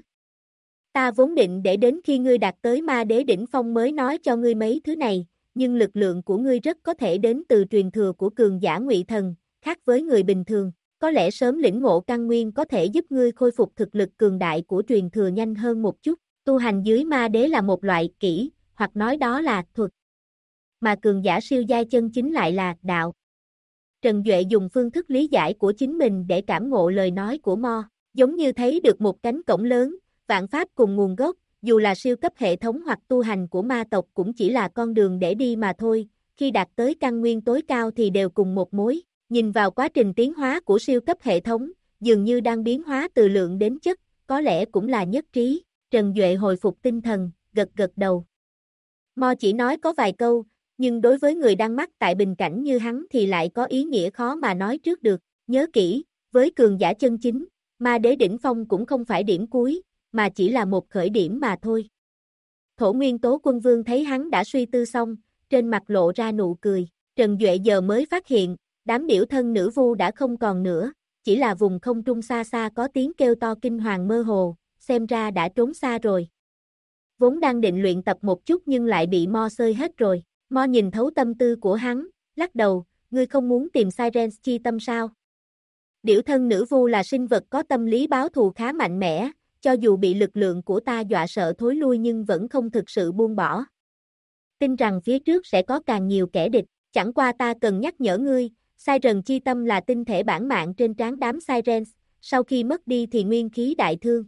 Ta vốn định để đến khi ngươi đạt tới ma đế đỉnh phong mới nói cho ngươi mấy thứ này, nhưng lực lượng của ngươi rất có thể đến từ truyền thừa của cường giả ngụy thần, khác với người bình thường, có lẽ sớm lĩnh ngộ căn nguyên có thể giúp ngươi khôi phục thực lực cường đại của truyền thừa nhanh hơn một chút. Tu hành dưới ma đế là một loại kỹ, hoặc nói đó là thuật. Mà cường giả siêu giai chân chính lại là đạo. Trần Duệ dùng phương thức lý giải của chính mình để cảm ngộ lời nói của Mo, giống như thấy được một cánh cổng lớn, vạn pháp cùng nguồn gốc, dù là siêu cấp hệ thống hoặc tu hành của ma tộc cũng chỉ là con đường để đi mà thôi, khi đạt tới căn nguyên tối cao thì đều cùng một mối. Nhìn vào quá trình tiến hóa của siêu cấp hệ thống, dường như đang biến hóa từ lượng đến chất, có lẽ cũng là nhất trí. Trần Duệ hồi phục tinh thần, gật gật đầu. Mo chỉ nói có vài câu, nhưng đối với người đang mắc tại bình cảnh như hắn thì lại có ý nghĩa khó mà nói trước được. Nhớ kỹ, với cường giả chân chính, ma đế đỉnh phong cũng không phải điểm cuối, mà chỉ là một khởi điểm mà thôi. Thổ nguyên tố quân vương thấy hắn đã suy tư xong, trên mặt lộ ra nụ cười. Trần Duệ giờ mới phát hiện, đám điểu thân nữ vu đã không còn nữa, chỉ là vùng không trung xa xa có tiếng kêu to kinh hoàng mơ hồ, xem ra đã trốn xa rồi. Vốn đang định luyện tập một chút nhưng lại bị Mo xơi hết rồi. Mo nhìn thấu tâm tư của hắn, lắc đầu, ngươi không muốn tìm Sirens chi tâm sao? Điểu thân nữ vu là sinh vật có tâm lý báo thù khá mạnh mẽ, cho dù bị lực lượng của ta dọa sợ thối lui nhưng vẫn không thực sự buông bỏ. Tin rằng phía trước sẽ có càng nhiều kẻ địch, chẳng qua ta cần nhắc nhở ngươi, Siren chi tâm là tinh thể bản mạng trên trán đám Sirens, sau khi mất đi thì nguyên khí đại thương.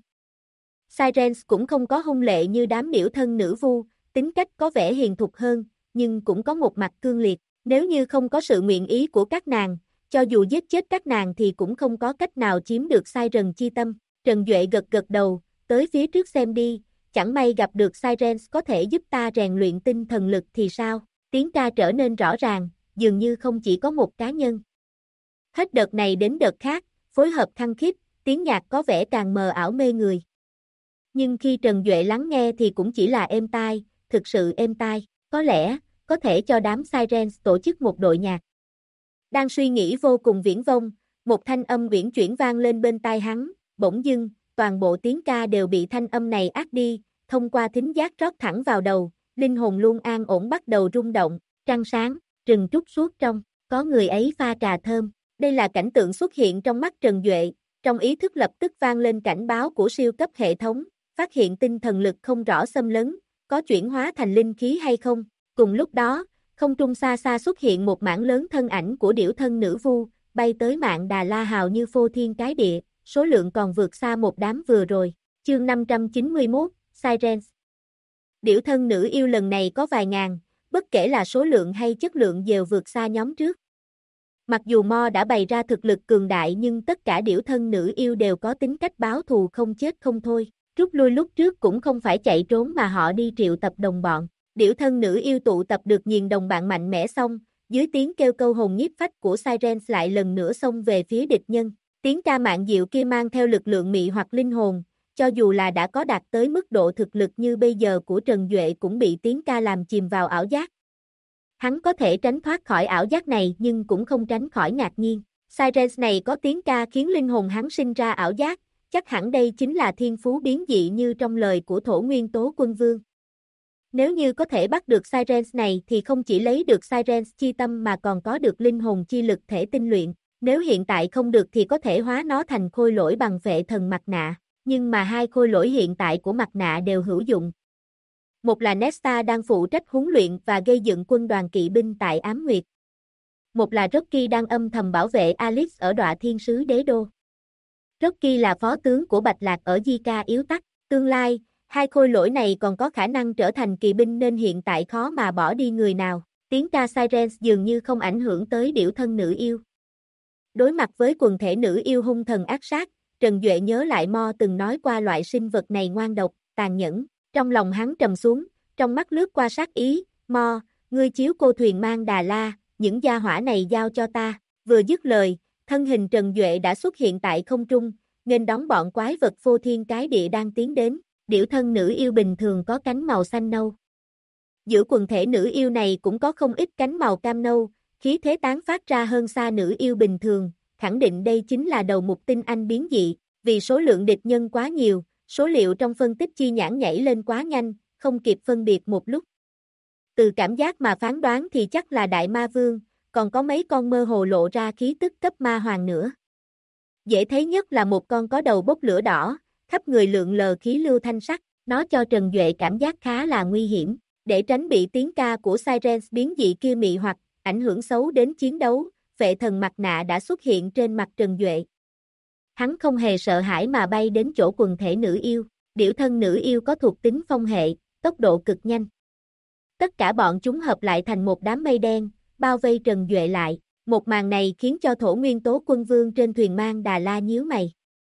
Sirens cũng không có hung lệ như đám điểu thân nữ vu, tính cách có vẻ hiền thục hơn, nhưng cũng có một mặt cương liệt, Nếu như không có sự nguyện ý của các nàng, cho dù giết chết các nàng thì cũng không có cách nào chiếm được Siren chi tâm. Trần Duệ gật gật đầu, tới phía trước xem đi, chẳng may gặp được Sirens có thể giúp ta rèn luyện tinh thần lực thì sao? Tiếng ca trở nên rõ ràng, dường như không chỉ có một cá nhân. Hết đợt này đến đợt khác, phối hợp khăng khít, tiếng nhạc có vẻ càng mờ ảo mê người. Nhưng khi Trần Duệ lắng nghe thì cũng chỉ là êm tai, thực sự êm tai, có lẽ, có thể cho đám Sirens tổ chức một đội nhạc. Đang suy nghĩ vô cùng viển vông, một thanh âm uyển chuyển vang lên bên tai hắn, bỗng dưng, toàn bộ tiếng ca đều bị thanh âm này át đi, thông qua thính giác rót thẳng vào đầu, linh hồn luôn an ổn bắt đầu rung động, trăng sáng, rừng trúc suốt trong, có người ấy pha trà thơm. Đây là cảnh tượng xuất hiện trong mắt Trần Duệ, trong ý thức lập tức vang lên cảnh báo của siêu cấp hệ thống, phát hiện tinh thần lực không rõ xâm lấn, có chuyển hóa thành linh khí hay không. Cùng lúc đó, không trung xa xa xuất hiện một mảng lớn thân ảnh của điểu thân nữ vu, bay tới Mạn Đà La Hào như phô thiên cái địa, số lượng còn vượt xa một đám vừa rồi. Chương 591, Sirens. Điểu thân nữ yêu lần này có vài ngàn, bất kể là số lượng hay chất lượng đều vượt xa nhóm trước. Mặc dù Mo đã bày ra thực lực cường đại nhưng tất cả điểu thân nữ yêu đều có tính cách báo thù không chết không thôi. Rút lui lúc trước cũng không phải chạy trốn mà họ đi triệu tập đồng bọn. Điểu thân nữ yêu tụ tập được nhiều đồng bạn mạnh mẽ xong, dưới tiếng kêu câu hồn nhiếp phách của Sirens lại lần nữa xông về phía địch nhân. Tiếng ca mạn diệu kia mang theo lực lượng mị hoặc linh hồn, cho dù là đã có đạt tới mức độ thực lực như bây giờ của Trần Duệ cũng bị tiếng ca làm chìm vào ảo giác. Hắn có thể tránh thoát khỏi ảo giác này nhưng cũng không tránh khỏi ngạc nhiên. Sirens này có tiếng ca khiến linh hồn hắn sinh ra ảo giác, chắc hẳn đây chính là thiên phú biến dị như trong lời của Thổ Nguyên Tố Quân Vương. Nếu như có thể bắt được Sirens này thì không chỉ lấy được Sirens chi tâm mà còn có được linh hồn chi lực thể tinh luyện. Nếu hiện tại không được thì có thể hóa nó thành khôi lỗi bằng phệ thần mặt nạ, nhưng mà hai khôi lỗi hiện tại của mặt nạ đều hữu dụng. Một là Nesta đang phụ trách huấn luyện và gây dựng quân đoàn kỵ binh tại Ám Nguyệt. Một là Rocky đang âm thầm bảo vệ Alex ở Đọa Thiên Sứ Đế Đô. Rocky là phó tướng của Bạch Lạc ở Zika yếu tắc. Tương lai, hai khôi lỗi này còn có khả năng trở thành kỵ binh nên hiện tại khó mà bỏ đi người nào. Tiếng ca Sirens dường như không ảnh hưởng tới điểu thân nữ yêu. Đối mặt với quần thể nữ yêu hung thần ác sát, Trần Duệ nhớ lại Mo từng nói qua loại sinh vật này ngoan độc, tàn nhẫn. Trong lòng hắn trầm xuống, trong mắt lướt qua sát ý, Mo, ngươi chiếu cô thuyền mang Đà La, những gia hỏa này giao cho ta. Vừa dứt lời, thân hình Trần Duệ đã xuất hiện tại không trung, nghênh đón bọn quái vật phô thiên cái địa đang tiến đến. Điểu thân nữ yêu bình thường có cánh màu xanh nâu. Giữa quần thể nữ yêu này cũng có không ít cánh màu cam nâu, khí thế tán phát ra hơn xa nữ yêu bình thường, khẳng định đây chính là đầu mục tinh anh biến dị, vì số lượng địch nhân quá nhiều, số liệu trong phân tích chi nhãn nhảy lên quá nhanh, không kịp phân biệt một lúc. Từ cảm giác mà phán đoán thì chắc là Đại Ma Vương, còn có mấy con mơ hồ lộ ra khí tức cấp ma hoàng nữa. Dễ thấy nhất là một con có đầu bốc lửa đỏ, khắp người lượn lờ khí lưu thanh sắc, nó cho Trần Duệ cảm giác khá là nguy hiểm, để tránh bị tiếng ca của Sirens biến dị kia mị hoặc ảnh hưởng xấu đến chiến đấu, phệ thần mặt nạ đã xuất hiện trên mặt Trần Duệ. Hắn không hề sợ hãi mà bay đến chỗ quần thể nữ yêu, điểu thân nữ yêu có thuộc tính phong hệ, tốc độ cực nhanh. Tất cả bọn chúng hợp lại thành một đám mây đen, bao vây Trần Duệ lại, một màn này khiến cho Thổ Nguyên Tố Quân Vương trên thuyền mang Đà La nhíu mày.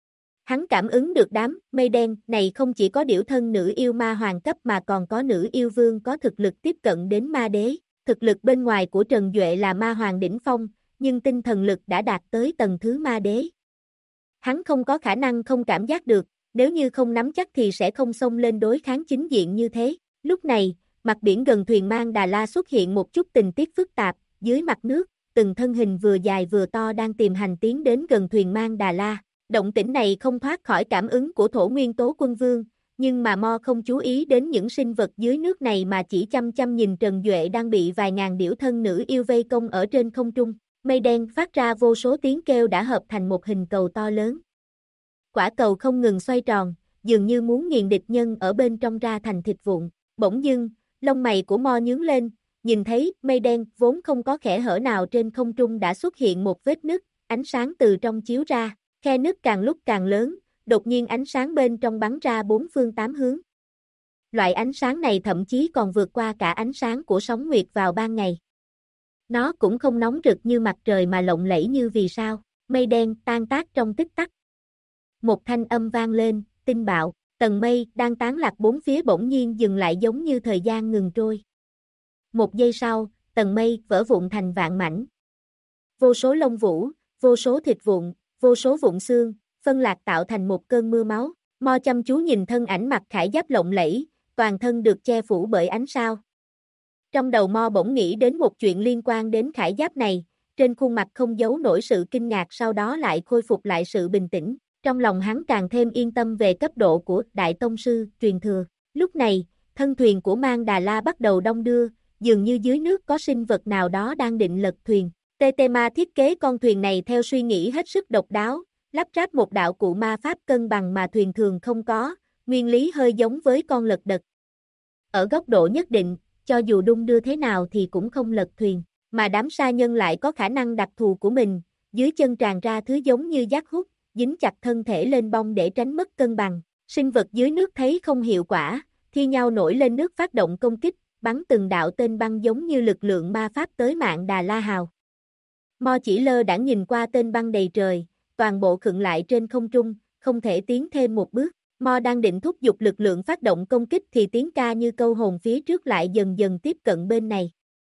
Hắn cảm ứng được đám mây đen này không chỉ có điểu thân nữ yêu ma hoàng cấp mà còn có nữ yêu vương có thực lực tiếp cận đến ma đế. Thực lực bên ngoài của Trần Duệ là ma hoàng đỉnh phong, nhưng tinh thần lực đã đạt tới tầng thứ ma đế. Hắn không có khả năng không cảm giác được, nếu như không nắm chắc thì sẽ không xông lên đối kháng chính diện như thế. Lúc này, mặt biển gần thuyền mang Đà La xuất hiện một chút tình tiết phức tạp, dưới mặt nước, từng thân hình vừa dài vừa to đang tìm hành tiến đến gần thuyền mang Đà La. Động tĩnh này không thoát khỏi cảm ứng của Thổ Nguyên Tố Quân Vương, nhưng mà Mo không chú ý đến những sinh vật dưới nước này mà chỉ chăm chăm nhìn Trần Duệ đang bị vài ngàn điểu thân nữ yêu vây công ở trên không trung. Mây đen phát ra vô số tiếng kêu đã hợp thành một hình cầu to lớn. Quả cầu không ngừng xoay tròn, dường như muốn nghiền địch nhân ở bên trong ra thành thịt vụn. Bỗng dưng, lông mày của Mo nhướng lên, nhìn thấy mây đen vốn không có kẽ hở nào trên không trung đã xuất hiện một vết nứt, ánh sáng từ trong chiếu ra, khe nứt càng lúc càng lớn, đột nhiên ánh sáng bên trong bắn ra bốn phương tám hướng. Loại ánh sáng này thậm chí còn vượt qua cả ánh sáng của sóng nguyệt vào ban ngày. Nó cũng không nóng rực như mặt trời mà lộng lẫy như vì sao, mây đen tan tác trong tích tắc. Một thanh âm vang lên, tinh bạo, tầng mây đang tán lạc bốn phía bỗng nhiên dừng lại giống như thời gian ngừng trôi. Một giây sau, tầng mây vỡ vụn thành vạn mảnh. Vô số lông vũ, vô số thịt vụn, vô số vụn xương, phân lạc tạo thành một cơn mưa máu. Mo chăm chú nhìn thân ảnh mặc khải giáp lộng lẫy, toàn thân được che phủ bởi ánh sao. Trong đầu Mo bỗng nghĩ đến một chuyện liên quan đến khải giáp này, trên khuôn mặt không giấu nổi sự kinh ngạc, sau đó lại khôi phục lại sự bình tĩnh. Trong lòng hắn càng thêm yên tâm về cấp độ của Đại Tông Sư truyền thừa. Lúc này, thân thuyền của Mang Đà La bắt đầu đong đưa, dường như dưới nước có sinh vật nào đó đang định lật thuyền. Tetema thiết kế con thuyền này theo suy nghĩ hết sức độc đáo, lắp ráp một đạo cụ ma pháp cân bằng mà thuyền thường không có, nguyên lý hơi giống với con lật đật. Ở góc độ nhất định, cho dù đung đưa thế nào thì cũng không lật thuyền, mà đám sa nhân lại có khả năng đặc thù của mình, dưới chân tràn ra thứ giống như giác hút, dính chặt thân thể lên bông để tránh mất cân bằng. Sinh vật dưới nước thấy không hiệu quả, thi nhau nổi lên nước phát động công kích, bắn từng đạo tên băng giống như lực lượng ma pháp tới Mạn Đà La Hào. Mo chỉ lơ đãng nhìn qua tên băng đầy trời, toàn bộ khựng lại trên không trung, không thể tiến thêm một bước. Mo đang định thúc giục lực lượng phát động công kích thì tiếng ca như câu hồn phía trước lại dần dần tiếp cận bên này.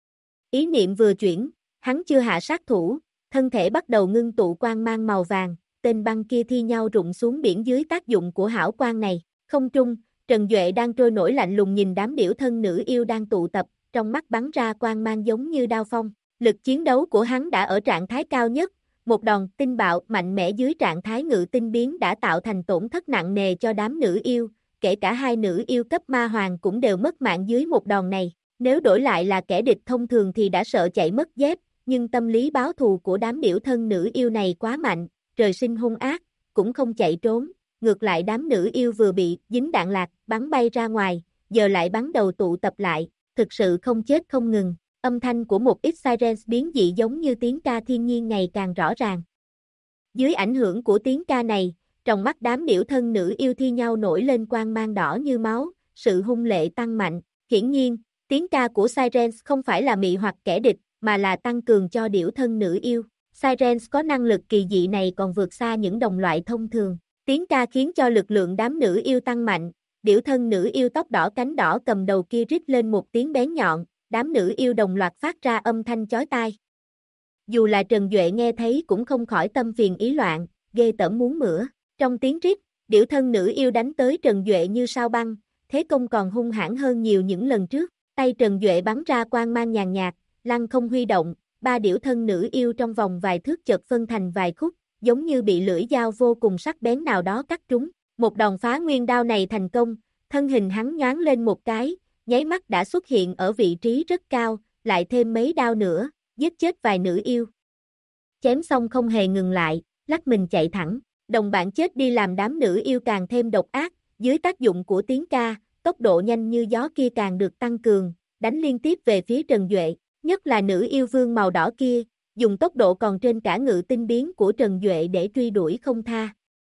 Ý niệm vừa chuyển, hắn chưa hạ sát thủ, thân thể bắt đầu ngưng tụ quang mang màu vàng, tên băng kia thi nhau rụng xuống biển dưới tác dụng của hảo quang này. Không trung, Trần Duệ đang trôi nổi lạnh lùng nhìn đám điểu thân nữ yêu đang tụ tập, trong mắt bắn ra quang mang giống như đao phong. Lực chiến đấu của hắn đã ở trạng thái cao nhất, một đòn tinh bạo mạnh mẽ dưới trạng thái ngự tinh biến đã tạo thành tổn thất nặng nề cho đám nữ yêu, kể cả hai nữ yêu cấp ma hoàng cũng đều mất mạng dưới một đòn này. Nếu đổi lại là kẻ địch thông thường thì đã sợ chạy mất dép, nhưng tâm lý báo thù của đám điểu thân nữ yêu này quá mạnh, trời sinh hung ác, cũng không chạy trốn, ngược lại đám nữ yêu vừa bị dính đạn lạc, bắn bay ra ngoài, giờ lại bắn đầu tụ tập lại, thực sự không chết không ngừng. Âm thanh của một ít sirens biến dị giống như tiếng ca thiên nhiên ngày càng rõ ràng. Dưới ảnh hưởng của tiếng ca này, trong mắt đám điểu thân nữ yêu thi nhau nổi lên quang mang đỏ như máu, sự hung lệ tăng mạnh. Hiển nhiên, tiếng ca của sirens không phải là mị hoặc kẻ địch, mà là tăng cường cho điểu thân nữ yêu. Sirens có năng lực kỳ dị này còn vượt xa những đồng loại thông thường. Tiếng ca khiến cho lực lượng đám nữ yêu tăng mạnh, điểu thân nữ yêu tóc đỏ cánh đỏ cầm đầu kia rít lên một tiếng bén nhọn. Đám nữ yêu đồng loạt phát ra âm thanh chói tai. Dù là Trần Duệ nghe thấy cũng không khỏi tâm phiền ý loạn, ghê tởm muốn mửa. Trong tiếng rít, điểu thân nữ yêu đánh tới Trần Duệ như sao băng, thế công còn hung hãn hơn nhiều những lần trước. Tay Trần Duệ bắn ra quang mang nhàn nhạt, lăng không huy động, ba điểu thân nữ yêu trong vòng vài thước chợt phân thành vài khúc, giống như bị lưỡi dao vô cùng sắc bén nào đó cắt trúng. Một đòn phá nguyên đao này thành công, thân hình hắn nhoáng lên một cái, nháy mắt đã xuất hiện ở vị trí rất cao, lại thêm mấy đao nữa, giết chết vài nữ yêu. Chém xong không hề ngừng lại, lách mình chạy thẳng, đồng bạn chết đi làm đám nữ yêu càng thêm độc ác, dưới tác dụng của tiếng ca, tốc độ nhanh như gió kia càng được tăng cường, đánh liên tiếp về phía Trần Duệ, nhất là nữ yêu vương màu đỏ kia, dùng tốc độ còn trên cả ngự tinh biến của Trần Duệ để truy đuổi không tha.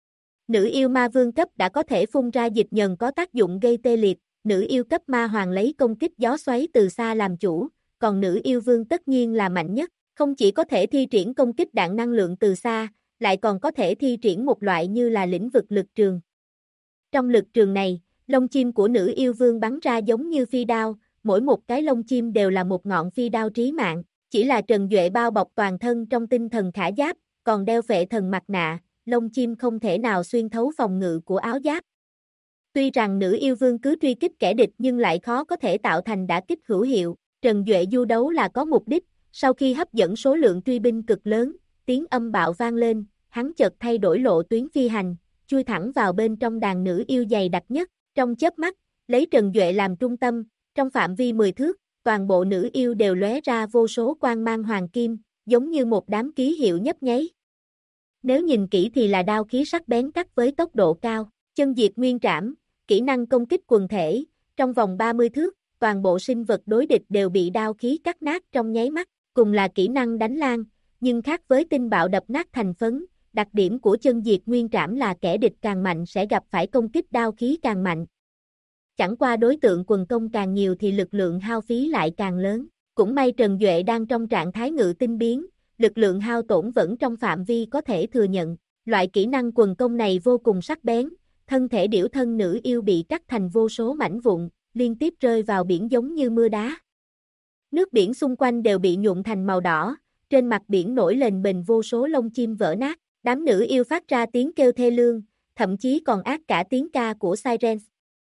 Nữ yêu ma vương cấp đã có thể phun ra dịch nhờn có tác dụng gây tê liệt, nữ yêu cấp ma hoàng lấy công kích gió xoáy từ xa làm chủ, còn nữ yêu vương tất nhiên là mạnh nhất, không chỉ có thể thi triển công kích đạn năng lượng từ xa, lại còn có thể thi triển một loại như là lĩnh vực lực trường. Trong lực trường này, lông chim của nữ yêu vương bắn ra giống như phi đao, mỗi một cái lông chim đều là một ngọn phi đao trí mạng, chỉ là Trần Duệ bao bọc toàn thân trong tinh thần khải giáp, còn đeo phệ thần mặt nạ, lông chim không thể nào xuyên thấu phòng ngự của áo giáp. Tuy rằng nữ yêu vương cứ truy kích kẻ địch nhưng lại khó có thể tạo thành đả kích hữu hiệu, Trần Duệ du đấu là có mục đích, sau khi hấp dẫn số lượng truy binh cực lớn, tiếng âm bạo vang lên, hắn chợt thay đổi lộ tuyến phi hành, chui thẳng vào bên trong đàn nữ yêu dày đặc nhất, trong chớp mắt, lấy Trần Duệ làm trung tâm, trong phạm vi 10 thước, toàn bộ nữ yêu đều lóe ra vô số quang mang hoàng kim, giống như một đám ký hiệu nhấp nháy. Nếu nhìn kỹ thì là đao khí sắc bén cắt với tốc độ cao, chân diệt nguyên trảm, kỹ năng công kích quần thể, trong vòng 30 thước, toàn bộ sinh vật đối địch đều bị đao khí cắt nát trong nháy mắt, cùng là kỹ năng đánh lan, nhưng khác với tinh bạo đập nát thành phấn, đặc điểm của chân diệt nguyên trảm là kẻ địch càng mạnh sẽ gặp phải công kích đao khí càng mạnh. Chẳng qua đối tượng quần công càng nhiều thì lực lượng hao phí lại càng lớn. Cũng may Trần Duệ đang trong trạng thái ngự tinh biến, lực lượng hao tổn vẫn trong phạm vi có thể thừa nhận. Loại kỹ năng quần công này vô cùng sắc bén, thân thể điểu thân nữ yêu bị cắt thành vô số mảnh vụn, liên tiếp rơi vào biển giống như mưa đá. Nước biển xung quanh đều bị nhuộm thành màu đỏ, trên mặt biển nổi lềnh bềnh vô số lông chim vỡ nát, đám nữ yêu phát ra tiếng kêu thê lương, thậm chí còn ác cả tiếng ca của Sirens.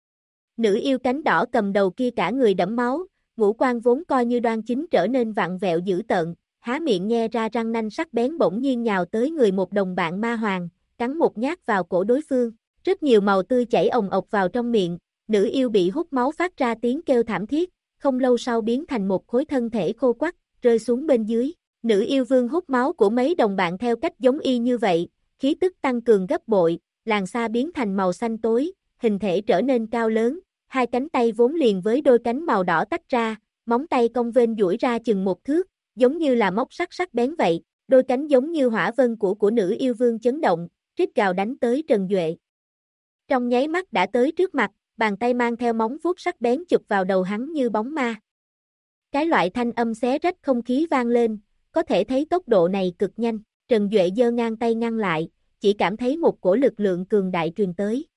Nữ yêu cánh đỏ cầm đầu kia cả người đẫm máu, ngũ quan vốn coi như đoan chính trở nên vặn vẹo dữ tợn, há miệng nhe ra răng nanh sắc bén bỗng nhiên nhào tới người một đồng bạn ma hoàng, cắn một nhát vào cổ đối phương, rất nhiều màu tươi chảy ồng ộc vào trong miệng, nữ yêu bị hút máu phát ra tiếng kêu thảm thiết, không lâu sau biến thành một khối thân thể khô quắt, rơi xuống bên dưới. Nữ yêu vương hút máu của mấy đồng bạn theo cách giống y như vậy, khí tức tăng cường gấp bội, làn da biến thành màu xanh tối, hình thể trở nên cao lớn, hai cánh tay vốn liền với đôi cánh màu đỏ tách ra, móng tay cong vênh duỗi ra chừng một thước, giống như là móc sắt sắc bén vậy, đôi cánh giống như hỏa vân của nữ yêu vương chấn động, rít gào đánh tới Trần Duệ. Trong nháy mắt đã tới trước mặt, bàn tay mang theo móng vuốt sắc bén chụp vào đầu hắn như bóng ma. Cái loại thanh âm xé rách không khí vang lên, có thể thấy tốc độ này cực nhanh, Trần Duệ giơ ngang tay ngăn lại, chỉ cảm thấy một cổ lực lượng cường đại truyền tới.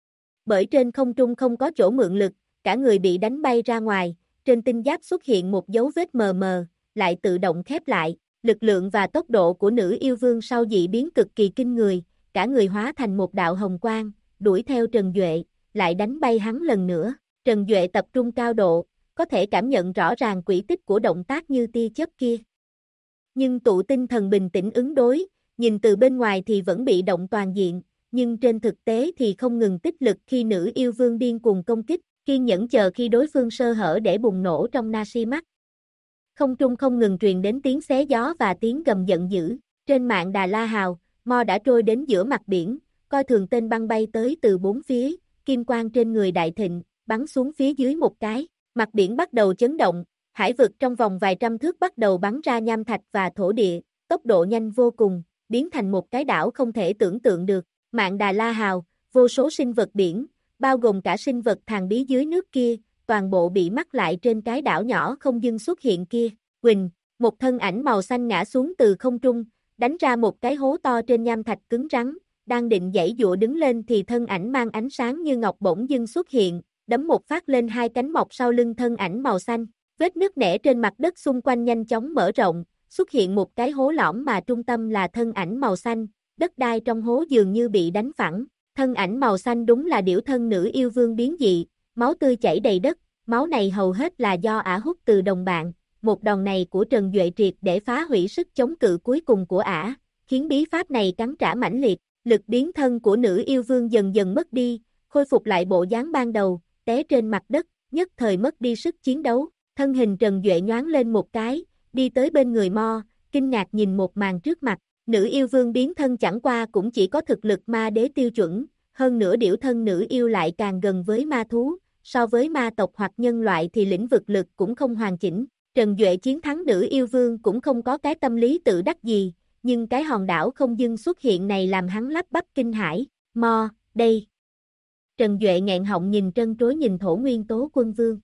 Bởi trên không trung không có chỗ mượn lực, cả người bị đánh bay ra ngoài, trên tinh giáp xuất hiện một dấu vết mờ mờ, lại tự động khép lại, lực lượng và tốc độ của nữ yêu vương sau dị biến cực kỳ kinh người, cả người hóa thành một đạo hồng quang, đuổi theo Trần Duệ, lại đánh bay hắn lần nữa. Trần Duệ tập trung cao độ, có thể cảm nhận rõ ràng quỹ tích của động tác như tia chớp kia. Nhưng tụ tinh thần bình tĩnh ứng đối, nhìn từ bên ngoài thì vẫn bị động toàn diện, nhưng trên thực tế thì không ngừng tích lực khi nữ yêu vương điên cuồng công kích, kiên nhẫn chờ khi đối phương sơ hở để bùng nổ trong Nashi mắt. Không trung không ngừng truyền đến tiếng xé gió và tiếng gầm giận dữ, trên mạng Đà La Hào, Mo đã trôi đến giữa mặt biển, coi thường tên băng bay tới từ bốn phía, kim quang trên người đại thịnh, bắn xuống phía dưới một cái, mặt biển bắt đầu chấn động, hải vực trong vòng vài trăm thước bắt đầu bắn ra nham thạch và thổ địa, tốc độ nhanh vô cùng, biến thành một cái đảo không thể tưởng tượng được. Mạng Đà La Hào, vô số sinh vật biển, bao gồm cả sinh vật thàn bí dưới nước kia, toàn bộ bị mắc lại trên cái đảo nhỏ không dưng xuất hiện kia. Quỳnh, một thân ảnh màu xanh ngã xuống từ không trung, đánh ra một cái hố to trên nham thạch cứng rắn, đang định giãy giụa đứng lên thì thân ảnh mang ánh sáng như ngọc bỗng dưng xuất hiện, đấm một phát lên hai cánh mọc sau lưng thân ảnh màu xanh, vết nứt nẻ trên mặt đất xung quanh nhanh chóng mở rộng, xuất hiện một cái hố lõm mà trung tâm là thân ảnh màu xanh, đất đai trong hố dường như bị đánh phẳng, thân ảnh màu xanh đúng là điểu thân nữ yêu vương biến dị, máu tươi chảy đầy đất, máu này hầu hết là do ả hút từ đồng bạn, một đòn này của Trần Duệ triệt để phá hủy sức chống cự cuối cùng của ả, khiến bí pháp này cắn trả mãnh liệt, lực biến thân của nữ yêu vương dần dần mất đi, khôi phục lại bộ dáng ban đầu, té trên mặt đất, nhất thời mất đi sức chiến đấu, thân hình Trần Duệ nhoáng lên một cái, đi tới bên người Mo, kinh ngạc nhìn một màn trước mặt. Nữ yêu vương biến thân chẳng qua cũng chỉ có thực lực ma đế tiêu chuẩn, hơn nữa điểu thân nữ yêu lại càng gần với ma thú, so với ma tộc hoặc nhân loại thì lĩnh vực lực cũng không hoàn chỉnh. Trần Duệ chiến thắng nữ yêu vương cũng không có cái tâm lý tự đắc gì, nhưng cái hòn đảo không dưng xuất hiện này làm hắn lắp bắp kinh hãi. Mo, đây. Trần Duệ nghẹn họng nhìn trân trối nhìn Thổ Nguyên Tố Quân Vương.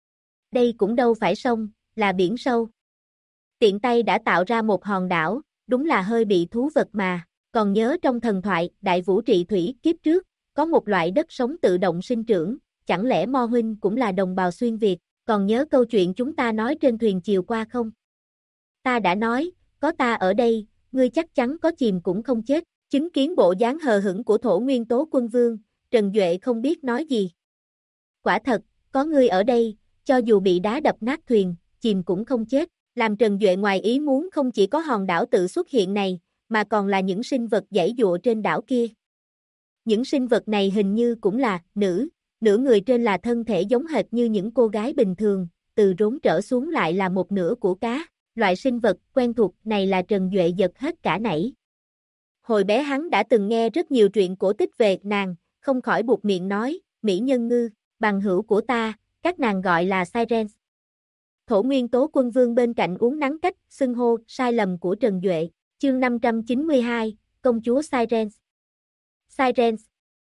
Đây cũng đâu phải sông, là biển sâu. Tiện tay đã tạo ra một hòn đảo, đúng là hơi bị thú vật mà, còn nhớ trong thần thoại, Đại Vũ Trị Thủy kiếp trước, có một loại đất sống tự động sinh trưởng, chẳng lẽ Mo huynh cũng là đồng bào xuyên Việt, còn nhớ câu chuyện chúng ta nói trên thuyền chiều qua không? Ta đã nói, có ta ở đây, ngươi chắc chắn có chìm cũng không chết, chứng kiến bộ dáng hờ hững của Thổ Nguyên Tố Quân Vương, Trần Duệ không biết nói gì. Quả thật, có ngươi ở đây, cho dù bị đá đập nát thuyền, chìm cũng không chết. Làm Trần Duệ ngoài ý muốn không chỉ có hòn đảo tự xuất hiện này, mà còn là những sinh vật giãy giụa trên đảo kia. Những sinh vật này hình như cũng là nữ, nửa người trên là thân thể giống hệt như những cô gái bình thường, từ rốn trở xuống lại là một nửa của cá. Loại sinh vật quen thuộc này là Trần Duệ giật hết cả nảy. Hồi bé hắn đã từng nghe rất nhiều truyện cổ tích về nàng, không khỏi buột miệng nói, mỹ nhân ngư, bằng hữu của ta, các nàng gọi là Sirens. Thổ Nguyên Tố Quân Vương bên cạnh uống nắng cách, xưng hô, sai lầm của Trần Duệ, chương 592, công chúa Sirens. Sirens.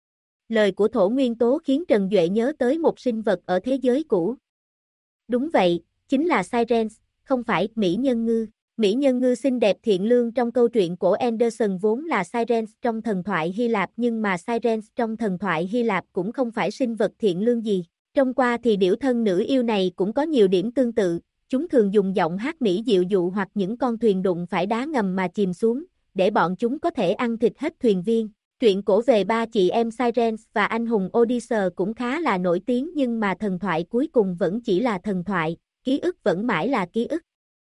Lời của Thổ Nguyên Tố khiến Trần Duệ nhớ tới một sinh vật ở thế giới cũ. Đúng vậy, chính là Sirens, không phải Mỹ Nhân Ngư. Mỹ Nhân Ngư xinh đẹp thiện lương trong câu chuyện của Anderson vốn là Sirens trong thần thoại Hy Lạp, nhưng mà Sirens trong thần thoại Hy Lạp cũng không phải sinh vật thiện lương gì. Trông qua thì điểu thân nữ yêu này cũng có nhiều điểm tương tự, chúng thường dùng giọng hát mỹ dịu dụ hoặc những con thuyền đụng phải đá ngầm mà chìm xuống, để bọn chúng có thể ăn thịt hết thuyền viên. Truyện cổ về ba chị em Sirens và anh hùng Odysseus cũng khá là nổi tiếng, nhưng mà thần thoại cuối cùng vẫn chỉ là thần thoại, ký ức vẫn mãi là ký ức.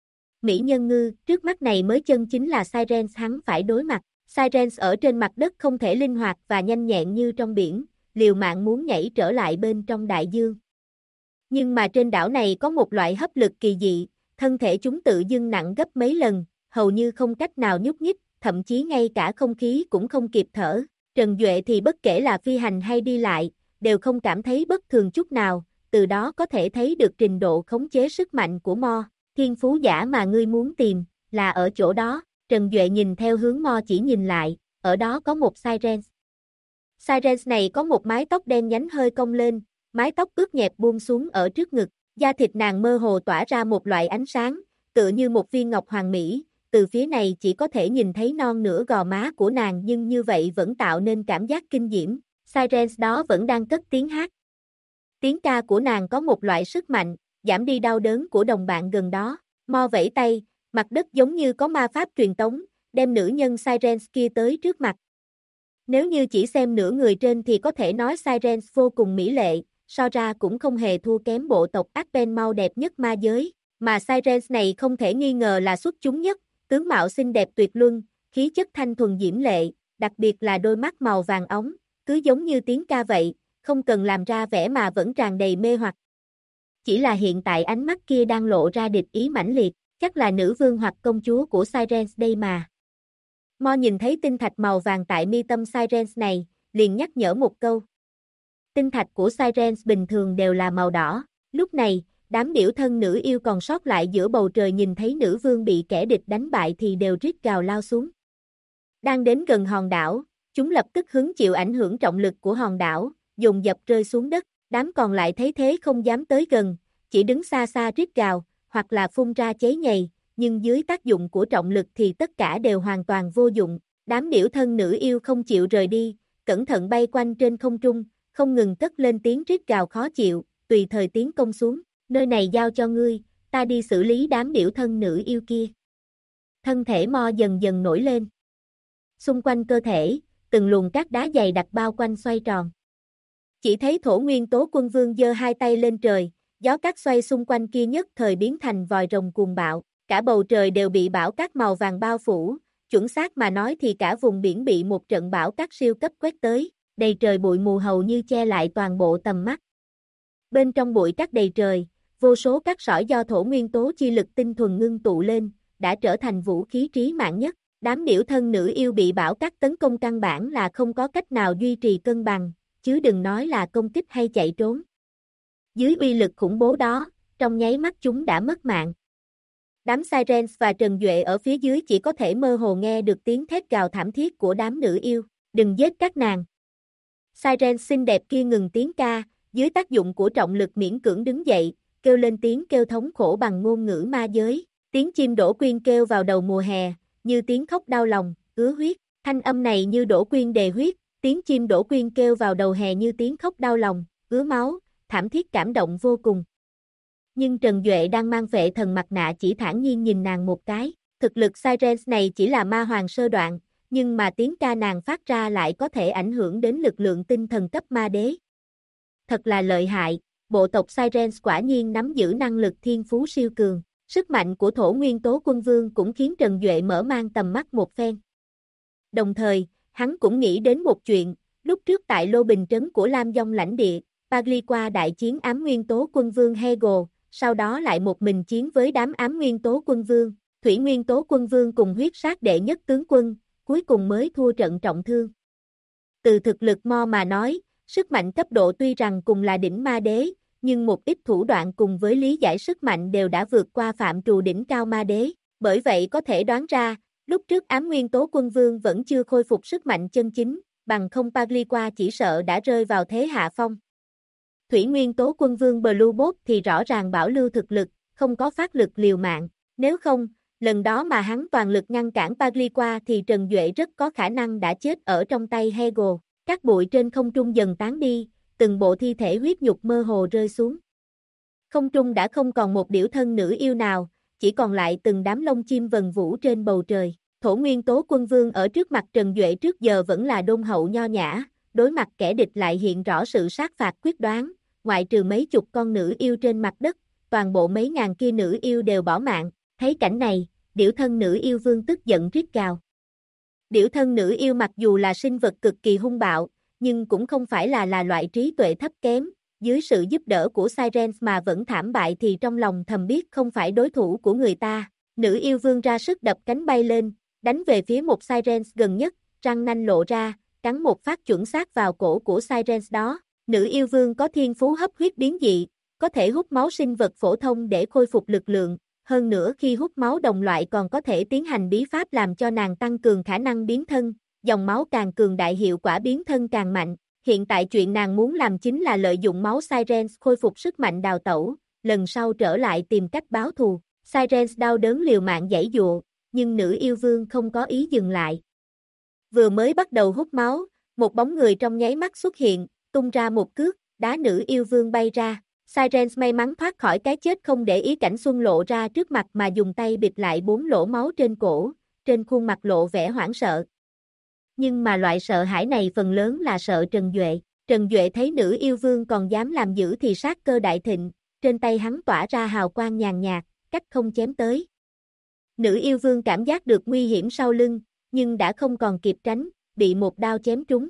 Mỹ Nhân Ngư, trước mắt này mới chân chính là Sirens hắn phải đối mặt. Sirens ở trên mặt đất không thể linh hoạt và nhanh nhẹn như trong biển, liều mạng muốn nhảy trở lại bên trong đại dương. Nhưng mà trên đảo này có một loại hấp lực kỳ dị, thân thể chúng tự dưng nặng gấp mấy lần, hầu như không cách nào nhúc nhích, thậm chí ngay cả không khí cũng không kịp thở. Trần Duệ thì bất kể là phi hành hay đi lại, đều không cảm thấy bất thường chút nào, từ đó có thể thấy được trình độ khống chế sức mạnh của Mo. Thiên phú giả mà ngươi muốn tìm, là ở chỗ đó. Trần Duệ nhìn theo hướng Mo chỉ nhìn lại, ở đó có một Sirens. Sirens này có một mái tóc đen nhánh hơi cong lên, mái tóc ướt nhẹp buông xuống ở trước ngực, da thịt nàng mơ hồ tỏa ra một loại ánh sáng, tựa như một viên ngọc hoàng mỹ, từ phía này chỉ có thể nhìn thấy non nửa gò má của nàng, nhưng như vậy vẫn tạo nên cảm giác kinh diễm. Sirens đó vẫn đang cất tiếng hát. Tiếng ca của nàng có một loại sức mạnh, giảm đi đau đớn của đồng bạn gần đó. Mo vẫy tay, mặt đất giống như có ma pháp truyền tống, đem nữ nhân Sirens kia tới trước mặt. Nếu như chỉ xem nửa người trên thì có thể nói Sirens vô cùng mỹ lệ, so ra cũng không hề thua kém bộ tộc Arbenmau đẹp nhất ma giới, mà Sirens này không thể nghi ngờ là xuất chúng nhất, tướng mạo xinh đẹp tuyệt luân, khí chất thanh thuần diễm lệ, đặc biệt là đôi mắt màu vàng óng, cứ giống như tiếng ca vậy, không cần làm ra vẻ mà vẫn tràn đầy mê hoặc. Chỉ là hiện tại ánh mắt kia đang lộ ra địch ý mãnh liệt, chắc là nữ vương hoặc công chúa của Sirens đây mà. Mo nhìn thấy tinh thạch màu vàng tại mi tâm Sirens này, liền nhắc nhở một câu. Tinh thạch của Sirens bình thường đều là màu đỏ, lúc này, đám điểu thân nữ yêu còn sót lại giữa bầu trời nhìn thấy nữ vương bị kẻ địch đánh bại thì đều rít gào lao xuống. Đang đến gần hòn đảo, chúng lập tức hứng chịu ảnh hưởng trọng lực của hòn đảo, dồn dập rơi xuống đất, đám còn lại thấy thế không dám tới gần, chỉ đứng xa xa rít gào, hoặc là phun ra cháy nhầy, nhưng dưới tác dụng của trọng lực thì tất cả đều hoàn toàn vô dụng. Đám điểu thân nữ yêu không chịu rời đi, cẩn thận bay quanh trên không trung, không ngừng cất lên tiếng rít gào khó chịu, tùy thời tiến công xuống. Nơi này giao cho ngươi, ta đi xử lý đám điểu thân nữ yêu kia. Thân thể Mo dần dần nổi lên. Xung quanh cơ thể, từng luồng cát đá dày đặc bao quanh xoay tròn. Chỉ thấy Thổ Nguyên Tố Quân Vương giơ hai tay lên trời, gió cát xoay xung quanh kia nhất thời biến thành vòi rồng cuồng bạo, cả bầu trời đều bị bão cát màu vàng bao phủ, chuẩn xác mà nói thì cả vùng biển bị một trận bão cát siêu cấp quét tới, đầy trời bụi mù hầu như che lại toàn bộ tầm mắt. Bên trong bụi cát đầy trời, vô số các sỏi do thổ nguyên tố chi lực tinh thuần ngưng tụ lên, đã trở thành vũ khí trí mạng nhất. Đám điểu thân nữ yêu bị bão cát tấn công căn bản là không có cách nào duy trì cân bằng, chứ đừng nói là công kích hay chạy trốn. Dưới uy lực khủng bố đó, trong nháy mắt chúng đã mất mạng. Đám Sirens và Trần Duệ ở phía dưới chỉ có thể mơ hồ nghe được tiếng thét gào thảm thiết của đám nữ yêu, đừng giết các nàng. Sirens xinh đẹp kia ngừng tiếng ca, dưới tác dụng của trọng lực miễn cưỡng đứng dậy, kêu lên tiếng kêu thống khổ bằng ngôn ngữ ma giới, tiếng chim đổ quyên kêu vào đầu mùa hè, như tiếng khóc đau lòng, ứa huyết, thanh âm này như đổ quyên đề huyết, tiếng chim đổ quyên kêu vào đầu hè như tiếng khóc đau lòng, ứa máu, thảm thiết cảm động vô cùng. Nhưng Trần Duệ đang mang vệ thần mặt nạ chỉ thản nhiên nhìn nàng một cái, thực lực Sirens này chỉ là ma hoàng sơ đoạn, nhưng mà tiếng ca nàng phát ra lại có thể ảnh hưởng đến lực lượng tinh thần cấp ma đế. Thật là lợi hại, bộ tộc Sirens quả nhiên nắm giữ năng lực thiên phú siêu cường, sức mạnh của Thổ Nguyên Tố Quân Vương cũng khiến Trần Duệ mở mang tầm mắt một phen. Đồng thời, hắn cũng nghĩ đến một chuyện, lúc trước tại Lô Bình Trấn của Lam Dông lãnh địa, Pagliqua đại chiến ám nguyên tố quân vương Hegel, sau đó lại một mình chiến với đám ám nguyên tố quân vương, thủy nguyên tố quân vương cùng huyết sát đệ nhất tướng quân, cuối cùng mới thua trận trọng thương. Từ thực lực Mo mà nói, sức mạnh cấp độ tuy rằng cùng là đỉnh ma đế, nhưng một ít thủ đoạn cùng với lý giải sức mạnh đều đã vượt qua phạm trù đỉnh cao ma đế, bởi vậy có thể đoán ra, lúc trước ám nguyên tố quân vương vẫn chưa khôi phục sức mạnh chân chính, bằng không Pagliqua chỉ sợ đã rơi vào thế hạ phong. Thủy nguyên tố quân vương Blue Bolt thì rõ ràng bảo lưu thực lực, không có phát lực liều mạng. Nếu không, lần đó mà hắn toàn lực ngăn cản Pagliqua thì Trần Duệ rất có khả năng đã chết ở trong tay Hegel. Các bụi trên không trung dần tán đi, từng bộ thi thể huyết nhục mơ hồ rơi xuống. Không trung đã không còn một điểu thân nữ yêu nào, chỉ còn lại từng đám lông chim vần vũ trên bầu trời. Thổ Nguyên Tố Quân Vương ở trước mặt Trần Duệ trước giờ vẫn là đôn hậu nho nhã, đối mặt kẻ địch lại hiện rõ sự sát phạt quyết đoán, ngoại trừ mấy chục con nữ yêu trên mặt đất, toàn bộ mấy ngàn kia nữ yêu đều bỏ mạng. Thấy cảnh này, điểu thân nữ yêu vương tức giận rít gào. Điểu thân nữ yêu mặc dù là sinh vật cực kỳ hung bạo, nhưng cũng không phải là loại trí tuệ thấp kém, dưới sự giúp đỡ của Sirens mà vẫn thảm bại thì trong lòng thầm biết không phải đối thủ của người ta. Nữ yêu vương ra sức đập cánh bay lên, đánh về phía một Sirens gần nhất, răng nanh lộ ra, cắn một phát chuẩn xác vào cổ của Sirens đó. Nữ yêu vương có thiên phú hấp huyết biến dị, có thể hút máu sinh vật phổ thông để khôi phục lực lượng, hơn nữa khi hút máu đồng loại còn có thể tiến hành bí pháp làm cho nàng tăng cường khả năng biến thân, dòng máu càng cường đại hiệu quả biến thân càng mạnh. Hiện tại chuyện nàng muốn làm chính là lợi dụng máu Sirens khôi phục sức mạnh đào tẩu, lần sau trở lại tìm cách báo thù. Sirens đau đớn liều mạng giãy giụa, nhưng nữ yêu vương không có ý dừng lại. Vừa mới bắt đầu hút máu, một bóng người trong nháy mắt xuất hiện, tung ra một cước, đá nữ yêu vương bay ra. Sirens may mắn thoát khỏi cái chết không để ý cảnh xuân lộ ra trước mặt mà dùng tay bịt lại 4 lỗ máu trên cổ, trên khuôn mặt lộ vẻ hoảng sợ. Nhưng mà loại sợ hãi này phần lớn là sợ Trần Duệ. Trần Duệ thấy nữ yêu vương còn dám làm dữ thì sát cơ đại thịnh, trên tay hắn tỏa ra hào quang nhàn nhạt, cách không chém tới. Nữ yêu vương cảm giác được nguy hiểm sau lưng, nhưng đã không còn kịp tránh, bị một đao chém trúng.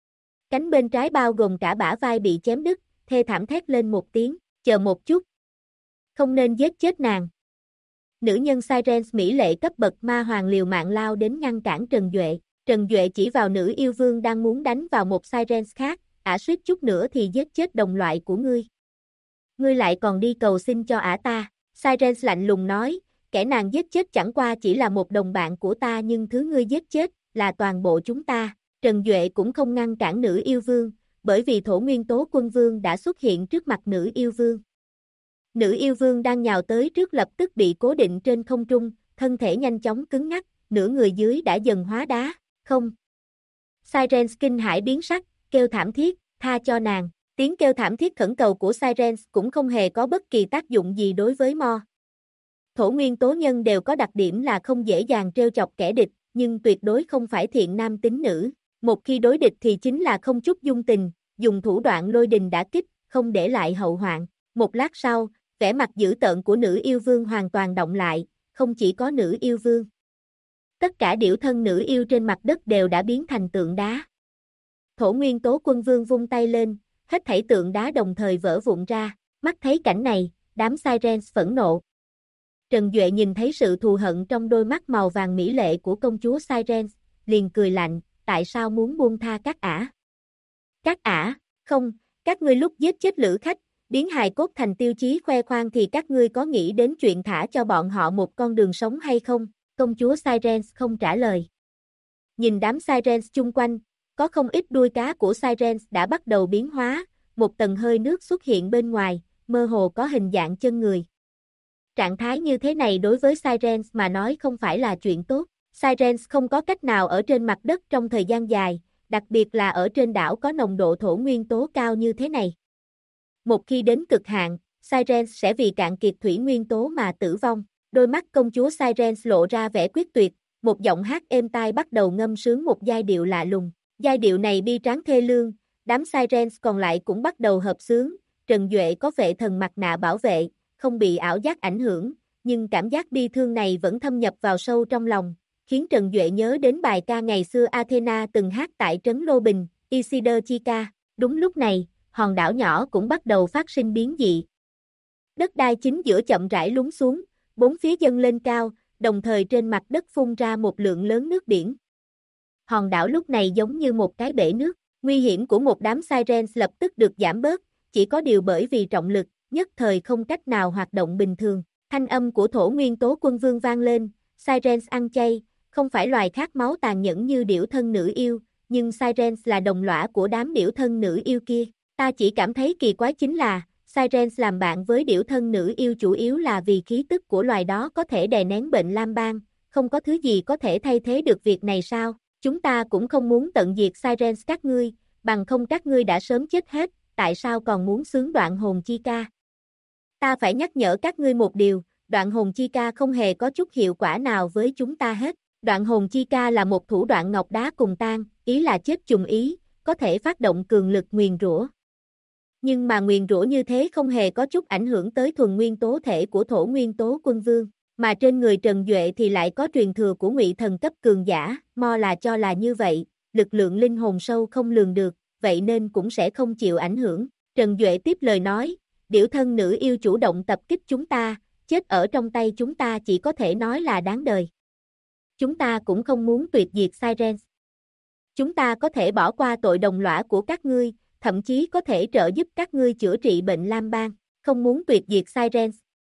Cánh bên trái bao gồm cả bả vai bị chém đứt, thê thảm thét lên một tiếng, chờ một chút. Không nên giết chết nàng. Nữ nhân Sirens mỹ lệ cấp bậc ma hoàng liều mạng lao đến ngăn cản Trần Duệ. Trần Duệ chỉ vào nữ yêu vương đang muốn đánh vào một Sirens khác, ả suýt chút nữa thì giết chết đồng loại của ngươi. Ngươi lại còn đi cầu xin cho ả ta. Sirens lạnh lùng nói, kẻ nàng giết chết chẳng qua chỉ là một đồng bạn của ta nhưng thứ ngươi giết chết là toàn bộ chúng ta. Trần Duệ cũng không ngăn cản nữ yêu vương, bởi vì Thổ Nguyên Tố Quân Vương đã xuất hiện trước mặt nữ yêu vương. Nữ yêu vương đang nhào tới trước lập tức bị cố định trên không trung, thân thể nhanh chóng cứng ngắc, nửa người dưới đã dần hóa đá. Không. Sirens kinh hãi biến sắc, kêu thảm thiết, tha cho nàng. Tiếng kêu thảm thiết khẩn cầu của Sirens cũng không hề có bất kỳ tác dụng gì đối với Mo. Thổ nguyên tố nhân đều có đặc điểm là không dễ dàng trêu chọc kẻ địch, nhưng tuyệt đối không phải thiện nam tín nữ. Một khi đối địch thì chính là không chút dung tình, dùng thủ đoạn lôi đình đả kích, không để lại hậu hoạn. Một lát sau, vẻ mặt dữ tợn của nữ yêu vương hoàn toàn động lại, không chỉ có nữ yêu vương. Tất cả điểu thân nữ yêu trên mặt đất đều đã biến thành tượng đá. Thổ nguyên tố quân vương vung tay lên, hết thảy tượng đá đồng thời vỡ vụn ra, mắt thấy cảnh này, đám Sirens phẫn nộ. Trần Duệ nhìn thấy sự thù hận trong đôi mắt màu vàng mỹ lệ của công chúa Sirens, liền cười lạnh, tại sao muốn buông tha các ả? Các ả, không, các ngươi lúc giết chết lữ khách, biến hài cốt thành tiêu chí khoe khoang thì các ngươi có nghĩ đến chuyện thả cho bọn họ một con đường sống hay không? Công chúa Sirens không trả lời. Nhìn đám Sirens chung quanh, có không ít đuôi cá của Sirens đã bắt đầu biến hóa, một tầng hơi nước xuất hiện bên ngoài, mơ hồ có hình dạng chân người. Trạng thái như thế này đối với Sirens mà nói không phải là chuyện tốt. Sirens không có cách nào ở trên mặt đất trong thời gian dài, đặc biệt là ở trên đảo có nồng độ thổ nguyên tố cao như thế này. Một khi đến cực hạn, Sirens sẽ vì cạn kiệt thủy nguyên tố mà tử vong. Đôi mắt công chúa Sirens lộ ra vẻ quyết tuyệt, một giọng hát êm tai bắt đầu ngâm sướng một giai điệu lạ lùng. Giai điệu này bi tráng thê lương, đám Sirens còn lại cũng bắt đầu hợp xướng. Trần Duệ có vệ thần mặt nạ bảo vệ, không bị ảo giác ảnh hưởng, nhưng cảm giác bi thương này vẫn thâm nhập vào sâu trong lòng, khiến Trần Duệ nhớ đến bài ca ngày xưa Athena từng hát tại trấn Lô Bình, Isidơ chi ca. Đúng lúc này, hòn đảo nhỏ cũng bắt đầu phát sinh biến dị. Đất đai chính giữa chậm rãi lún xuống, bốn phía dâng lên cao, đồng thời trên mặt đất phun ra một lượng lớn nước biển. Hòn đảo lúc này giống như một cái bể nước, nguy hiểm của một đám Sirens lập tức được giảm bớt, chỉ có điều bởi vì trọng lực, nhất thời không cách nào hoạt động bình thường. Thanh âm của Thổ Nguyên Tố Quân Vương vang lên, Sirens ăn chay, không phải loài khát máu tàn nhẫn như điểu thân nữ yêu, nhưng Sirens là đồng lõa của đám điểu thân nữ yêu kia. Ta chỉ cảm thấy kỳ quái chính là, Sirens làm bạn với điểu thân nữ yêu chủ yếu là vì khí tức của loài đó có thể đè nén bệnh lam ban, không có thứ gì có thể thay thế được việc này sao? Chúng ta cũng không muốn tận diệt Sirens các ngươi, bằng không các ngươi đã sớm chết hết, tại sao còn muốn xướng đoạn hồn chi ca? Ta phải nhắc nhở các ngươi một điều, đoạn hồn chi ca không hề có chút hiệu quả nào với chúng ta hết. Đoạn hồn chi ca là một thủ đoạn ngọc đá cùng tan, ý là chết trùng ý, có thể phát động cường lực nguyền rủa. Nhưng mà nguyền rủa như thế không hề có chút ảnh hưởng tới thuần nguyên tố thể của thổ nguyên tố quân vương, mà trên người Trần Duệ thì lại có truyền thừa của ngụy thần cấp cường giả, Mo là cho là như vậy, lực lượng linh hồn sâu không lường được, vậy nên cũng sẽ không chịu ảnh hưởng. Trần Duệ tiếp lời nói, điểu thân nữ yêu chủ động tập kích chúng ta, chết ở trong tay chúng ta chỉ có thể nói là đáng đời. Chúng ta cũng không muốn tuyệt diệt Sirens. Chúng ta có thể bỏ qua tội đồng lõa của các ngươi, thậm chí có thể trợ giúp các ngươi chữa trị bệnh lam ban, không muốn tuyệt diệt Sirens.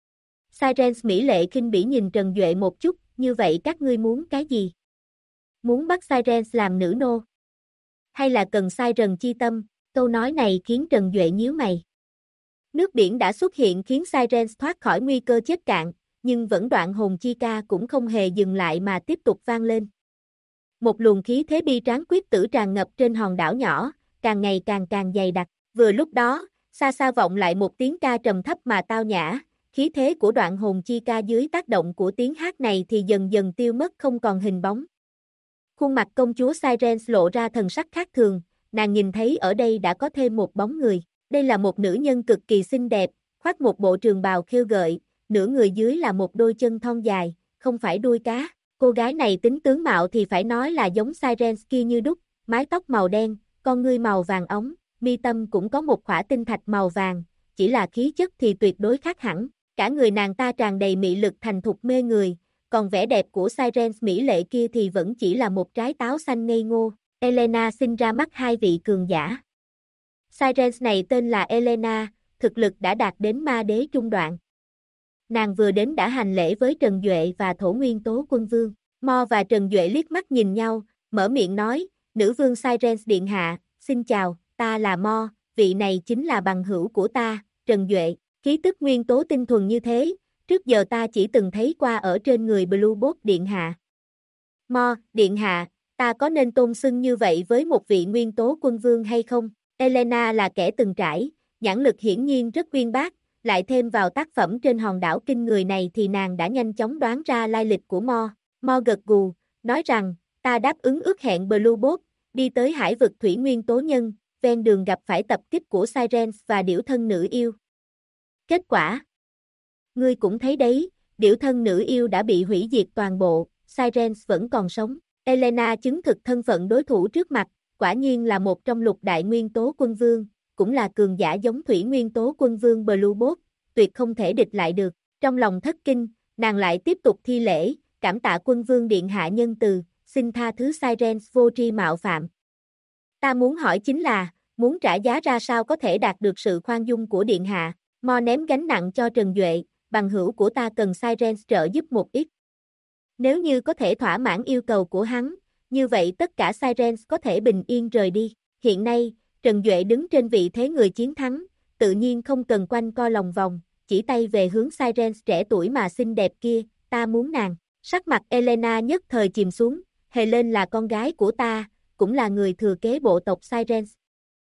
Sirens mỹ lệ khinh bỉ nhìn Trần Duệ một chút, như vậy các ngươi muốn cái gì? Muốn bắt Sirens làm nữ nô? Hay là cần Siren chi tâm? Câu nói này khiến Trần Duệ nhíu mày. Nước biển đã xuất hiện khiến Sirens thoát khỏi nguy cơ chết cạn, nhưng vẫn đoạn hồn chi ca cũng không hề dừng lại mà tiếp tục vang lên. Một luồng khí thế bi tráng quyết tử tràn ngập trên hòn đảo nhỏ, càng ngày càng dày đặc. Vừa lúc đó, xa xa vọng lại một tiếng ca trầm thấp mà tao nhã, khí thế của đoạn hồn chi ca dưới tác động của tiếng hát này thì dần dần tiêu mất không còn hình bóng. Khuôn mặt công chúa Sirens lộ ra thần sắc khác thường, nàng nhìn thấy ở đây đã có thêm một bóng người. Đây là một nữ nhân cực kỳ xinh đẹp, khoác một bộ trường bào khêu gợi, nửa người dưới là một đôi chân thon dài, không phải đuôi cá. Cô gái này tính tướng mạo thì phải nói là giống Sirens kia như đúc, mái tóc màu đen, con ngươi màu vàng óng, mi tâm cũng có một khỏa tinh thạch màu vàng, chỉ là khí chất thì tuyệt đối khác hẳn. Cả người nàng ta tràn đầy mị lực thành thục mê người, còn vẻ đẹp của Sirens mỹ lệ kia thì vẫn chỉ là một trái táo xanh ngây ngô. Elena sinh ra mắt hai vị cường giả. Sirens này tên là Elena, thực lực đã đạt đến ma đế trung đoạn. Nàng vừa đến đã hành lễ với Trần Duệ và thổ nguyên tố quân vương. Mo và Trần Duệ liếc mắt nhìn nhau, mở miệng nói, nữ vương Sirens điện hạ, xin chào, ta là Mo, vị này chính là bằng hữu của ta, Trần Duệ, khí tức nguyên tố tinh thuần như thế, trước giờ ta chỉ từng thấy qua ở trên người Blue Bolt điện hạ. Mo, điện hạ, ta có nên tôn xưng như vậy với một vị nguyên tố quân vương hay không? Elena là kẻ từng trải, nhãn lực hiển nhiên rất uyên bác, lại thêm vào tác phẩm trên hòn đảo kinh người này thì nàng đã nhanh chóng đoán ra lai lịch của Mo. Mo gật gù, nói rằng, ta đáp ứng ước hẹn Blue Bolt, đi tới hải vực thủy nguyên tố nhân, ven đường gặp phải tập kích của Sirens và điểu thân nữ yêu. Kết quả? Ngươi cũng thấy đấy, điểu thân nữ yêu đã bị hủy diệt toàn bộ, Sirens vẫn còn sống. Elena chứng thực thân phận đối thủ trước mặt, quả nhiên là một trong lục đại nguyên tố quân vương, cũng là cường giả giống thủy nguyên tố quân vương Blue Bolt, tuyệt không thể địch lại được. Trong lòng thất kinh, nàng lại tiếp tục thi lễ, cảm tạ quân vương điện hạ nhân từ, xin tha thứ Sirens vô tri mạo phạm. Ta muốn hỏi chính là, muốn trả giá ra sao có thể đạt được sự khoan dung của điện hạ? Mo ném gánh nặng cho Trần Duệ, bằng hữu của ta cần Sirens trợ giúp một ít. Nếu như có thể thỏa mãn yêu cầu của hắn, như vậy tất cả Sirens có thể bình yên rời đi. Hiện nay, Trần Duệ đứng trên vị thế người chiến thắng, tự nhiên không cần quanh co lòng vòng, chỉ tay về hướng Sirens trẻ tuổi mà xinh đẹp kia, ta muốn nàng. Sắc mặt Elena nhất thời chìm xuống, Helen là con gái của ta, cũng là người thừa kế bộ tộc Sirens.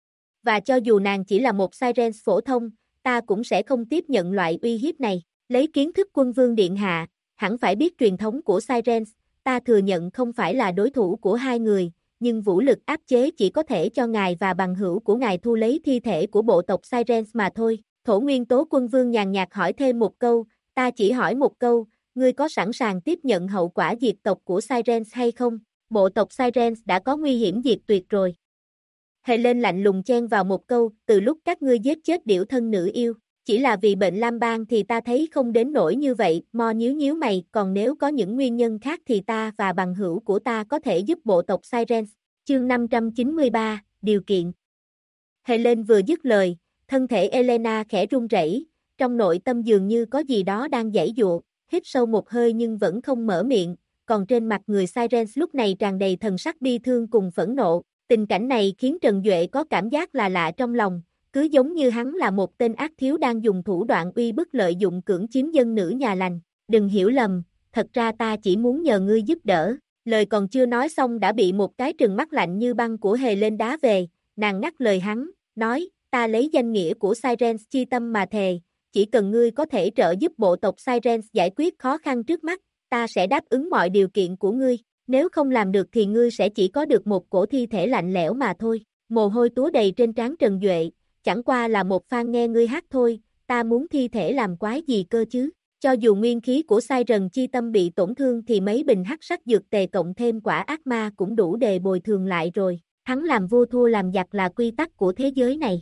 Và cho dù nàng chỉ là một Sirens phổ thông, ta cũng sẽ không tiếp nhận loại uy hiếp này. Lấy kiến thức quân vương điện hạ, hẳn phải biết truyền thống của Sirens, ta thừa nhận không phải là đối thủ của hai người, nhưng vũ lực áp chế chỉ có thể cho ngài và bằng hữu của ngài thu lấy thi thể của bộ tộc Sirens mà thôi. Thổ nguyên tố quân vương nhàn nhạt hỏi thêm một câu, ta chỉ hỏi một câu, ngươi có sẵn sàng tiếp nhận hậu quả diệt tộc của Sirens hay không? Bộ tộc Sirens đã có nguy hiểm diệt tuyệt rồi. Helen lạnh lùng chen vào một câu, từ lúc các ngươi giết chết điểu thân nữ yêu, chỉ là vì bệnh lam ban thì ta thấy không đến nỗi như vậy. Mo nhíu mày, còn nếu có những nguyên nhân khác thì ta và bằng hữu của ta có thể giúp bộ tộc Sirens. Chương 593, điều kiện. Helen vừa dứt lời, thân thể Elena khẽ run rẩy, trong nội tâm dường như có gì đó đang giãy giụa, hít sâu một hơi nhưng vẫn không mở miệng, còn trên mặt người Sirens lúc này tràn đầy thần sắc bi thương cùng phẫn nộ. Tình cảnh này khiến Trần Duệ có cảm giác là lạ trong lòng, cứ giống như hắn là một tên ác thiếu đang dùng thủ đoạn uy bức lợi dụng cưỡng chiếm dân nữ nhà lành. Đừng hiểu lầm, thật ra ta chỉ muốn nhờ ngươi giúp đỡ. Lời còn chưa nói xong đã bị một cái trừng mắt lạnh như băng của Hề lên đá về, nàng ngắt lời hắn, nói, ta lấy danh nghĩa của Sirens chi tâm mà thề, chỉ cần ngươi có thể trợ giúp bộ tộc Sirens giải quyết khó khăn trước mắt, ta sẽ đáp ứng mọi điều kiện của ngươi, nếu không làm được thì ngươi sẽ chỉ có được một cổ thi thể lạnh lẽo mà thôi. Mồ hôi túa đầy trên trán Trần Duệ, chẳng qua là một phan nghe ngươi hát thôi, ta muốn thi thể làm quái gì cơ chứ? Cho dù nguyên khí của Siren chi tâm bị tổn thương thì mấy bình hắc sắc dược tề cộng thêm quả ác ma cũng đủ để bồi thường lại rồi. Hắn làm vua thua làm giặc là quy tắc của thế giới này.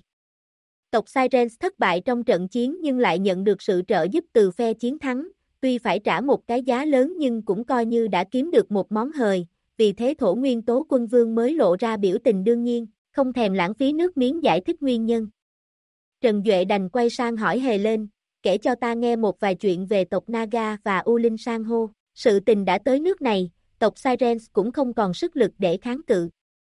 Tộc Sirens thất bại trong trận chiến nhưng lại nhận được sự trợ giúp từ phe chiến thắng, tuy phải trả một cái giá lớn nhưng cũng coi như đã kiếm được một món hời, vì thế Thổ Nguyên Tố Quân Vương mới lộ ra biểu tình đương nhiên, không thèm lãng phí nước miếng giải thích nguyên nhân. Trần Duệ đành quay sang hỏi Hề lên, kể cho ta nghe một vài chuyện về tộc Naga và U Linh San hô. Sự tình đã tới nước này, tộc Sirens cũng không còn sức lực để kháng cự.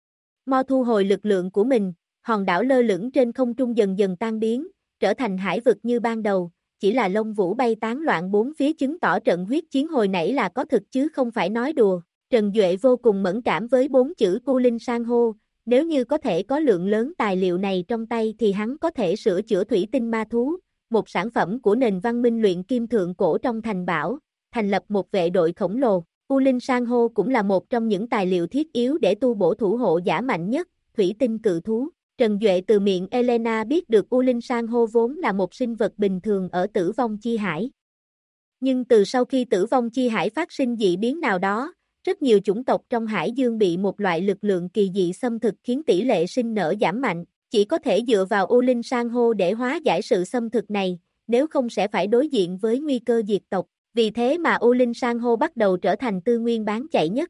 Mo thu hồi lực lượng của mình, hòn đảo lơ lửng trên không trung dần dần tan biến, trở thành hải vực như ban đầu, chỉ là lông vũ bay tán loạn bốn phía chứng tỏ trận huyết chiến hồi nãy là có thực chứ không phải nói đùa. Trần Duệ vô cùng mẫn cảm với 4 chữ U Linh San hô, nếu như có thể có lượng lớn tài liệu này trong tay thì hắn có thể sửa chữa thủy tinh ma thú, một sản phẩm của nền văn minh luyện kim thượng cổ trong thành bảo, thành lập một vệ đội khổng lồ. U Linh San hô cũng là một trong những tài liệu thiết yếu để tu bổ thủ hộ giả mạnh nhất, thủy tinh cự thú. Trần Duệ từ miệng Elena biết được U Linh San hô vốn là một sinh vật bình thường ở Tử Vong Chi Hải. Nhưng từ sau khi Tử Vong Chi Hải phát sinh dị biến nào đó, rất nhiều chủng tộc trong hải dương bị một loại lực lượng kỳ dị xâm thực khiến tỷ lệ sinh nở giảm mạnh, chỉ có thể dựa vào U Linh San hô để hóa giải sự xâm thực này, nếu không sẽ phải đối diện với nguy cơ diệt tộc, vì thế mà U Linh San hô bắt đầu trở thành tư nguyên bán chạy nhất.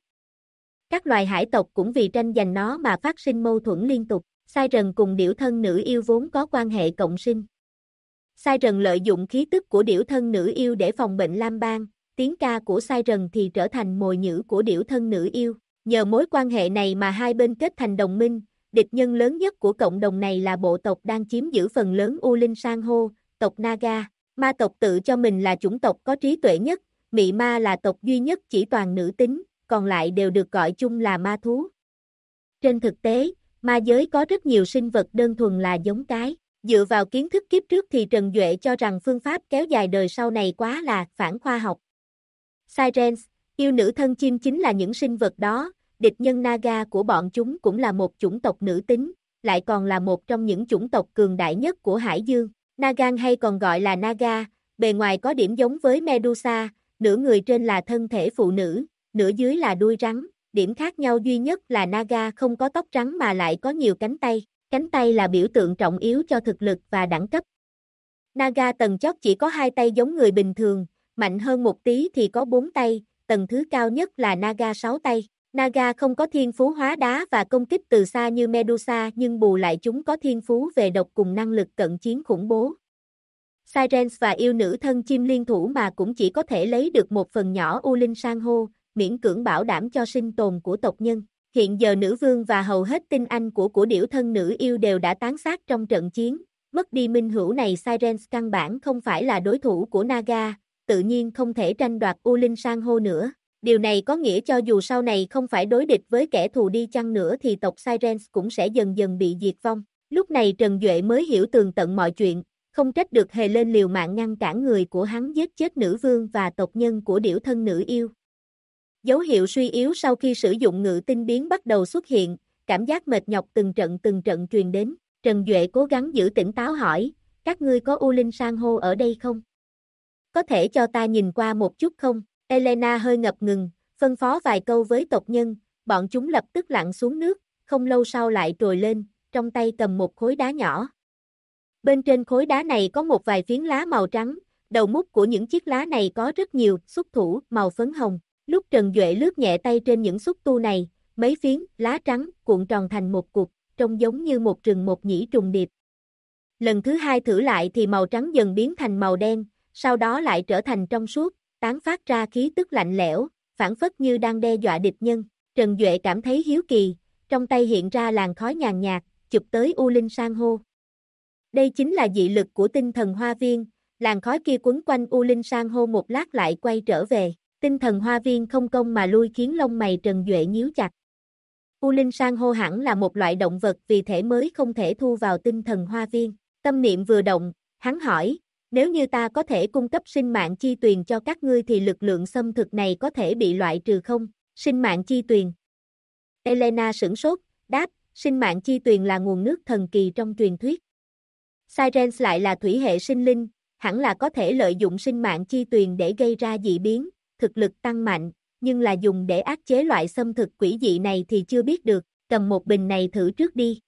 Các loài hải tộc cũng vì tranh giành nó mà phát sinh mâu thuẫn liên tục. Siren cùng điểu thân nữ yêu vốn có quan hệ cộng sinh. Siren lợi dụng khí tức của điểu thân nữ yêu để phòng bệnh lam ban, tiếng ca của Siren thì trở thành mồi nhử của điểu thân nữ yêu. Nhờ mối quan hệ này mà hai bên kết thành đồng minh, địch nhân lớn nhất của cộng đồng này là bộ tộc đang chiếm giữ phần lớn U Linh San hô, tộc Naga. Ma tộc tự cho mình là chủng tộc có trí tuệ nhất, Mị Ma là tộc duy nhất chỉ toàn nữ tính, còn lại đều được gọi chung là ma thú. Trên thực tế, ma giới có rất nhiều sinh vật đơn thuần là giống cái. Dựa vào kiến thức kiếp trước thì Trần Duệ cho rằng phương pháp kéo dài đời sau này quá là phản khoa học. Sirens, yêu nữ thân chim chính là những sinh vật đó, địch nhân Naga của bọn chúng cũng là một chủng tộc nữ tính, lại còn là một trong những chủng tộc cường đại nhất của Hải Dương. Nagan hay còn gọi là Naga, bề ngoài có điểm giống với Medusa, nửa người trên là thân thể phụ nữ, nửa dưới là đuôi rắn. Điểm khác nhau duy nhất là Naga không có tóc trắng mà lại có nhiều cánh tay. Cánh tay là biểu tượng trọng yếu cho thực lực và đẳng cấp. Naga tầng chót chỉ có 2 tay giống người bình thường, mạnh hơn một tí thì có 4 tay, tầng thứ cao nhất là Naga 6 tay. Naga không có thiên phú hóa đá và công kích từ xa như Medusa nhưng bù lại chúng có thiên phú về độc cùng năng lực cận chiến khủng bố. Sirens và yêu nữ thân chim liên thủ mà cũng chỉ có thể lấy được một phần nhỏ U Linh San hô, miễn cưỡng bảo đảm cho sinh tồn của tộc nhân. Hiện giờ nữ vương và hầu hết tinh anh của điểu thân nữ yêu đều đã tán xác trong trận chiến, mất đi minh hữu này Sirens căn bản không phải là đối thủ của Naga, tự nhiên không thể tranh đoạt U Linh San hô nữa. Điều này có nghĩa cho dù sau này không phải đối địch với kẻ thù đi chăng nữa thì tộc Sirens cũng sẽ dần dần bị diệt vong. Lúc này Trần Duệ mới hiểu tường tận mọi chuyện, không trách được Hề lên liều mạng ngăn cản người của hắn giết chết nữ vương và tộc nhân của điểu thân nữ yêu. Dấu hiệu suy yếu sau khi sử dụng ngự tinh biến bắt đầu xuất hiện, cảm giác mệt nhọc từng trận truyền đến. Trần Duệ cố gắng giữ tỉnh táo hỏi, các ngươi có U Linh San hô ở đây không? Có thể cho ta nhìn qua một chút không? Elena hơi ngập ngừng, phân phó vài câu với tộc nhân, bọn chúng lập tức lặn xuống nước, không lâu sau lại trồi lên, trong tay cầm một khối đá nhỏ. Bên trên khối đá này có một vài phiến lá màu trắng, đầu mút của những chiếc lá này có rất nhiều xúc thủ màu phấn hồng. Lúc Trần Duệ lướt nhẹ tay trên những xúc tu này, mấy phiến lá trắng cuộn tròn thành một cục, trông giống như một rừng một nhĩ trùng điệp. Lần thứ hai thử lại thì màu trắng dần biến thành màu đen, sau đó lại trở thành trong suốt, tán phát ra khí tức lạnh lẽo, phảng phất như đang đe dọa địch nhân. Trần Duệ cảm thấy hiếu kỳ, trong tay hiện ra làn khói nhàn nhạt, chụp tới U Linh San hô. Đây chính là dị lực của tinh thần hoa viên, làn khói kia quấn quanh U Linh San hô một lát lại quay trở về, tinh thần hoa viên không công mà lui khiến lông mày Trần Duệ nhíu chặt. U Linh San hô hẳn là một loại động vật vì thể mới không thể thu vào tinh thần hoa viên, tâm niệm vừa động, hắn hỏi, nếu như ta có thể cung cấp sinh mạng chi tuyền cho các ngươi thì lực lượng xâm thực này có thể bị loại trừ không? Sinh mạng chi tuyền. Elena sửng sốt, đáp, sinh mạng chi tuyền là nguồn nước thần kỳ trong truyền thuyết. Sirens lại là thủy hệ sinh linh, hẳn là có thể lợi dụng sinh mạng chi tuyền để gây ra dị biến, thực lực tăng mạnh, nhưng là dùng để áp chế loại xâm thực quỷ dị này thì chưa biết được, cầm một bình này thử trước đi.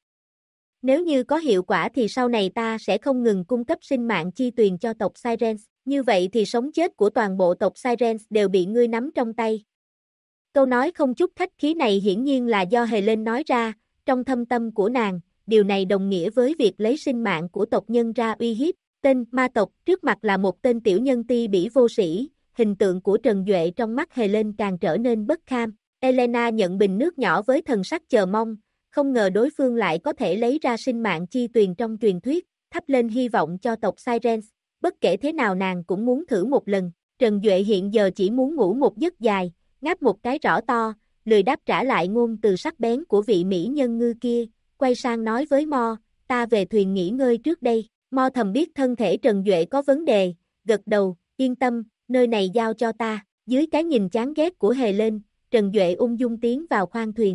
Nếu như có hiệu quả thì sau này ta sẽ không ngừng cung cấp sinh mạng chi tuyền cho tộc Sirens, như vậy thì sống chết của toàn bộ tộc Sirens đều bị ngươi nắm trong tay. Câu nói không chút khách khí này hiển nhiên là do Helen nói ra, trong thâm tâm của nàng, điều này đồng nghĩa với việc lấy sinh mạng của tộc nhân ra uy hiếp. Tên ma tộc trước mặt là một tên tiểu nhân ti bỉ vô sĩ, hình tượng của Trần Duệ trong mắt Helen càng trở nên bất kham. Elena nhận bình nước nhỏ với thần sắc chờ mong, không ngờ đối phương lại có thể lấy ra sinh mạng chi tuyền trong truyền thuyết, thắp lên hy vọng cho tộc Sirens, bất kể thế nào nàng cũng muốn thử một lần. Trần Duệ hiện giờ chỉ muốn ngủ một giấc dài, ngáp một cái rõ to, lười đáp trả lại ngôn từ sắc bén của vị mỹ nhân ngư kia, quay sang nói với Mo, ta về thuyền nghỉ ngơi trước đây. Mo thầm biết thân thể Trần Duệ có vấn đề, gật đầu, yên tâm, nơi này giao cho ta. Dưới cái nhìn chán ghét của Helen, Trần Duệ ung dung tiến vào khoang thuyền.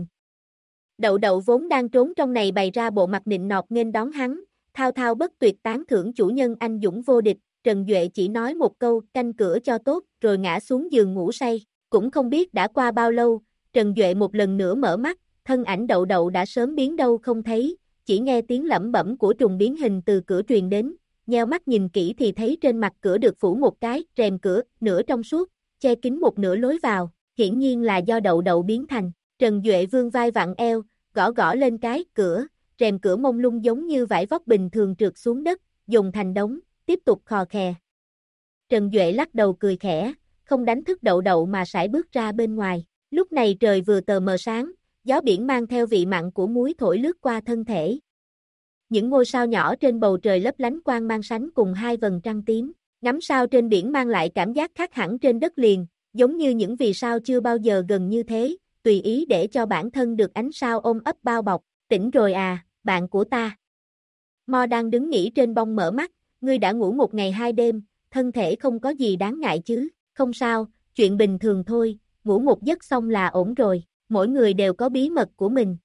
Đậu Đậu vốn đang trốn trong này bày ra bộ mặt nịnh nọt nghênh đón hắn, thao thao bất tuyệt tán thưởng chủ nhân anh dũng vô địch. Trần Duệ chỉ nói một câu, canh cửa cho tốt, rồi ngã xuống giường ngủ say. Cũng không biết đã qua bao lâu, Trần Duệ một lần nữa mở mắt, thân ảnh Đậu Đậu đã sớm biến đâu không thấy, chỉ nghe tiếng lẩm bẩm của trùng biến hình từ cửa truyền đến, nheo mắt nhìn kỹ thì thấy trên mặt cửa được phủ một cái rèm cửa, nửa trong suốt, che kín một nửa lối vào, hiển nhiên là do Đậu Đậu biến thành. Trần Duệ vươn vai vặn eo, gõ gõ lên cái cửa, rèm cửa mông lung giống như vải vóc bình thường trượt xuống đất, dồn thành đống, tiếp tục khò khè. Trần Duệ lắc đầu cười khẽ, không đánh thức Đậu Đậu mà sải bước ra bên ngoài. Lúc này trời vừa tờ mờ sáng, gió biển mang theo vị mặn của muối thổi lướt qua thân thể. Những ngôi sao nhỏ trên bầu trời lấp lánh quang mang sánh cùng hai vầng trăng tím, ngắm sao trên biển mang lại cảm giác khác hẳn trên đất liền, giống như những vì sao chưa bao giờ gần như thế, tùy ý để cho bản thân được ánh sao ôm ấp bao bọc. Tỉnh rồi à, bạn của ta. Mo đang đứng nghỉ trên bông mở mắt, ngươi đã ngủ một ngày hai đêm, thân thể không có gì đáng ngại chứ, không sao, chuyện bình thường thôi, ngủ một giấc xong là ổn rồi, mỗi người đều có bí mật của mình.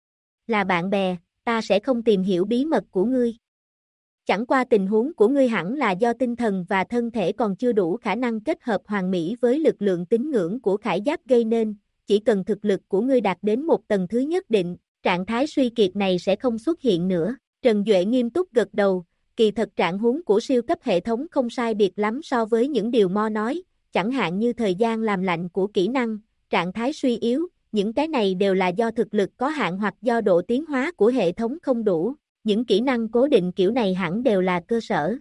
Là bạn bè, ta sẽ không tìm hiểu bí mật của ngươi. Chẳng qua tình huống của ngươi hẳn là do tinh thần và thân thể còn chưa đủ khả năng kết hợp hoàn mỹ với lực lượng tín ngưỡng của khải giáp gây nên, chỉ cần thực lực của ngươi đạt đến một tầng thứ nhất định, trạng thái suy kiệt này sẽ không xuất hiện nữa. Trần Duệ nghiêm túc gật đầu, kỳ thật trạng huống của siêu cấp hệ thống không sai biệt lắm so với những điều Mo nói, chẳng hạn như thời gian làm lạnh của kỹ năng, trạng thái suy yếu, những cái này đều là do thực lực có hạn hoặc do độ tiến hóa của hệ thống không đủ, những kỹ năng cố định kiểu này hẳn đều là cơ sở.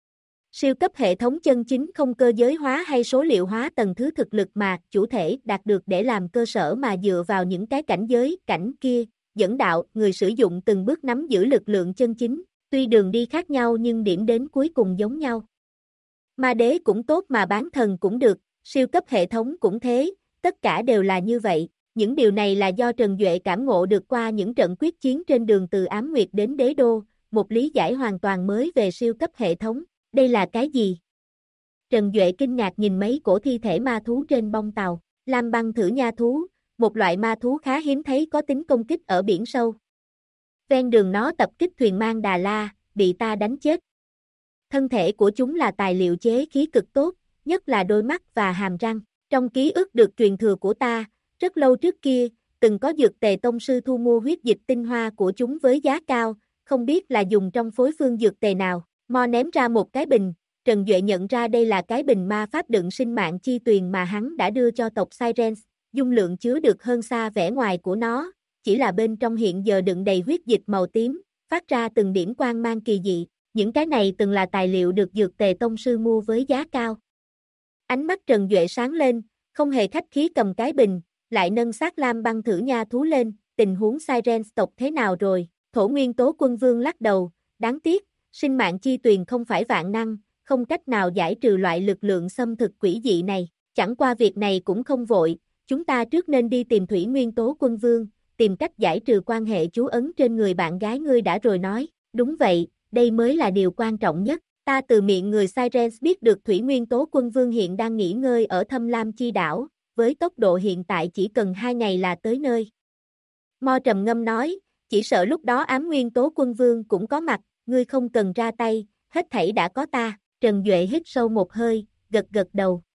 Siêu cấp hệ thống chân chính không cơ giới hóa hay số liệu hóa tầng thứ thực lực mà chủ thể đạt được để làm cơ sở mà dựa vào những cái cảnh giới, cảnh kia, dẫn đạo, người sử dụng từng bước nắm giữ lực lượng chân chính, tuy đường đi khác nhau nhưng điểm đến cuối cùng giống nhau. Ma đế cũng tốt mà bán thần cũng được, siêu cấp hệ thống cũng thế, tất cả đều là như vậy. Những điều này là do Trần Duệ cảm ngộ được qua những trận quyết chiến trên đường từ Ám Nguyệt đến Đế Đô, một lý giải hoàn toàn mới về siêu cấp hệ thống. Đây là cái gì? Trần Duệ kinh ngạc nhìn mấy cổ thi thể ma thú trên bông tàu. Lam băng thử nha thú, một loại ma thú khá hiếm thấy có tính công kích ở biển sâu. Ven đường nó tập kích thuyền mang Đà La, bị ta đánh chết. Thân thể của chúng là tài liệu chế khí cực tốt, nhất là đôi mắt và hàm răng. Trong ký ức được truyền thừa của ta, rất lâu trước kia, từng có dược tề tông sư thu mua huyết dịch tinh hoa của chúng với giá cao, không biết là dùng trong phối phương dược tề nào. Mo ném ra một cái bình, Trần Duệ nhận ra đây là cái bình ma pháp đựng sinh mạng chi tuyền mà hắn đã đưa cho tộc Sirens, dung lượng chứa được hơn xa vẻ ngoài của nó, chỉ là bên trong hiện giờ đựng đầy huyết dịch màu tím, phát ra từng điểm quang mang kỳ dị, những cái này từng là tài liệu được dược tề tông sư mua với giá cao. Ánh mắt Trần Duệ sáng lên, không hề khách khí cầm cái bình, lại nâng xác lam băng thử nha thú lên, tình huống Sirens tộc thế nào rồi? Thổ Nguyên Tố Quân Vương lắc đầu, đáng tiếc, Sinh mạng chi tuyền không phải vạn năng, không cách nào giải trừ loại lực lượng xâm thực quỷ dị này. Chẳng qua việc này cũng không vội, chúng ta trước nên đi tìm Thủy Nguyên Tố Quân Vương, tìm cách giải trừ quan hệ chú ấn trên người bạn gái ngươi đã rồi nói. Đúng vậy, đây mới là điều quan trọng nhất. Ta từ miệng người Sirens biết được Thủy Nguyên Tố Quân Vương hiện đang nghỉ ngơi ở Thâm Lam Chi Đảo, với tốc độ hiện tại chỉ cần 2 ngày là tới nơi. Mo trầm ngâm nói, chỉ sợ lúc đó Ám Nguyên Tố Quân Vương cũng có mặt, ngươi không cần ra tay, hết thảy đã có ta. Trần Duệ hít sâu một hơi, gật gật đầu.